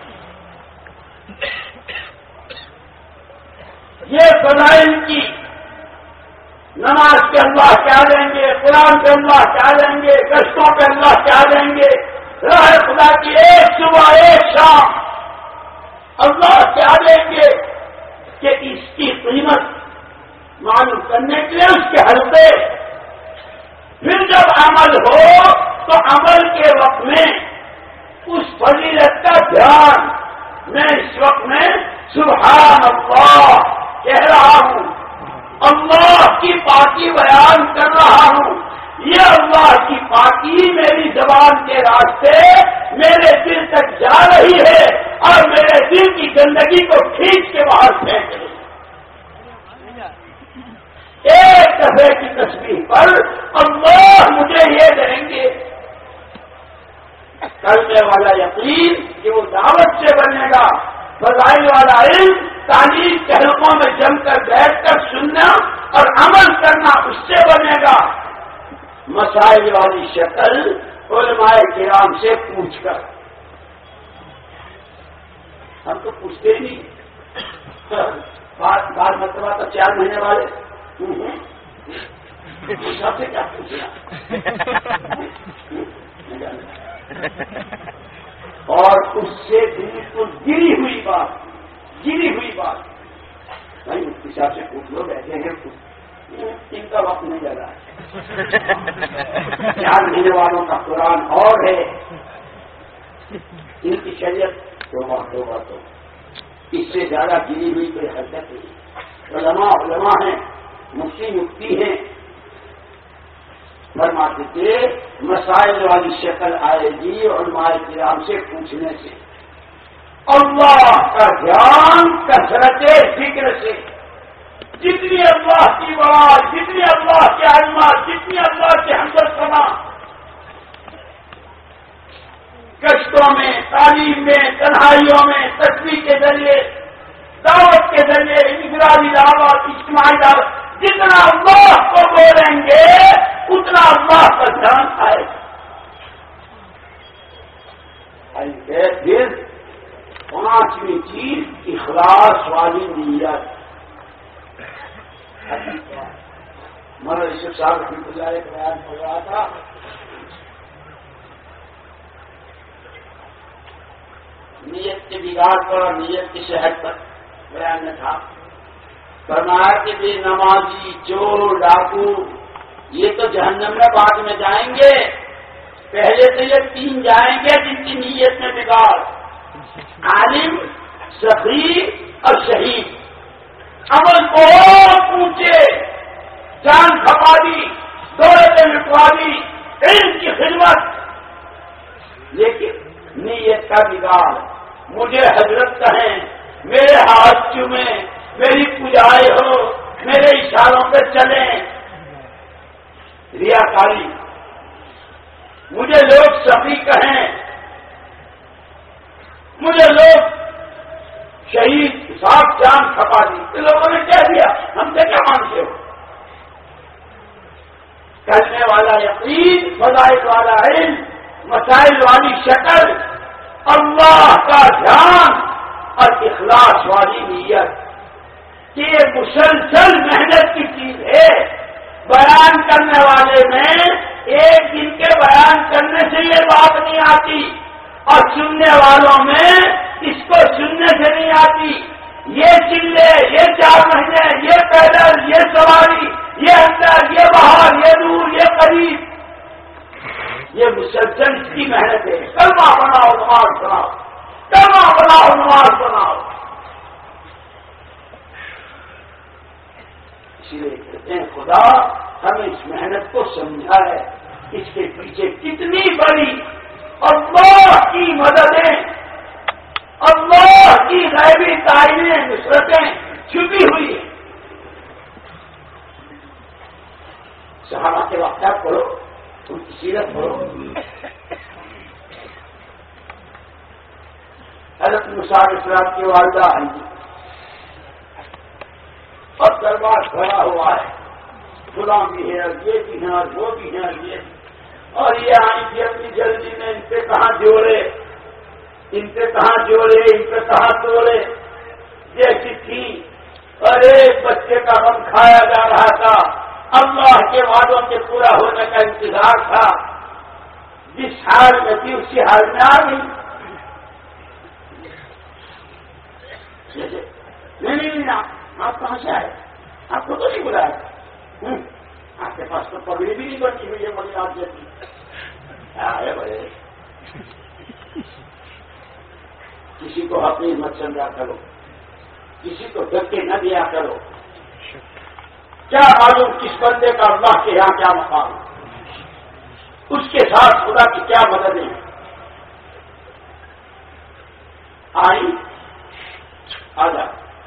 یہ فضائل کی نماز پہ اللہ کیا دیں گے، قرآن پہ اللہ کیا دیں گے، گشتوں پہ اللہ کیا دیں گے، راہ خدا کی ایک صبح ایک شام اللہ کیا دیں گے کہ اس کی قیمت معلوم کرنے کے لیے اس کے حلقے، پھر جب عمل ہو تو عمل کے وقت میں اس فضیلت کا دھیان، میں اس وقت میں سبحان اللہ کہہ رہا ہوں، اللہ کی پاکی بیان کر رہا ہوں، یہ اللہ کی پاکی میری زبان کے راستے میرے دل تک جا رہی ہے اور میرے دل کی گندگی کو کھینچ کے باہر پھینک رہی ہے۔ ایک دفعے کی تسبیح پر اللہ مجھے یہ دیں گے کرنے والا یقین کہ وہ دعوت سے بنے گا، فضائل والا علم تعلیم کے حلقوں میں جم کر بیٹھ کر سننا اور عمل کرنا اس سے بنے گا، مسائل والی شکل علماء کرام سے پوچھ کر۔ ہم تو پوچھتے ہی نہیں، بات بات مرتبہ تو چار مہینے والے سب سے کیا پوچھنا، اور اس سے بالکل گری ہوئی بات گری ہوئی بات بھائی اس حساب سے پوچھ لو، بیٹھے ہیں ان کا وقت نہیں لگا ہے، چار مہینے والوں کا قرآن اور ہے، ان کی شریعت تو بات دو بات ہو، اس سے زیادہ گری ہوئی کوئی حرکت نہیں۔ علماء علماء ہیں، مفتی مفتی ہیں، فرماتے تھے مسائل والی شکل آئے گی علماء کرام سے پوچھنے سے، اللہ کا دھیان کثرت ذکر سے، جتنی اللہ کی بات، جتنی اللہ کی عظمت، جتنی اللہ کی حمد و ثنا کشتوں میں، تعلیم میں، تنہائیوں میں، تسبیح کے ذریعے، دعوت کے ذریعے، انفرادی دعوت، اجتماعی دعوت، جتنا اللہ کو بولیں گے اتنا اللہ کا دھیان آئے گا۔ پھر پانچویں چیز اخلاص والی نیت۔ مولانا یوسف صاحب رحمۃ اللہ علیہ بیان ہو رہا تھا، نیت کے بگاڑ پر اور نیت کی صحت پر بیان میں تھا۔ فرمایا کہ بھی نمازی، چور، ڈاکو یہ تو جہنم میں بعد میں جائیں گے، پہلے تو یہ تین جائیں گے جن کی نیت میں بگاڑ، عالم، سخی اور شہید۔ عمل بہت اونچے، جان کھپا دی، دولتیں لٹوا دی، علم کی خدمت، لیکن نیت کا بگاڑ، مجھے حضرت کہیں، میرے ہاتھ چومیں، میری پجائے ہو، میرے اشاروں پہ چلیں، ریاکاری، مجھے لوگ سخی کہیں، مجھے لوگ شہید، صاف جان کھپا دی، ان لوگوں نے کہہ دیا ہم سے کیا مانگتے ہو؟ کرنے والا یقین، فضائل والا علم، مسائل والی شکل، اللہ کا دھیان اور اخلاص والی نیت، یہ مسلسل محنت کی چیز ہے۔ بیان کرنے والے میں ایک دن کے بیان کرنے سے یہ بات نہیں آتی، اور سننے والوں میں اس کو سننے سے نہیں آتی، یہ چلے، یہ چار مہینے، یہ پیدل، یہ سواری، یہ اندر، یہ باہر، یہ دور، یہ قریب، یہ مسلسل کی محنت ہے۔ کلمہ بناؤ، نماز بناؤ، کلمہ بناؤ، نماز بناؤ۔ اسی لیے کہتے ہیں خدا ہمیں اس محنت کو سمجھا ہے، اس کے پیچھے کتنی بڑی اللہ کی مددیں، اللہ کی غیبی تعینیں، نصرتیں چھپی ہوئی ہیں۔ صحابہ کے واقعات پڑھو، ان کی سیرت پڑھو۔ حضرت موسیٰ علیہ السلام کی والدہ آئی اور دربار بھرا ہوا ہے، غلام بھی ہے، یہ بھی ہیں اور وہ بھی ہیں، یہ اور یہ آئی تھی اپنی جلدی میں، ان پہ کہاں جوڑے، ان پہ کہاں جوڑے، ان پہ کہاں توڑے، جیسی تھی، اور ایک بچے کا غم کھایا جا رہا تھا، اللہ کے وعدوں کے پورا ہونے کا انتظار تھا، جس حال میں تھی اسی حال میں آ گئی۔ نہیں نہیں آپ کہاں سے آئے؟ آپ کو تو نہیں بلایا، آپ کے پاس تو پگڑی بھی نہیں بنتی ہوئی ہے، بڑی آپ جیسی آئے بڑے، کسی کو اپنی مت سمجھا کرو، کسی کو دھکے نہ دیا کرو، کیا معلوم کس بندے کا اللہ کے یہاں کیا مقام ہے، اس کے ساتھ خدا کی کیا مدد ہے۔ آئی آ جا،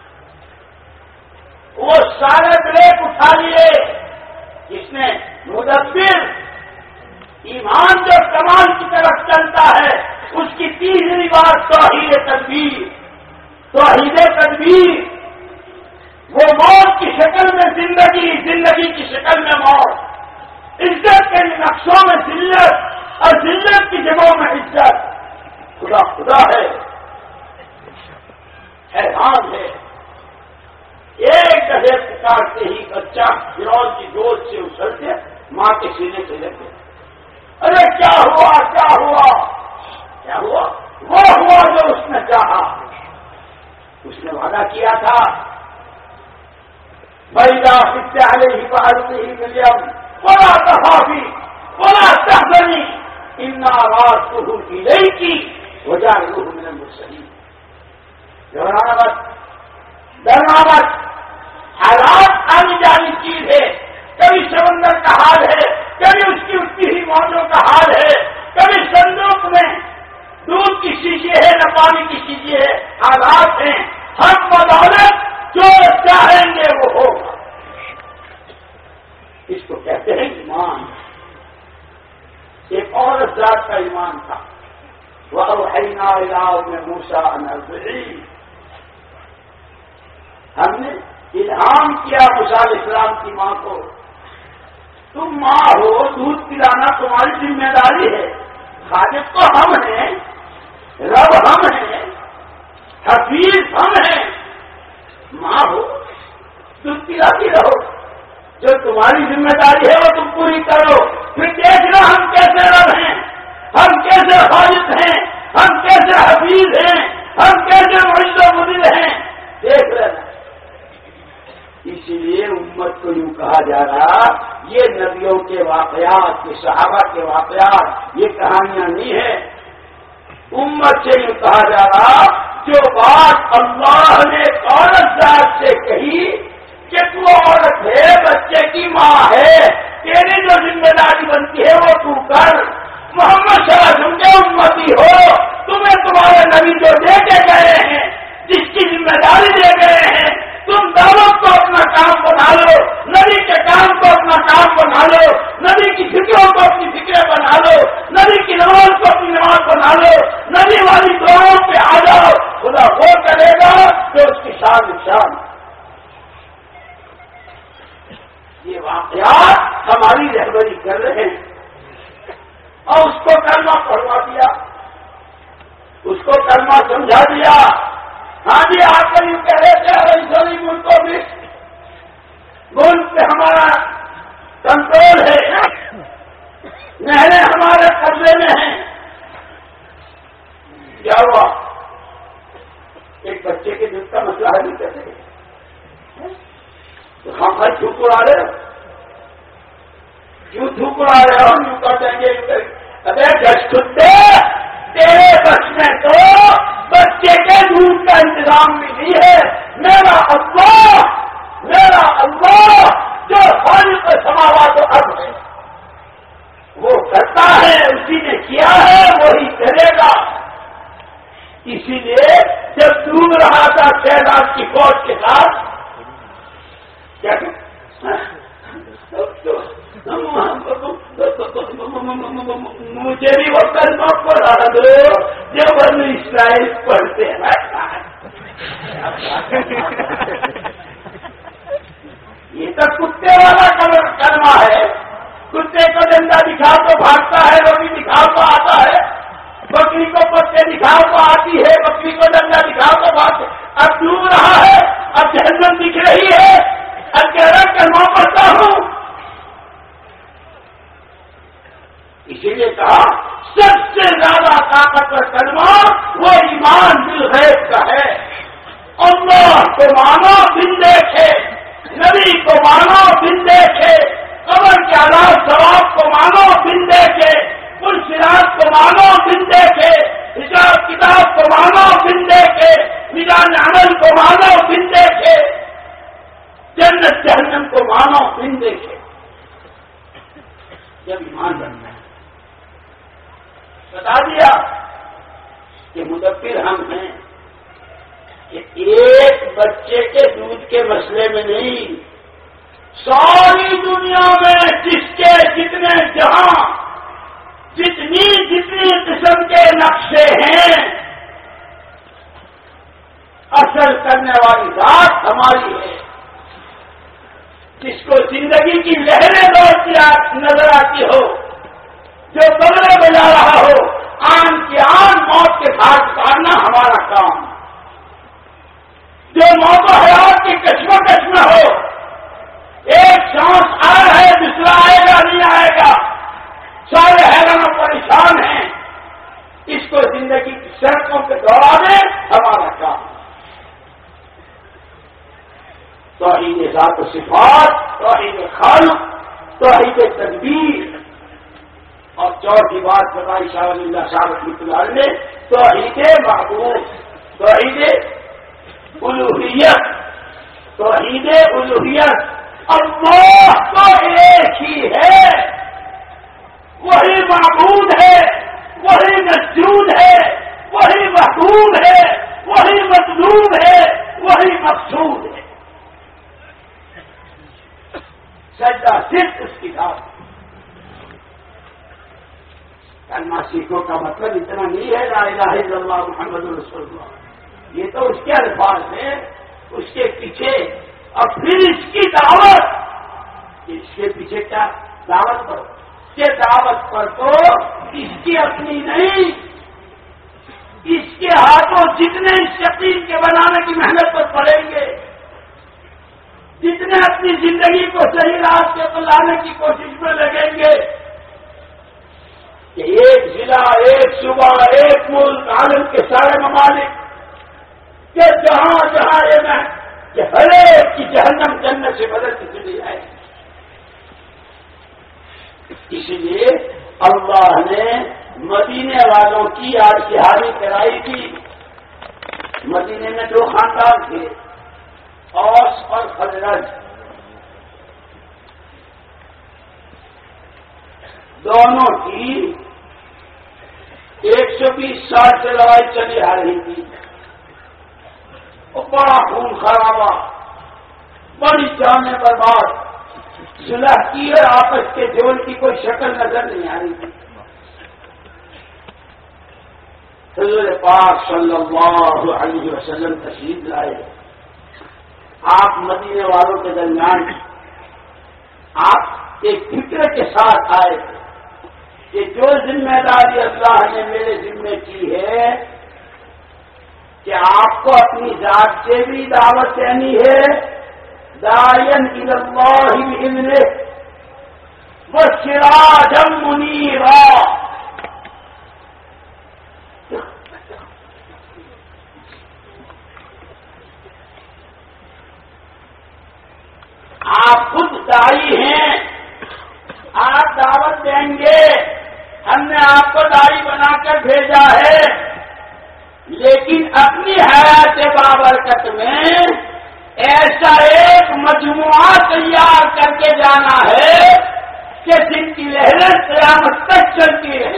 وہ سارے بریک اٹھا لیے، جس نے مدبر ایمان جو کمال کی طرف چلتا ہے اس کی تیسری بات توحید تدبیر، توحید تدبیر، وہ موت کی شکل میں زندگی، زندگی کی شکل میں موت، عزت کے نقشوں میں ذلت اور ذلت کی جگہوں میں عزت۔ خدا خدا ہے، حیران ہے، ایک دفعہ پکارتے ہی بچہ فرعون کی گود سے اچھل کے ماں کے سینے سے لگ گیا۔ ارے کیا ہوا کیا ہوا کیا ہوا؟ وہ ہوا جو اس نے چاہا، اس نے وعدہ کیا تھا بھائی فتح علیہ فعلتے ہی ملیم ولا تخافی ولا تحزنی انا رادتہ الیک وجاعلوہ من المرسلین۔ ڈرنا مت، ڈرنا مت، حالات آنے جانی چیز ہے، کبھی سمندر کا حال ہے، کبھی اس کی اٹھتی ہوئی موجوں کا حال ہے، کبھی صندوق میں دودھ کی شیشی ہے نہ پانی کی شیشی ہے، حالات ہیں، ہم بدولت جو چاہیں گے وہ ہوگا۔ اس کو کہتے ہیں ایمان۔ ایک اور ذات کا ایمان تھا، وَأَوْحَيْنَا إِلَىٰ أُمِّ مُوسَىٰ أَنْ أَرْضِعِيهِ، ہم نے الہام کیا موسیٰ علیہ السلام کی ماں کو، تم ماں ہو، دودھ پلانا تمہاری ذمہ داری ہے، خالق تو ہم ہیں، رب ہم ہیں، حفیظ ہم ہیں، ماں ہو دودھ پلاتی رہو، جو تمہاری ذمہ داری ہے وہ تم پوری کرو، پھر دیکھنا ہم کیسے رب ہیں، ہم کیسے خالق ہیں، ہم کیسے حفیظ ہیں، ہم کیسے معز و مذل ہیں، دیکھ لینا۔ اسی لیے امت کو یوں کہا جا رہا، یہ نبیوں کے واقعات، یہ صحابہ کے واقعات، یہ کہانیاں نہیں ہیں، امت سے یوں کہا جا رہا جو بات اللہ نے عورت ذات سے کہی کہ تو عورت ہے، بچے کی ماں ہے، تیری جو ذمہ داری بنتی ہے وہ تو کر، محمد صلی اللہ علیہ وسلم کے امتی ہو، تمہیں تمہارے نبی جو دے کے گئے ہیں، جس کی ذمہ داری دے گئے ہیں، تم دعوت کو اپنا کام بنا لو، نبی کے کام کو اپنا کام بنا لو، نبی کی فکروں کو اپنی فکریں بنا لو، نبی کی نماز کو اپنی نماز بنا لو، نبی والی دعاؤں پہ آ جاؤ، خدا وہ کرے گا جو اس کی شان نشان۔ یہ واقعات ہماری رہبری کر رہے ہیں اور اس کو کلمہ پڑھوا دیا، اس کو کلمہ سمجھا دیا۔ ہاں جی، آ کر یوں کہہ رہے تھے ارے ملک کو بھی ملک پہ ہمارا کنٹرول ہے، نہریں ہمارے قبضے میں ہیں۔ کیا ہوا؟ ایک بچے کے دل کا مسئلہ حل نہیں کرتے، تو ہم ہر جھوک اڑا رہے کیوں جھوک اڑا رہے ہو؟ یوں کر دیں گے، ارے جس کتے تیرے بس میں تو بچے کے دودھ کا انتظام بھی نہیں ہے، میرا اللہ میرا اللہ جو خالق سماوات و ارض ہے وہ کرتا ہے، اسی نے کیا ہے وہی کرے گا۔ اسی لیے جب ڈوب رہا تھا شہزاد کی فوج کے ساتھ، کیا مجھے بھی وہ کلمہ پڑھا دو جو بنی اسرائیل پڑھتے ہیں۔ یہ تو کتے والا کلمہ ہے، کتے کو ڈنڈا دکھاؤ تو بھاگتا ہے، روٹی دکھاؤ تو آتا ہے، بکری کو پتے دکھاؤ تو آتی ہے، بکری کو ڈنڈا دکھاؤ تو بھاگتے۔ اب ڈوب رہا ہے، اب جہنم دکھ رہی ہے، اب کہہ رہا کلمہ پڑھتا ہوں۔ اسی لیے کہا سب سے زیادہ طاقتور کلمہ وہ ایمان بالغیب کا ہے۔ اللہ کو مانو بن دیکھے، نبی کو مانو بن دیکھے، قبر کے عذاب ثواب کو مانو بن دیکھے، پل صراط کو مانو بن دیکھے، حساب کتاب کو مانو بن دیکھے، میزان عمل کو مانو بن دیکھے، جنت جہنم کو مانو بن دیکھے۔ جب ایمان بنتا ہے بتا دیا کہ مدبر ہم ہیں، کہ ایک بچے کے دودھ کے مسئلے میں نہیں، ساری دنیا میں جس کے جتنے جہاں جتنی جتنی قسم کے نقشے ہیں، اثر کرنے والی ذات ہماری ہے. جس کو زندگی کی لہریں دوڑتی نظر آتی ہو، جو بغلے بجا رہا ہو، آن کی آن موت کے ساتھ اتارنا ہمارا کام. جو موت و حیات کی کشمکش میں ہو، ایک سانس آ رہا ہے دوسرا آئے گا نہیں آئے گا، سارے حیران و پریشان ہیں، اس کو زندگی کی سڑکوں پہ دوڑانے ہمارا کام. توحید ذات و صفات، توحید خالق، توحید تدبیر. اور چوتھی بات بتائی شاہ ولی اللہ صاحب رحمۃ اللہ علیہ نے، توحید معبود، توحید الوہیت. توحید الوہیت، اللہ تو ایک ہی ہے، وہی معبود ہے، وہی مسجود ہے، وہی محبوب ہے، وہی مطلوب ہے، وہی مقصود ہے. سجدہ صرف اس کی ذات. کلمہ سیکھو کا مطلب اتنا نہیں ہے لا الہ الا اللہ محمد رسول اللہ، یہ تو اس کے الفاظ ہیں، اس کے پیچھے اور پھر اس کی دعوت. اس کے پیچھے کیا دعوت پر؟ کہ دعوت پر تو اس کی اپنی نہیں، اس کے ہاتھوں جتنے اس یقین کے بنانے کی محنت پر پڑیں گے، جتنے اپنی زندگی کو صحیح راستے پر لانے کی کوشش میں لگیں گے کہ ایک ضلع، ایک صوبہ، ایک ملک، عالم کے سارے ممالک کہ جہاں جہاں یہ میں کہ ہر ایک کی جہنم جنت سے بدلتی چلی جائے. اسی لیے اللہ نے مدینے والوں کی آج کی حالی کرائی تھی. مدینے میں دو خاندان تھے، اوس اور خزرج. دونوں کی ایک سو بیس سال سے لڑائی چلی آ رہی تھی. وہ بڑا خون خرابہ، بڑی جان برباد. صلح کی ہے، آپس کے جول کی کوئی شکل نظر نہیں آ رہی تھی. حضور پاک صلی اللہ علیہ وسلم تشریف لائے. آپ مدینے والوں کے درمیان آپ ایک فکر کے ساتھ آئے کہ جو ذمہ داری اللہ نے میرے ذمہ کی ہے کہ آپ کو اپنی ذات سے بھی دعوت دینی ہے، داعین الی اللہ بإذنہ وسراجا منیرا. آپ خود داعی ہیں، آپ دعوت دیں گے، ہم نے آپ کو داعی بنا کر بھیجا ہے، لیکن اپنی حیات بابرکت میں ایسا ایک مجموعہ تیار کر کے جانا ہے کہ جن کی لہریں قیامت تک چلتی رہے.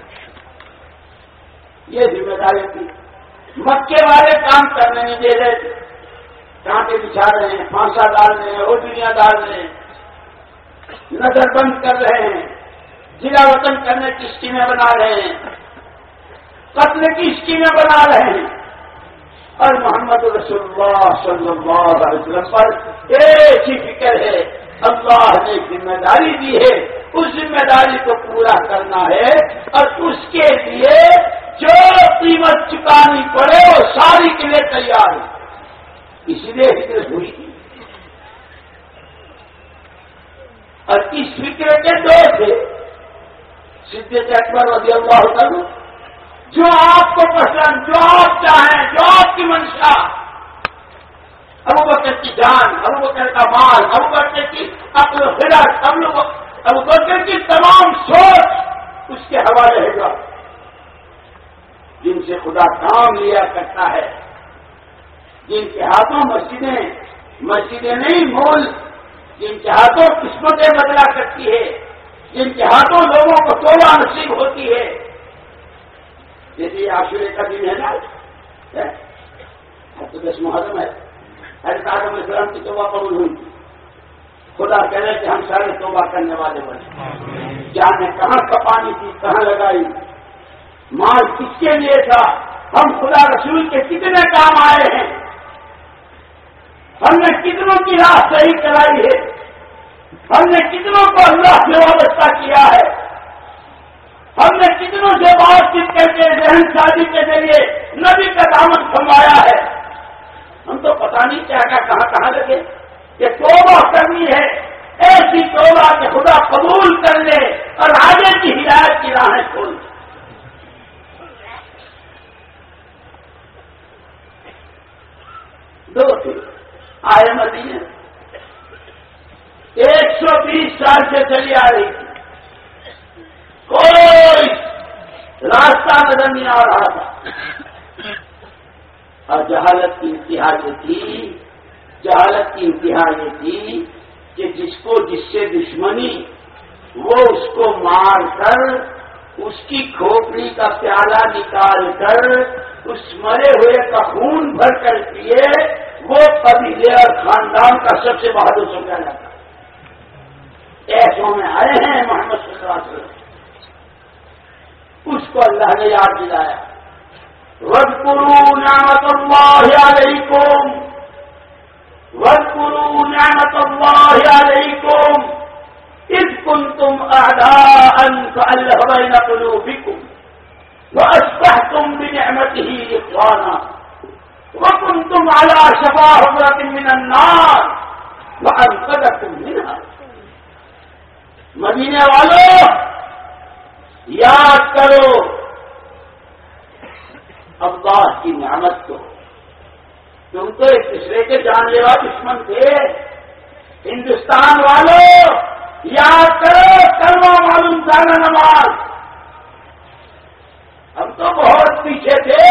یہ ذمہ داری تھی. مکے والے کام کرنے نہیں دے رہے تھے، کانٹے بچھا رہے ہیں، پھانسا ڈال رہے ہیں، اور دنیا ڈال رہے ہیں، نظر بند کر رہے ہیں، ضلع وطن کرنے کی اسکیمیں بنا رہے ہیں، قتل کی اسکیمیں بنا رہے ہیں. اور محمد رسول اللہ صلی اللہ علیہ وسلم پر ایک ہی فکر ہے، اللہ نے ذمہ داری دی ہے، اس ذمہ داری کو پورا کرنا ہے، اور اس کے لیے جو قیمت چکانی پڑے وہ ساری کے لیے تیار ہے. اسی لیے فکر ہوئی تھی. اور اس فکر کے دو تھے، صدیق اکبر رضی اللہ عنہ، جو آپ کو پسند، جو آپ چاہیں، جو آپ کی منشا، ابو بکر کی جان، ابو بکر کا مال، ابو بکر کی عقل و خرد، ابو بکر کی تمام سوچ اس کے حوالے ہے گا، جن سے خدا کام لیا کرتا ہے، جن کے ہاتھوں مسجدیں مسجدیں نہیں مول، جن کے ہاتھوں قسمتیں بدلا کرتی ہے، جن کے ہاتھوں لوگوں کو توبہ نصیب ہوتی ہے. جیسے عاشورے کا دن ہے نا، اب تو دس محرم ہے، حضرت آدم علیہ السلام کی توبہ قبول ہوئی. خدا کہہ رہے کہ ہم سارے توبہ کرنے والے بنے. جانے کہاں کپانی تھی، کہاں لگائی، مال کس کے لیے تھا، ہم خدا رسول کے کتنے کام آئے ہیں، ہم نے کتنوں کی راہ صحیح کرائی ہے، ہم نے کتنوں کو اللہ سے وابستہ کیا ہے، ہم نے کتنوں سے بات چیت کر کے ذہن سازی کے ذریعے نبی کا دامن تھمایا ہے. ہم تو پتہ نہیں کیا کیا کہاں کہاں لگے کہ توبہ کرنی ہے، ایسی توبہ کہ خدا قبول کر لے اور آگے کی ہدایت کی راہیں کھول دے. دو تھے آئے مدینے، ایک سو بیس سال سے چلی آ رہی تھی، کوئی راستہ نظر نہیں آ رہا تھا، اور جہالت کی انتہا یہ تھی، جہالت کی انتہا یہ تھی کہ جس کو جس سے دشمنی وہ اس کو مار کر اس کی کھوپڑی کا پیالہ نکال کر اس مرے ہوئے کا خون بھر کر پیے، وہ قبیلے اور خاندان کا سب سے بہادر سمجھا جاتا. ایسوں میں آئے ہیں محمد صلی اللہ علیہ وسلم، اس کو اللہ نے یاد دلایا. وَاذْكُرُوا نِعْمَتَ اللَّهِ عَلَيْكُمْ وَاذْكُرُوا نِعْمَتَ اللَّهِ عَلَيْكُمْ إِذْ كُنْتُمْ أَعْدَاءً فَأَلَّفَ بَيْنَ قُلُوبِكُمْ وَأَصْبَحْتُمْ بِنِعْمَتِهِ إِخْوَانًا وَكُنْتُمْ عَلَى شَفَا حُفْرَةٍ مِّنَ النَّارِ وَأَنقَذَكُم مِّنْهَا. مدینے والوں یاد کرو اللہ کی نعمت کو. تم تو ایک دوسرے کے جان لیوا دشمن تھے. ہندوستان والوں یاد کرو کلمہ معلوم تھا نہ نماز. ہم تو بہت پیچھے تھے.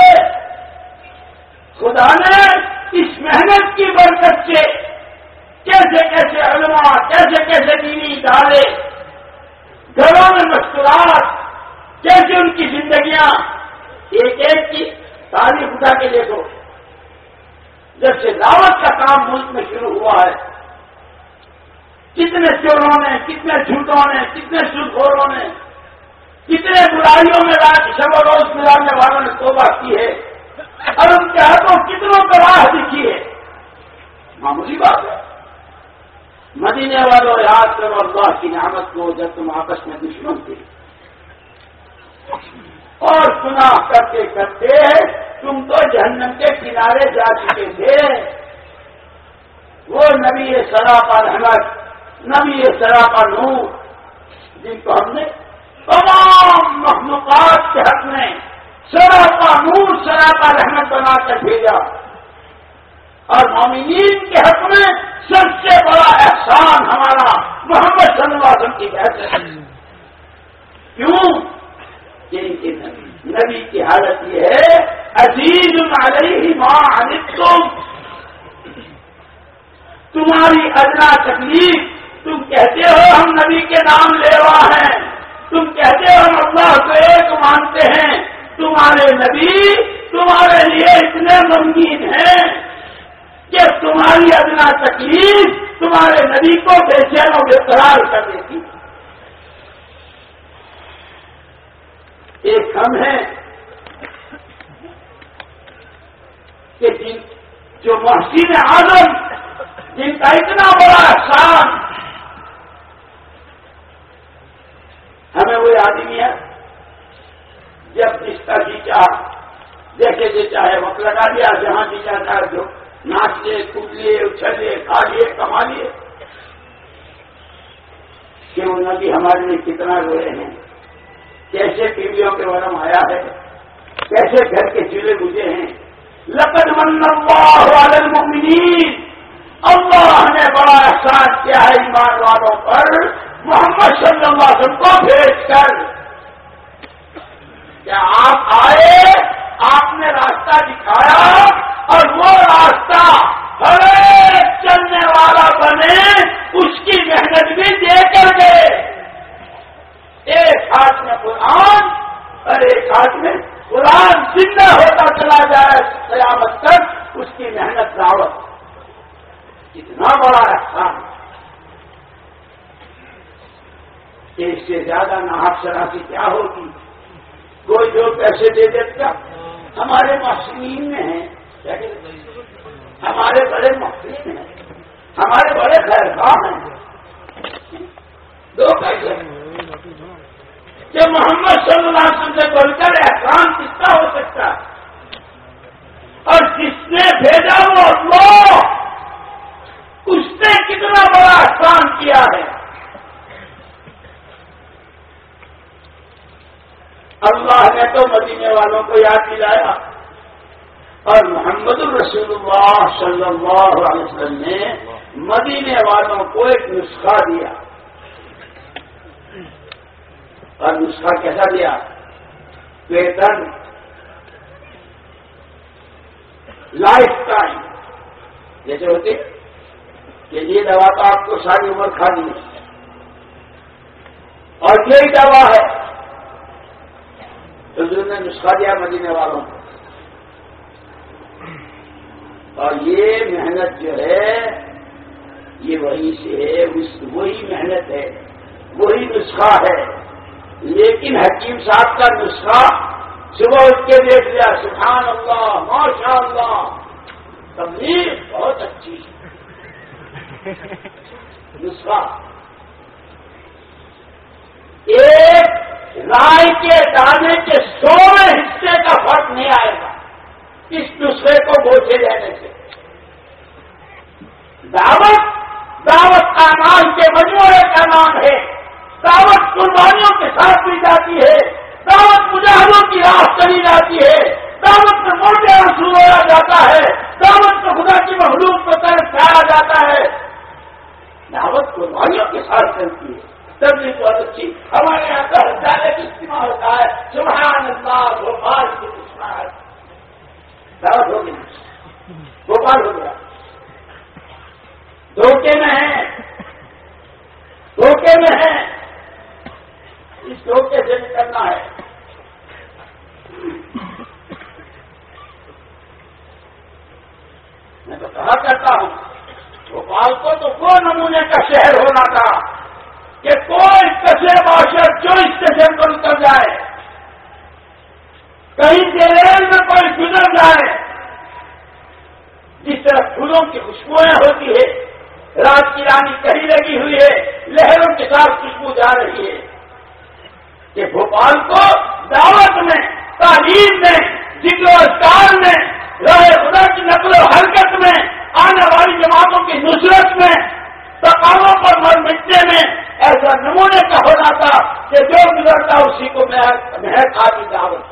خدا نے اس محنت کی برکت سے کیسے کیسے علماء، کیسے کیسے دینی ادارے، گھروں میں مشکلات، کیسے ان کی زندگیاں ایک ایک کی تاریخ اٹھا کے دیکھو. جب سے دعوت کا کام ملک میں شروع ہوا ہے، کتنے چوروں نے، کتنے جھوٹوں نے، کتنے سودخوروں نے، کتنے برائیوں میں شب و روز ملانے والوں نے توبہ کی ہے، اور ان کے ہاتھوں کتنوں کو راہ دکھی ہے. معمولی بات ہے. مدینے والوں یاد کرو اللہ کی نعمت کو جب تم آپس میں دشمن تھے اور گناہ کرتے کرتے تم تو جہنم کے کنارے جا چکے تھے. وہ نبی سراپا رحمت، نبی سراپا نور، جن کو ہم نے تمام مخلوقات کے حق میں سراپا نور، سراپا رحمت بنا کر بھیجا، اور مومنین کے حق میں سب سے بڑا احسان ہمارا محمد صلی اللہ علیہ وسلم کی بحث ہے. کیوں؟ کہ نبی کی حالت یہ ہے عزیز علیہ ما عنتم، تمہاری ادنا تکلیف، تم کہتے ہو ہم نبی کے نام لیوا ہیں، تم کہتے ہو ہم اللہ کو ایک مانتے ہیں، تمہارے نبی تمہارے لیے اتنے غمگین ہیں کہ تمہاری ادنا تکلیف تمہارے نبی کو بے چین و بے قرار کر دیتی. ایک ہم ہیں کہ جن جو محسن اعظم، جن کا اتنا بڑا احسان ہمیں وہ آدمی ہے جب جس کا جی چاہ جیسے جی چاہے وقت لگا دیا، جہاں جی چاہتا ہے جو ناچ لیے، کود لیے، اچھل لیے، کھا لیے، کما لیے. کہ وہ نبی ہمارے لیے کتنا روئے ہیں، کیسے بیویوں کے ورم آیا ہے، کیسے گھر کے چولہے بجھے ہیں. لقد من اللہ علی المؤمنین، اللہ نے بڑا احسان کیا ہے ایمان والوں پر محمد صلی اللہ علیہ وسلم کو بھیج کر. کیا آپ آئے، آپ نے راستہ دکھایا، اور وہ راستہ ہر ایک چلنے والا بنے، اس کی محنت بھی دے کر گئے. ایک ہاتھ میں قرآن اور ایک ہاتھ میں قرآن زندہ ہوتا چلا جائے قیامت تک، اس کی محنت دعوت کتنا بڑا احسان. کہ اس سے زیادہ ناحق شناسی کیا ہوگی؟ کوئی جو پیسے دے دیتا ہمارے محسنین میں ہیں، ہمارے بڑے محسنین ہیں، ہمارے بڑے خیر خواہ ہیں، دو پیسے کہ محمد صلی اللہ علیہ وسلم سے بڑھ کر احسان کتنا ہو سکتا ہے؟ اور جس نے بھیجا وہ اللہ، اس نے کتنا بڑا احسان کیا ہے۔ اللہ نے تو مدینے والوں کو یاد دلایا، اور محمد الرسول اللہ صلی اللہ علیہ وسلم نے مدینے والوں کو ایک نسخہ دیا، اور نسخہ کیسا دیا؟ ویتن، لائف ٹائم، جیسے ہوتی کہ یہ دوا تو آپ کو ساری عمر کھانی ہے، اور یہی دوا ہے، تو حضور نے نسخہ دیا مدینے والوں کو۔ اور یہ محنت جو ہے یہ وہی سے ہے، وہی محنت ہے، وہی نسخہ ہے۔ لیکن حکیم صاحب کا نسخہ صبح اٹھ کے دیکھ لیا، سبحان اللہ، ماشاء اللہ، تبلیغ بہت اچھی نسخہ، ایک رائے کے دانے کے سوویں حصے کا فرق نہیں آئے گا اس نسخے کو بوجھے لینے سے۔ دعوت دعوت اعمال کے مجموعے کا نام ہے، دعوت قربانیوں کے ساتھ دی جاتی ہے، دعوت مجاہدوں کی راہ چلی جاتی ہے، دعوت میں موٹے آنسو رویا جاتا ہے، دعوت کو خدا کی مخلوق کو طرف کھایا جاتا ہے، دعوت قربانیوں کے ساتھ چلتی ہے۔ تبلیغ بہت اچھی، ہمارے یہاں کا ہزارے کی اجتماع ہوتا ہے، سبحان اللہ، بھوپال کی اجتماع دعوت ہو گئی، بھوپال ہو گیا، دھوکے میں ہے، دھوکے میں ہے، اس دھوکے سے نکلنا ہے۔ میں تو کہا کرتا ہوں بھوپال کو تو وہ نمونے کا شہر ہونا تھا کہ کوئی کسے باشر جو اسٹیشن پر اتر جائے، کہیں سے ریل میں کوئی گزر جائے، جس طرح پھولوں کی خوشبوئیں ہوتی ہے، رات کی رانی کہیں لگی ہوئی ہے، لہروں کے ساتھ خوشبو جا رہی ہے، کہ بھوپال کو دعوت میں، تعلیم میں، ذکر و اذکار میں، راہ خدا کی نقل و حرکت میں، آنے والی جماعتوں کی نصرت میں، تقاضوں پر مر مٹنے میں ایسا نمونے کا ہونا تھا کہ جو گزرتا اسی کو مہک آتی دعوت۔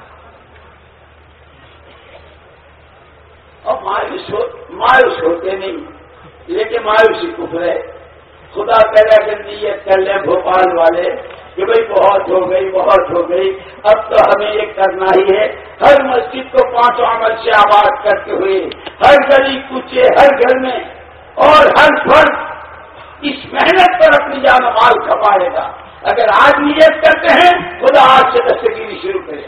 اور مایوس ہو مایوس ہوتے نہیں، لیکن مایوسی کفر ہے۔ خدا پیدا کر نیت کر لیں بھوپال والے کہ بھئی بہت ہو گئی، بہت ہو گئی، اب تو ہمیں یہ کرنا ہی ہے، ہر مسجد کو پانچوں عمل سے آباد کرتے ہوئے، ہر گلی کوچے، ہر گھر میں، اور ہر فرد اس محنت پر اپنی جان و مال کھپائے گا۔ اگر آج نیت کرتے ہیں خدا آج سے دستگیری شروع کرے۔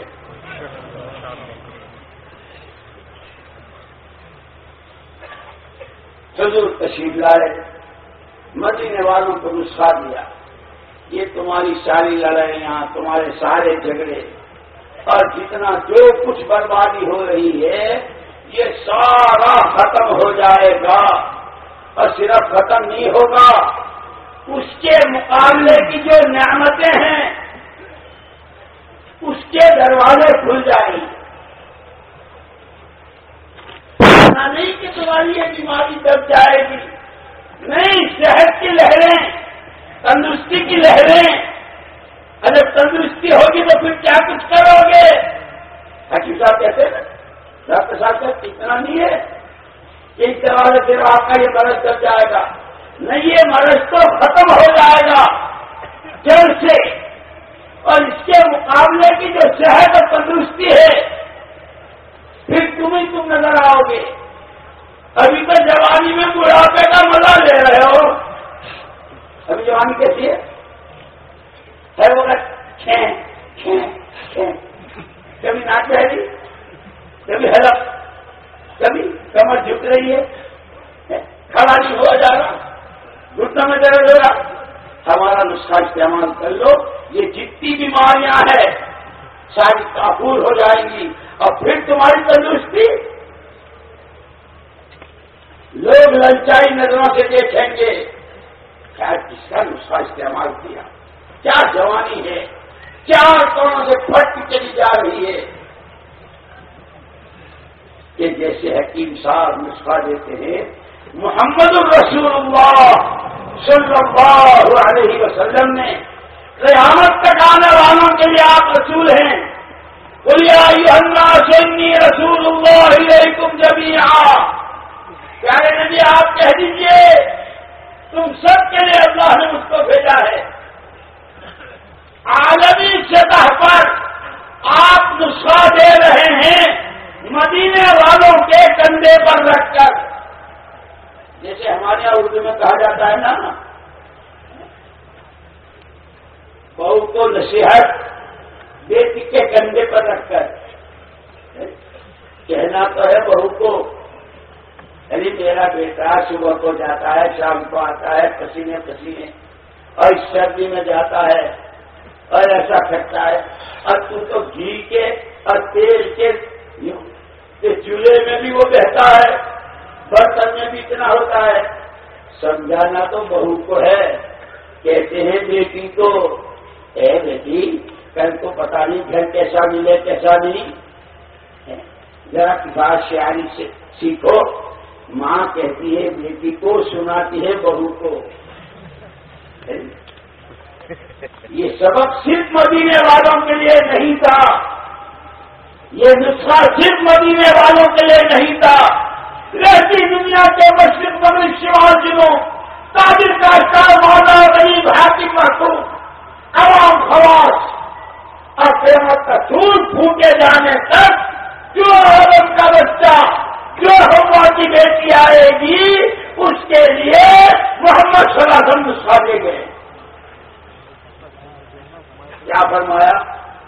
حضور تشریف لائے، مدینے والوں کو نسخہ دیا، یہ تمہاری ساری لڑائیاں، تمہارے سارے جھگڑے، اور جتنا جو کچھ بربادی ہو رہی ہے یہ سارا ختم ہو جائے گا، اور صرف ختم نہیں ہوگا، اس کے مقابلے کی جو نعمتیں ہیں اس کے دروازے کھل جائیں گے۔ نہیں کہ تمہاری یہ بیماری دب جائے گی، نہیں، صحت کی لہریں، تندرستی کی لہریں، اگر تندرستی ہوگی تو پھر کیا کچھ کرو گے؟ حکیم صاحب کہتے ہیں ڈاکٹر صاحب کہتے اتنا نہیں ہے کہ اس دروازے سے آپ کا یہ مرض دب جائے گا، نہیں، یہ مرض تو ختم ہو جائے گا جڑ سے، اور اس کے مقابلے کی جو صحت اور تندرستی ہے پھر تم ہی تم نظر آؤ گے۔ ابھی تو جوانی میں بڑھاپے کا مزہ لے رہے ہو، ابھی جوانی کیسی ہے؟ ہر وقت کھیں کھیں کھیں، کبھی ناچ رہی، کبھی ہلک، کبھی کمر جھک رہی ہے، کھڑا نہیں ہوا جا رہا، گھٹنوں میں درد ہو رہا۔ ہمارا نسخہ استعمال کر لو، یہ جتنی بیماریاں ہیں ساری کافور ہو جائیں گی، اور پھر تمہاری تندرستی لوگ للچائی نظروں سے دیکھیں گے، کیا کس کا نسخہ استعمال کیا، کیا جوانی ہے، کیا کونوں سے پھٹ چلی جا رہی ہے، کہ جیسے حکیم صاحب نسخہ دیتے ہیں محمد الرسول اللہ صلی اللہ علیہ وسلم نے قیامت تک آنے والوں کے لیے آپ رسول ہیں، قل یا ایھا الناس انی رسول اللہ الیکم جمیعا، پیارے نبی آپ کہہ دیجئے تم سب کے لیے اللہ نے مجھ کو بھیجا ہے۔ عالمی سطح پر آپ نسخہ دے رہے ہیں مدینے والوں کے کندھے پر رکھ کر، جیسے ہمارے یہاں اردو میں کہا جاتا ہے نا، بہو کو نصیحت بیٹی کے کندھے پر رکھ کر کہنا تو ہے بہو کو، یعنی میرا بیٹا صبح کو جاتا ہے شام کو آتا ہے پسینے پسینے، اور اس سردی میں جاتا ہے اور ایسا کرتا ہے، اور تو تو گھی کے اور تیل کے چولہے میں بھی وہ بہتا ہے، برتن میں بھی اتنا ہوتا ہے، سمجھانا تو بہو کو ہے۔ کہتے ہیں بیٹی کو، اے بیٹی کل کو پتا نہیں گھر کیسا ملے کیسا نہیں، ذرا کفایت شعاری سے سیکھو۔ ماں کہتی ہے بیٹی کو، سناتی ہے بہو کو۔ یہ سبق صرف مدینے والوں کے لیے نہیں تھا، یہ نسخہ صرف مدینے والوں کے لیے نہیں تھا، رہتی دنیا کے مشرق مغرب شمال جنوب، تاجر کاشتکار مولا غریب حاکم محکوم عوام خواص، اور قیامت کا سور پھوٹے جانے تک جو آدم کا بچہ، جو ہوا کی بیٹی آئے گی، اس کے لیے محمد صلی اللہ علیہ وسلم نسخہ دے گئے۔ کیا فرمایا؟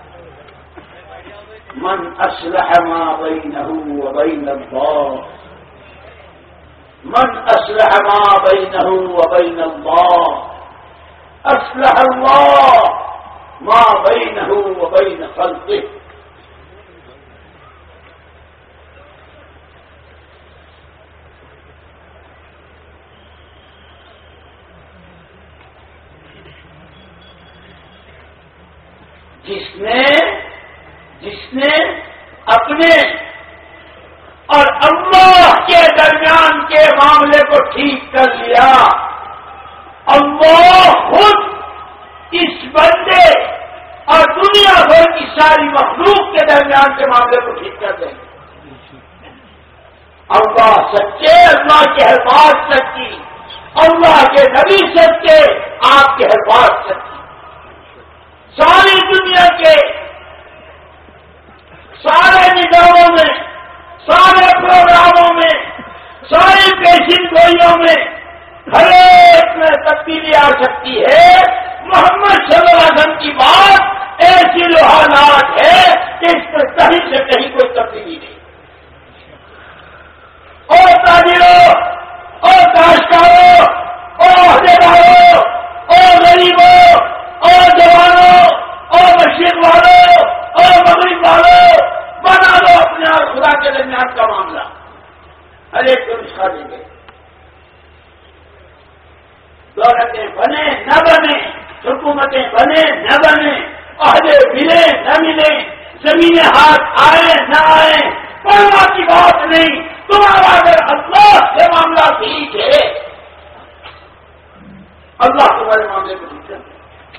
من اصلح ما بینہ وبین اللہ، من اصلح ما بینہ وبین اللہ اصلح اللہ ما بینہ وبین خلقہ۔ جس نے جس نے اپنے اور اللہ کے درمیان کے معاملے کو ٹھیک کر لیا، اللہ خود اس بندے اور دنیا بھر کی ساری مخلوق کے درمیان کے معاملے کو ٹھیک کر دیں گے۔ اللہ سچے، اللہ کے الفاظ سچی، اللہ کے نبی سچے، آپ کے الفاظ سچی، ساری دنیا کے سارے نظاموں میں، سارے پروگراموں میں، ساری پیشن گوئیوں میں ہر ایک میں تبدیلی آ سکتی ہے، محمد صلی اللہ علیہ وسلم کی بات ایسی لوہانات ہے کہ اس میں کہیں سے کہیں کوئی تبدیلی نہیں۔ اور تاجروں اور کاشتکاروں اور عہدیداروں اور غریبوں اور جوانوں اور مشرق والوں اور مغرب والوں، بنا لو اپنے اور خدا کے درمیان کا معاملہ، ہر ایک کو نسخہ دیں گے۔ دولتیں بنے نہ بنے، حکومتیں بنے نہ بنے، عہدے ملے نہ ملے، زمینیں ہاتھ آئے نہ آئے، پرواہ کی بات نہیں۔ تمہارا اگر اللہ سے معاملہ ٹھیک ہے، اللہ تمہارے معاملے کو ٹھیک ہے۔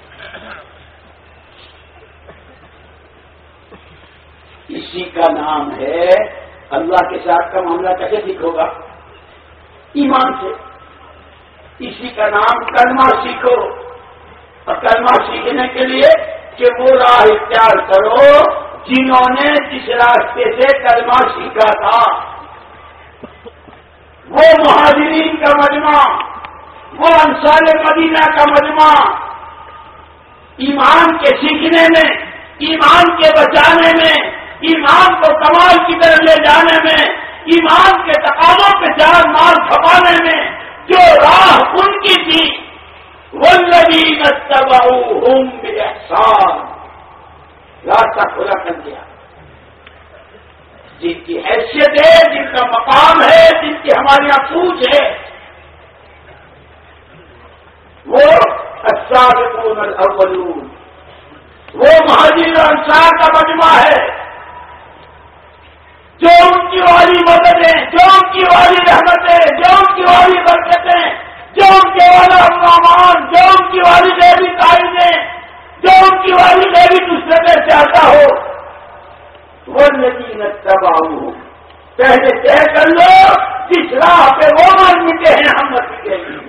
اسی کا نام ہے، اللہ کے ساتھ کا معاملہ کیسے ٹھیک ہوگا؟ ایمان سے۔ اسی کا نام کلمہ سیکھو، اور کلمہ سیکھنے کے لیے کہ وہ راہ اختیار کرو جنہوں نے جس راستے سے کلمہ سیکھا تھا، وہ مہاجرین کا مجمع، وہ انصار مدینہ کا مجمع، ایمان کے سیکھنے میں، ایمان کے بچانے میں، ایمان کو کمال کی طرف لے جانے میں، ایمان کے تقاضوں پہ جان مال کھپانے میں جو راہ ان کی تھی، والذین راستہ کھلا کر دیا. جن کی حیثیت ہے، جن کا مقام ہے، جن کی ہمارے یہاں پوچھ ہے، وہ السابقون الاولون، وہ مہاجرین انصار کا مجمع ہے، جو ان کی والی مددیں، جو ان کی والی رحمتیں، جو ان کی والی برکتیں، جو ان کے والا امامان، جو ان کی والی دیوی تعلیمیں، جو ان کی والی دیوی نصرتیں چاہتا ہو، وہ الذین اتبعوہ، پہلے طے کر لو جس راہ پہ وہ مر مٹے ہیں ہم مر مٹیں گے،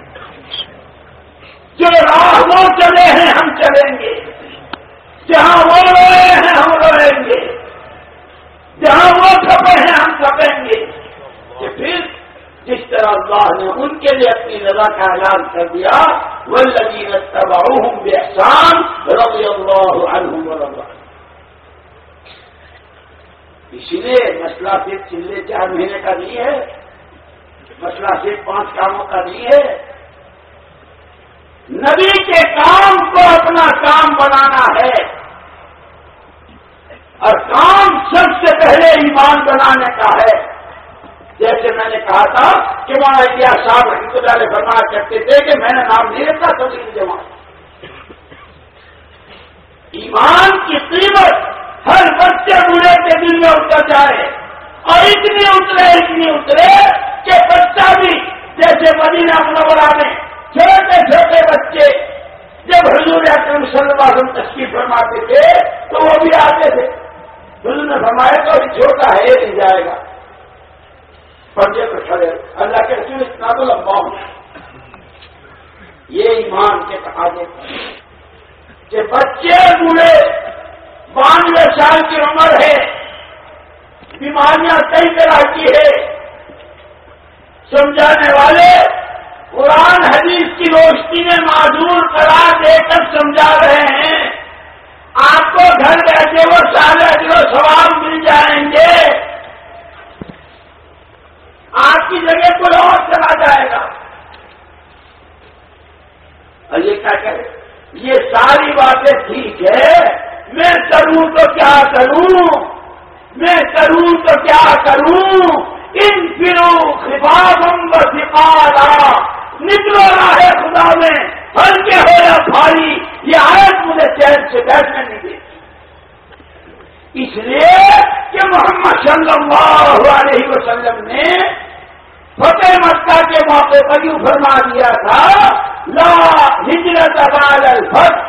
جو راہ وہ چلے ہیں ہم چلیں گے، جہاں وہ روئے ہیں ہم روئیں گے، جہاں وہ کھپے ہیں ہم کھپیں گے. کہ پھر جس طرح اللہ نے ان کے لیے اپنی رضا کا اعلان کر دیا، والذین اتبعوہم باحسان رضی اللہ عنہم ورضوا عنہم. اسی لیے مسئلہ صرف چلے چار مہینے کا نہیں ہے، مسئلہ صرف پانچ کاموں کا نہیں ہے. نبی کے کام کو اپنا کام بنانا ہے، اور کام سب سے پہلے ایمان بنانے کا ہے. جیسے میں نے کہا تھا کہ وہاں احتیاط صاحب رحمۃ اللہ علیہ فرمایا کرتے تھے کہ میں نے نام نہیں رکھا تبلیغ جماعت. ایمان کی قیمت ہر بچے بوڑھے کے دل میں اتر جائے، اور اتنی اترے اتنی اترے کہ بچہ بھی، جیسے مدینہ منورہ میں چھوٹے چھوٹے بچے جب حضور اکرم صلی اللہ علیہ وسلم تشریف فرماتے تھے تو وہ بھی آتے تھے. حضور نے فرمایا تو ابھی چھوٹا ہے نہیں جائے گا، پردے پر کھڑے، اللہ کے رسول اتنا تو لمبا ہوں. یہ ایمان کے تقاضے کہ بچے بوڑھے بانوے سال کی عمر ہے، بیماریاں کئی طرح کی ہے، سمجھانے والے قرآن حدیث کی روشنی میں معذور قرار دے کر سمجھا رہے ہیں. آپ کو گھر بیٹھے وہ سارے اجر و ثواب مل جائیں گے، آپ کی جگہ کوئی اور چلا جائے گا. اور یہ کیا کرے؟ یہ ساری باتیں ٹھیک ہے، میں کروں تو کیا کروں، میں کروں تو کیا کروں. ان فرو خفافا و ثقالا، نکلو راہ خدا میں ہلکے ہو یا بھاری. یہ آیت مجھے چین سے بیٹھنے نہیں دیتی، اس لیے کہ محمد صلی اللہ علیہ وسلم نے فتح مکہ کے موقع پر یوں فرما دیا تھا، لا ہجرت بعد الفتح.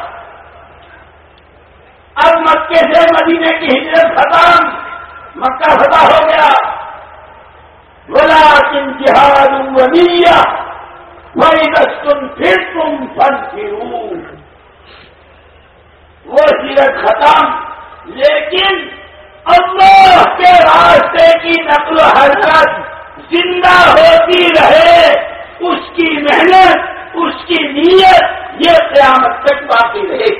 اب مکے سے مدینے کی ہجرت ختم، مکہ فتح ہو گیا. ولکن جہاد و نیہ وَإِذَا اسْتُنْفِرْتُمْ فَانْفِرُوا. وہ ہجرت ختم، لیکن اللہ کے راستے کی نقل و حرکت زندہ ہوتی رہے، اس کی محنت، اس کی نیت یہ قیامت تک باقی رہے.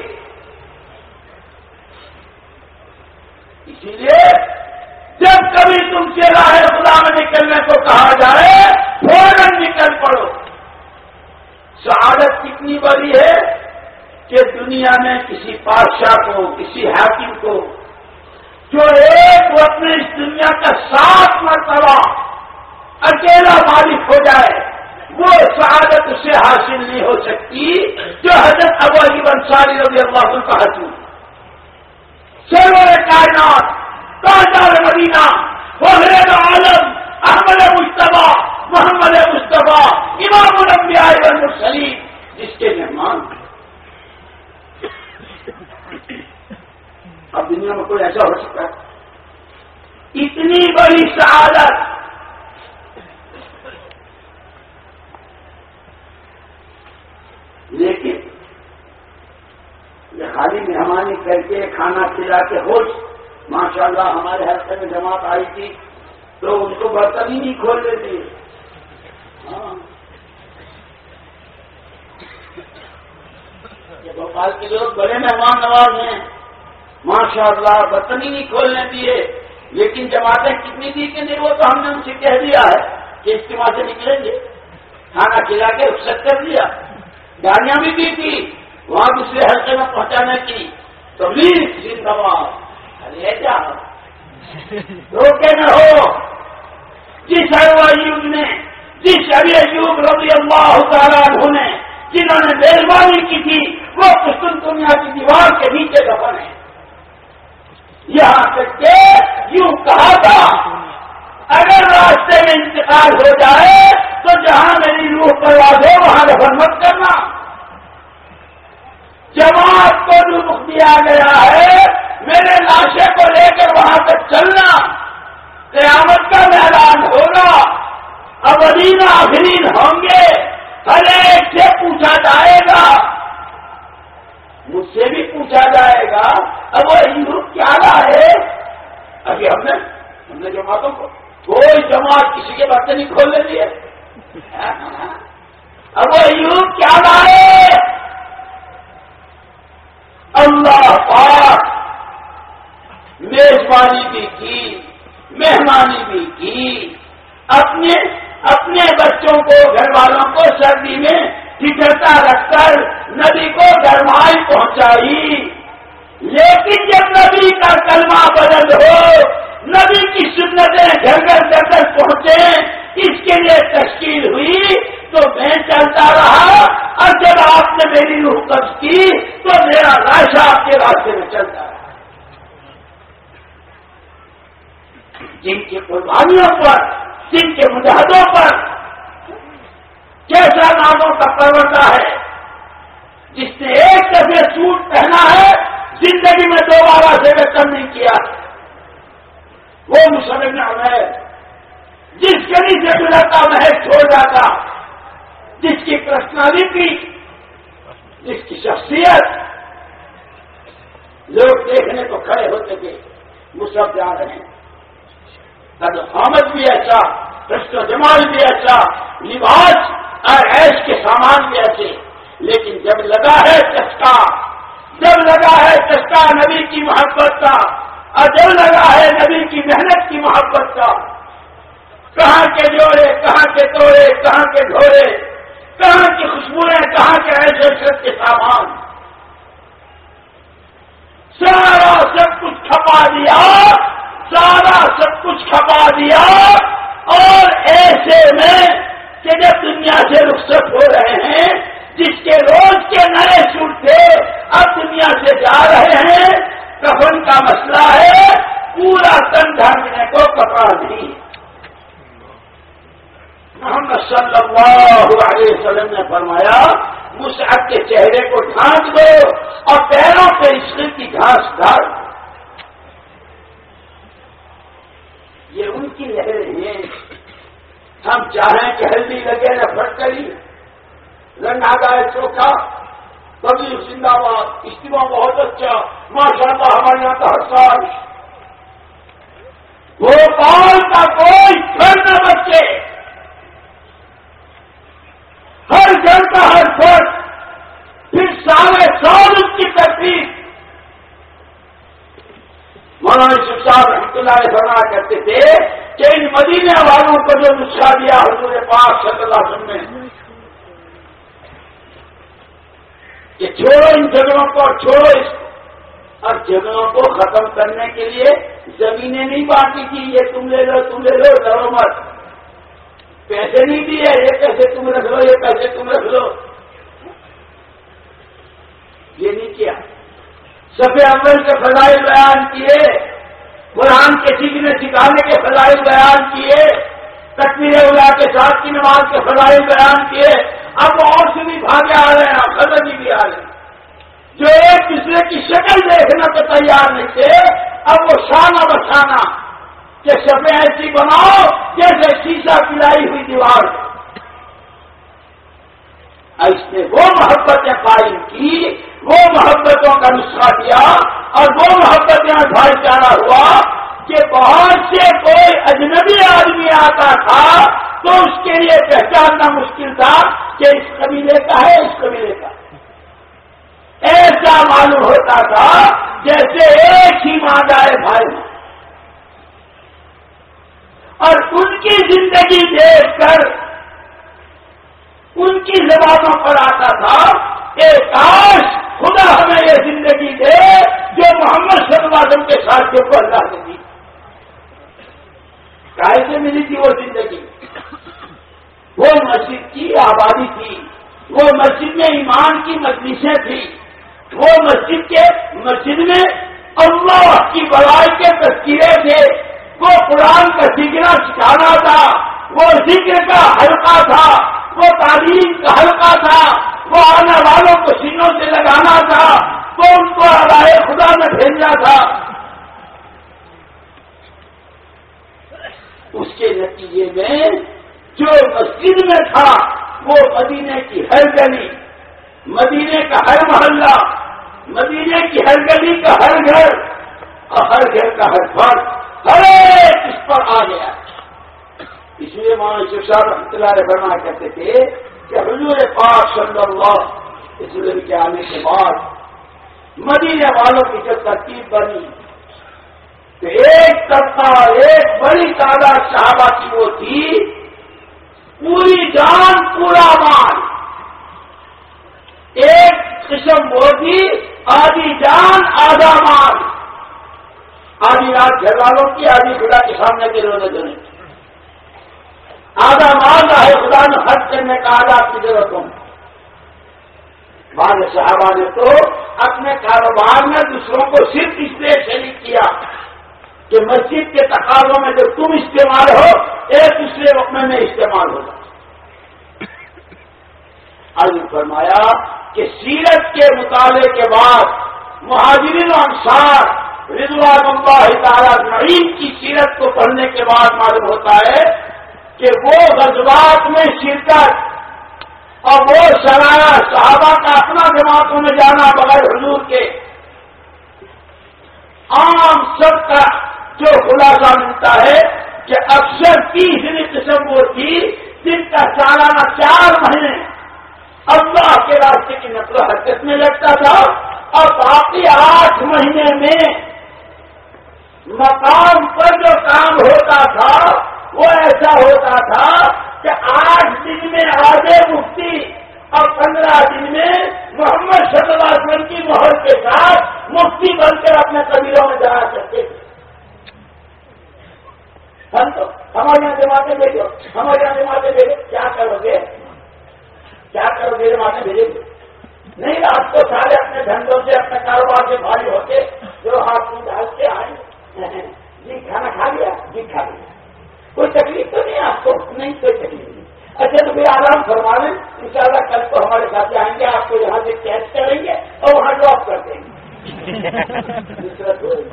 اسی لیے جب کبھی تم سے راہ خدا میں نکلنے کو کہا جائے فوراً نکل پڑو. سعادت کتنی بڑی ہے کہ دنیا میں کسی بادشاہ کو، کسی حاکم کو جو ایک وقت میں اس دنیا کا سات مرتبہ اکیلا مالک ہو جائے، وہ سعادت اسے حاصل نہیں ہو سکتی جو حضرت ابو ایوب انصاری رضی اللہ عنہ کا حصول. سرور کائنات، تاجدار مدینہ، فخر عالم، احمد مجتبی، محمد مصطفیٰ، امام الانبیاء والمرسلین، جس کے مہمان. اب دنیا میں کوئی ایسا ہو سکتا ہے؟ اتنی بڑی سعادت. لیکن یہ خالی مہمانی کر کے کھانا کھلا کے ہوش. ماشاء اللہ ہمارے حلقے میں جماعت آئی تھی تو ان کو برتن ہی نہیں کھول دیتے. ہاں، یہ بھوپال کے لوگ بڑے مہمان نواز ہیں، ماشاء اللہ برتن ہی نہیں کھولنے دیے. لیکن جماعتیں کتنی دی کہ نہیں، وہ تو ہم نے ان سے کہہ دیا ہے کہ اجتماع سے نکلیں گے. کھانا کھلا کے رخصت کر دیا، گاڑیاں بھی دی تھی وہاں دوسرے حلقے میں پہنچانے کی. تبلیغ زندہ باد، ارے جاؤ روکے نہ ہو. جس ابو ایوب نے جس ابی ایوب رضی اللہ تعالیٰ عنہ نے جنہوں نے میزبانی کی تھی وہ قسطنطنیہ کی دیوار کے نیچے دفن ہے. یہاں تک کہ یوں کہا تھا اگر راستے میں انتقال ہو جائے تو جہاں میری روح پرواز ہو وہاں دفن مت کرنا. جماعت کو جو رخ دیا گیا ہے میرے لاشے کو لے کر وہاں تک چلنا. قیامت کا میدان ہوگا, اولین آخرین ہوں گے, ہر ایک سے پوچھا جائے گا, مجھ سے بھی پوچھا جائے گا اب وہ ہندو کیا لائے. ابھی ہم نے ہم نے جماعتوں کو کوئی جماعت کسی کے برتن نہیں کھولنے دیے. اب وہ ہندو کیا لائے. اللہ پاک میزبانی بھی کی, مہمانی بھی کی, اپنے اپنے بچوں کو گھر والوں کو سردی میں ٹھٹرتا رکھ کر نبی کو گرمائی پہنچائی. لیکن جب نبی کا کلمہ بدل ہو, نبی کی سنتیں گھر گھر گھر گھر پہنچے, اس کے لیے تشکیل ہوئی تو میں چلتا رہا, اور جب آپ نے میری روح قبض کی تو میرا لاشا آپ کے راستے میں چلتا رہا. جن کی قربانیوں پر, جن کے مجاہدوں پر کیسا ناموں کا پروردہ ہے, جس نے ایک دفعہ سوٹ پہنا ہے زندگی میں دوبارہ سے کم نہیں کیا, وہ مصعب بن عمیر جس گلی سے گزرتا محض چھوڑ جاتا, جس کی پرسنالٹی, جس کی شخصیت لوگ دیکھنے کو کھڑے ہوتے تھے. مصعب جا رہے ہیں, قامت بھی ایسا, حسن و جمال بھی ایسا, لباس اور عیش کے سامان بھی ایسے, لیکن جب لگا ہے چسکا, جب لگا ہے چسکا نبی کی محبت کا, اور جب لگا ہے نبی کی محنت کی محبت کا, کہاں کے جوڑے, کہاں کے توڑے, کہاں کے ڈھورے, کہاں کی خوشبوئیں, کہاں کے عیش و عشرت کے سامان, سارا سب کچھ کھپا دیا, سارا سب کچھ کھپا دیا. اور ایسے میں کہ جب دنیا سے رخصت ہو رہے ہیں, جس کے روز کے نئے سوٹ تھے اب دنیا سے جا رہے ہیں, کفن کا مسئلہ ہے, پورا تن ڈھانکنے کو کپڑا نہیں. محمد صلی اللہ علیہ وسلم نے فرمایا مصعب کے چہرے کو ڈھانک دو اور پیروں پہ عشق کی گھاس ڈال. یہ ان کی لہریں ہیں. ہم چاہیں کہ ہلدی لگے نہ پھٹکری, رنگا گائے چوکھا, کبھی زندہ باد, اجتماع بہت اچھا, ماشاء اللہ ہمارے یہاں کا ہر سال, بھوپال کا کوئی گھر نہ بچے, ہر گھر کا ہر فرد پھر سارے سال اس کی تکلیف. مولانا یوسف صاحب رحمۃ اللہ علیہ فرمایا کرتے تھے کہ ان مدینے والوں کو جو نسخہ دیا حضور پاک صلی اللہ علیہ وسلم نے کہ چھوڑو ان جگہوں کو اور چھوڑو اس کو, اور جگہوں کو ختم کرنے کے لیے زمینیں نہیں بانٹی تھی, یہ تم لے لو تم لے لو ڈرو مت, پیسے نہیں دیے, یہ پیسے تم رکھ لو یہ پیسے تم رکھ لو, یہ نہیں کیا. صفحے اول کے فضائل بیان کیے, قرآن کے سیکھنے سکھانے کے فضائل بیان کیے, تکبیر اولا کے ساتھ کی نماز کے فضائل بیان کیے. اب وہ اور سے بھی بھاگے آ رہے ہیں, خزر جی بھی آ رہے ہیں, جو ایک دوسرے کی شکل دیکھنا تو تیار نہیں تھے, اب وہ شانہ بشانہ کہ صفحے ایسی بناؤ جیسے شیشہ پلائی ہوئی دیوار. اس نے وہ محبتیں قائم کی, وہ محبتوں کا نسخہ دیا, اور وہ محبتیں بھائی چارہ ہوا کہ باہر سے کوئی اجنبی آدمی آتا تھا تو اس کے لیے پہچاننا مشکل تھا کہ اس قبیلے کا ہے, اس قبیلے کا. ایسا معلوم ہوتا تھا جیسے ایک ہی ماں جائے بھائی. اور ان کی زندگی دیکھ کر ان کی زبانوں پر آتا تھا کہ کاش خدا ہمیں یہ زندگی دے جو محمد صلی اللہ علیہ وسلم کے ساتھیوں کو اللہ نے دی. کائے سے ملی تھی وہ زندگی؟ وہ مسجد کی آبادی تھی، وہ مسجد میں ایمان کی مجلسیں تھی، وہ مسجد کے مسجد میں اللہ کی بڑائی کے تذکرے تھے، وہ قرآن کا سیکھنا سکھانا تھا، وہ ذکر کا حلقہ تھا، وہ تعلیم کا حلقہ تھا، وہ آنے والوں کو سینوں سے لگانا تھا، وہ ان کو رائے خدا میں بھیجنا تھا. اس کے نتیجے میں جو مسجد میں تھا وہ مدینے کی ہر گلی، مدینے کا ہر محلہ، مدینے کی ہر گلی کا ہر گھر اور ہر گھر کا ہر فرد ہر ایک اس پر آ گیا. اس لیے مولانا شیخ صاحب رحمۃ اللہ علیہ فرمایا کرتے تھے کہ حضور پاک صلی اللہ علیہ وسلم کے آنے کے بعد مدینے والوں کی جو ترتیب بنی تو ایک طبقہ، ایک بڑی تعداد صحابہ کی وہ تھی پوری جان پورا مال، ایک قسم وہ تھی آدھی جان آدھا مال، آدھی رات گھر والوں کی، آدھی خدا کے سامنے کے رونے دینے کی، آدھا مال ہے خدا نے خرچ کرنے کا آدھا آپ کی ضرورتوں میں. بعض صحابہ نے تو اپنے کاروبار میں دوسروں کو صرف اس لیے شریک کیا کہ مسجد کے تقاضوں میں جو تم استعمال ہو ایک دوسرے وقت میں استعمال ہوگا. آج فرمایا کہ سیرت کے مطالعے کے بعد مہاجرین و انصار رضوان اللہ تعالی اجمعین کی سیرت کو پڑھنے کے بعد معلوم ہوتا ہے کہ وہ غزوات میں شرکت اور وہ سرایہ صحابہ کا اپنا جماعتوں میں جانا بغیر حضور کے، عام سب کا جو خلاصہ ملتا ہے کہ اکثر تیسری قسم وہ تھی جن کا سالانہ چار مہینے اللہ کے راستے کی نقل و حرکت میں لگتا تھا اور باقی آٹھ مہینے میں مقام پر جو کام ہوتا تھا وہ ایسا ہوتا تھا کہ آٹھ دن میں آدھے مفتی اور پندرہ دن میں محمد صلی اللہ علیہ وسلم کی مہر کے ساتھ مفتی بن کر اپنے قبیلوں میں جایا کرتے تھے. ہم تو ہمارے یہاں جماعتیں بھیجو، ہمارے یہاں جماعتیں بھیجو، کیا کرو گے کیا کرو گے جماعتیں بھیجیں گے نہیں. آپ کو سارے اپنے دھندوں سے اپنے کاروبار سے بھاری ہوتے جو ہاتھ میں ڈال کے آئے جی کھانا کھا لیا جی کھا لیا، کوئی تکلیف تو نہیں آپ کو؟ نہیں کوئی تکلیف نہیں. اچھا تو پھر آرام فرما لیں، ان شاء اللہ کل کو ہمارے ساتھ آئیں گے، آپ کو یہاں سے کیچ کریں گے اور وہاں ڈراپ کر دیں گے.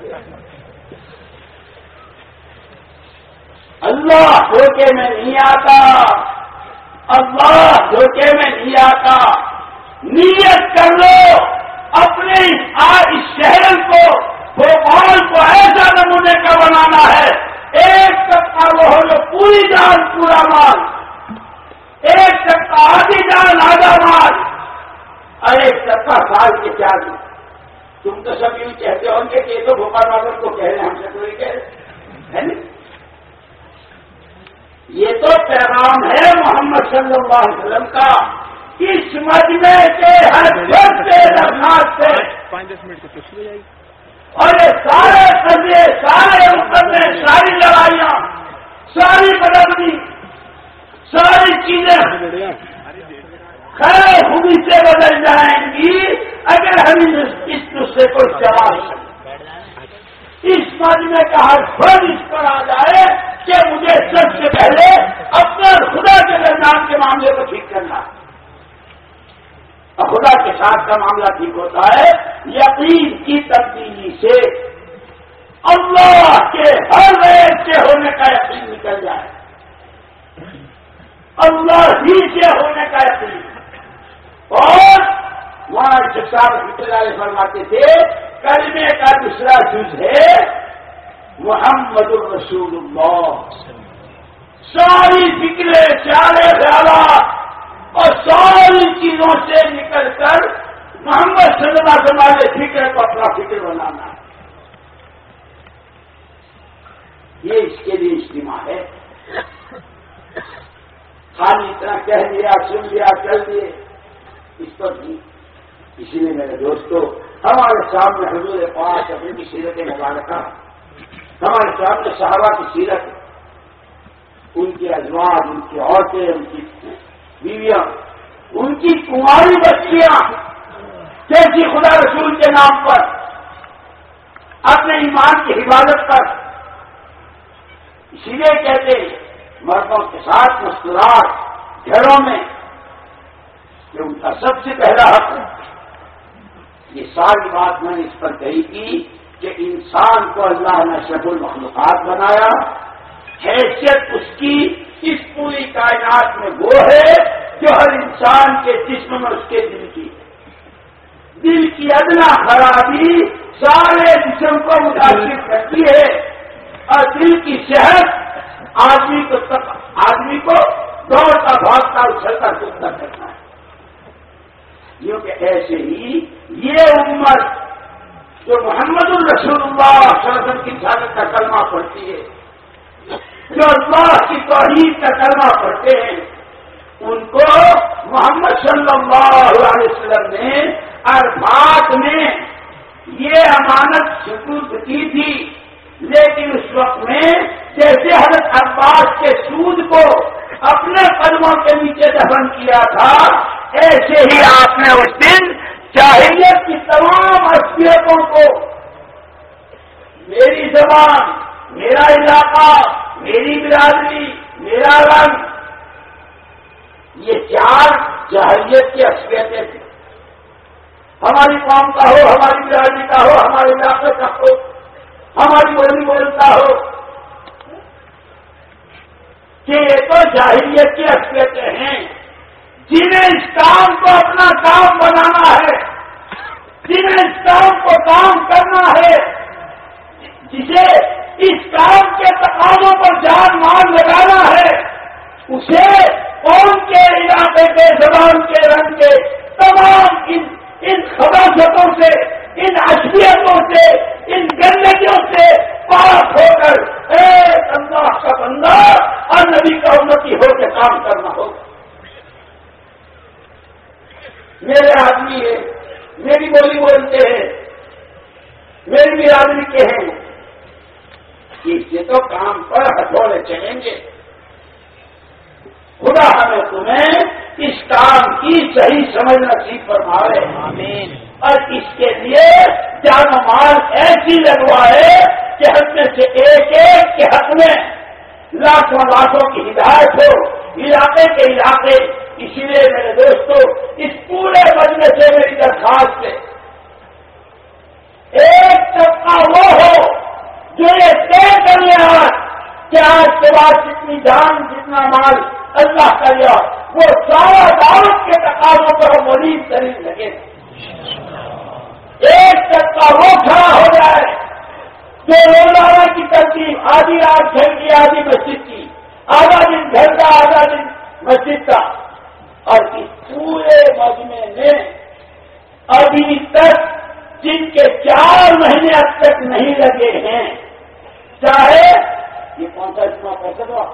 اللہ دھوکے میں نہیں آتا، اللہ دھوکے میں نہیں آتا. نیت کر لو اپنے اس شہر کو بھوپال کو ایسا نمونے کا بنانا ہے. ایک طبقہ وہ ہو جو پوری جان پورا مال، ایک طبقہ آدھی جان آدھا مال اور ایک طبقہ سال کے چار دن. تم تو سب یوں کہتے ہوں گے کہ یہ تو بھوپال والوں کو کہہ رہے ہیں، ہم سے کوئی کہہ رہے ہیں. یہ تو پیغام ہے محمد صلی اللہ علیہ وسلم کا اس مجمع کے ہر گھر سے درخواست سے. پانچ دس منٹ تو کچھ ہو جائے گی. اور یہ سارے قضیے، سارے مقدمے، ساری لڑائیاں، ساری بدمنی، ساری چیزیں خیر خوبی سے بدل جائیں گی اگر ہم اس نسخے کو جواب سکیں. اس مجمع کا ہر فرد اس پر آ جائے کہ مجھے سب سے پہلے اپنے خدا کے درمیان کے معاملے کو ٹھیک کرنا ہے. اور خدا کے ساتھ کا معاملہ ٹھیک ہوتا ہے یقین کی تبدیلی سے. اللہ کے ہر ایک کے ہونے کا یقین نکل جائے، اللہ ہی سے ہونے کا یقین. اور وہاں صاحب رحمۃ اللہ علیہ فرماتے تھے کلمے کا دوسرا جز ہے محمد الرسول اللہ. ساری فکریں، سارے خیالات اور ساری چیزوں سے نکل کر محمد صلی اللہ علیہ وسلم کے فکر کو اپنا فکر بنانا. یہ اس کے لیے اجتماع ہے. خالی اتنا کہہ دیا، سن لیا، چل دیے اس پر بھی اسی لیے میرے دوستو ہمارے سامنے حضور پاک اپنی کی سیرت مبارکہ، ہمارے سامنے صحابہ کی سیرت، ان کے ازواج، ان کی عورتیں، ان کی بیویاں، ان کی کماری بچیاں کیسی خدا رسول کے نام پر اپنے ایمان کی حفاظت پر، اسی لیے کہتے ہیں مردوں کے ساتھ مسکراہٹ گھروں میں کہ ان کا سب سے پہلا حق ہے۔ یہ ساری بات میں نے اس پر کہی تھی کہ انسان کو اللہ نے اشرف المخلوقات بنایا، حیثیت اس کی اس پوری کائنات میں وہ ہے جو ہر انسان کے جسم میں اس کے دل کی ہے۔ دل کی ادنا خرابی سارے جسم کو متاثر کرتی ہے، اور دل کی صحت آدمی کو آدمی کو دوڑتا بھاگتا اچھلتا کودتا کرتا ہے۔ یہ کہ ایسے ہی یہ امت جو محمد الرسول اللہ صلی اللہ علیہ وسلم کی رسالت کا کلمہ پڑھتی ہے، جو اللہ کی توحید کا کلمہ پڑھتے ہیں، ان کو محمد صلی اللہ علیہ وسلم نے عرفات میں یہ امانت سپرد کی تھی، لیکن اس وقت میں جیسے حضرت عباس کے سود کو اپنے قدموں کے نیچے دفن کیا تھا، ایسے ہی آپ نے اس دن جاہلیت کی تمام حیثیتوں کو، میری زبان، میرا علاقہ، میری برادری، میرا رنگ، یہ چار جاہلیت کی حیثیتیں تھیں۔ ہماری قوم کا ہو، ہماری برادری کا ہو، ہمارے علاقے کا ہو، ہماری بولی بولتا ہو، کہ یہ تو جاہلیت کی حیثیتیں ہیں، جنہیں اس کام کو اپنا کام بنانا ہے، جنہیں اس کام کو کام کرنا ہے، جسے اس کام کے تقاضوں پر جان مان لگانا ہے، اسے قوم کے علاقے کے زبان کے رنگ کے تمام ان ان خباثتوں سے، ان اشبیتوں سے، ان گندگیوں سے پاک ہو کر ایک اللہ کا بندہ اور نبی کا امتی ہو کے کام کرنا ہوگا۔ میرے آدمی ہے، میری بولی بولتے ہیں، میری برادری کے ہیں، اس سے تو کام پر ہتھوڑے چلیں گے۔ خدا ہمیں تمہیں اس کام کی صحیح سمجھ نصیب فرمائے، آمین، اور اس کے لیے جان و مال ایسی لگوائے کہ ہم میں سے ایک ایک کے حق میں لاکھوں لاکھوں کی ہدایت ہو، علاقے کے علاقے۔ اسی لیے میرے دوستو اس پورے مجلس سے میری درخواست ہے، ایک طبقہ وہ ہو جو یہ طے کر لیا کہ آج کے بعد جتنی جان جتنا مال اللہ کا لیا وہ سارا دعوت کے تقاضوں پر مزید ترین لگے۔ ایک طبقہ وہ کھڑا ہو جائے جو روزانہ کی ترتیب آدھی رات گھر کی، آدھی مسجد کی، آدھا دن گھر کا، آدھا دن مسجد کا، اور اس پورے مجمع میں ابھی تک جن کے چار مہینے اب تک نہیں لگے ہیں، چاہے یہ کون سا اجتماع کیسے ہوا،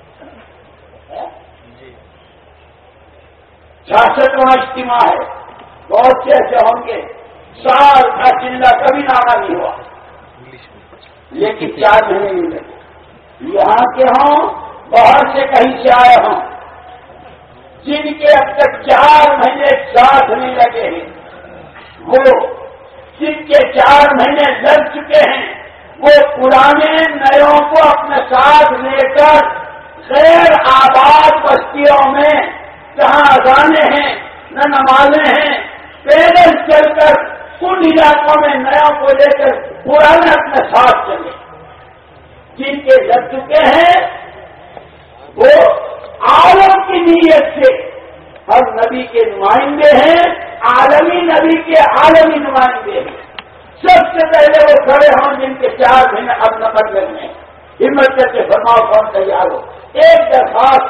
چھیاسٹھواں اجتماع ہے، بہت سے ایسے ہوں گے سال کا چندہ کبھی نامہ نہیں ہوا، لیکن چار مہینے نہیں لگے۔ یہاں کے ہوں، باہر سے کہیں سے آئے ہوں، جن کے اب تک چار مہینے ساتھ نہیں لگے ہیں، وہ جن کے چار مہینے لگ چکے ہیں، وہ پرانے نئےوں کو اپنے ساتھ لے کر غیر آباد بستیوں میں جہاں اذانیں ہیں نہ نمازیں ہیں، پیدل چل کر ان علاقوں میں نئےوں کو لے کر پرانے اپنے ساتھ چلے۔ جن کے لگ چکے ہیں وہ عالم کی نیت سے ہم نبی کے نمائندے ہیں، عالمی نبی کے عالمی نمائندے ہیں۔ سب سے پہلے وہ کھڑے ہوں جن کے چار مہینے اب نقد لگنے، ہمت کر کے فرماؤ کون تیار ہو۔ ایک درخواست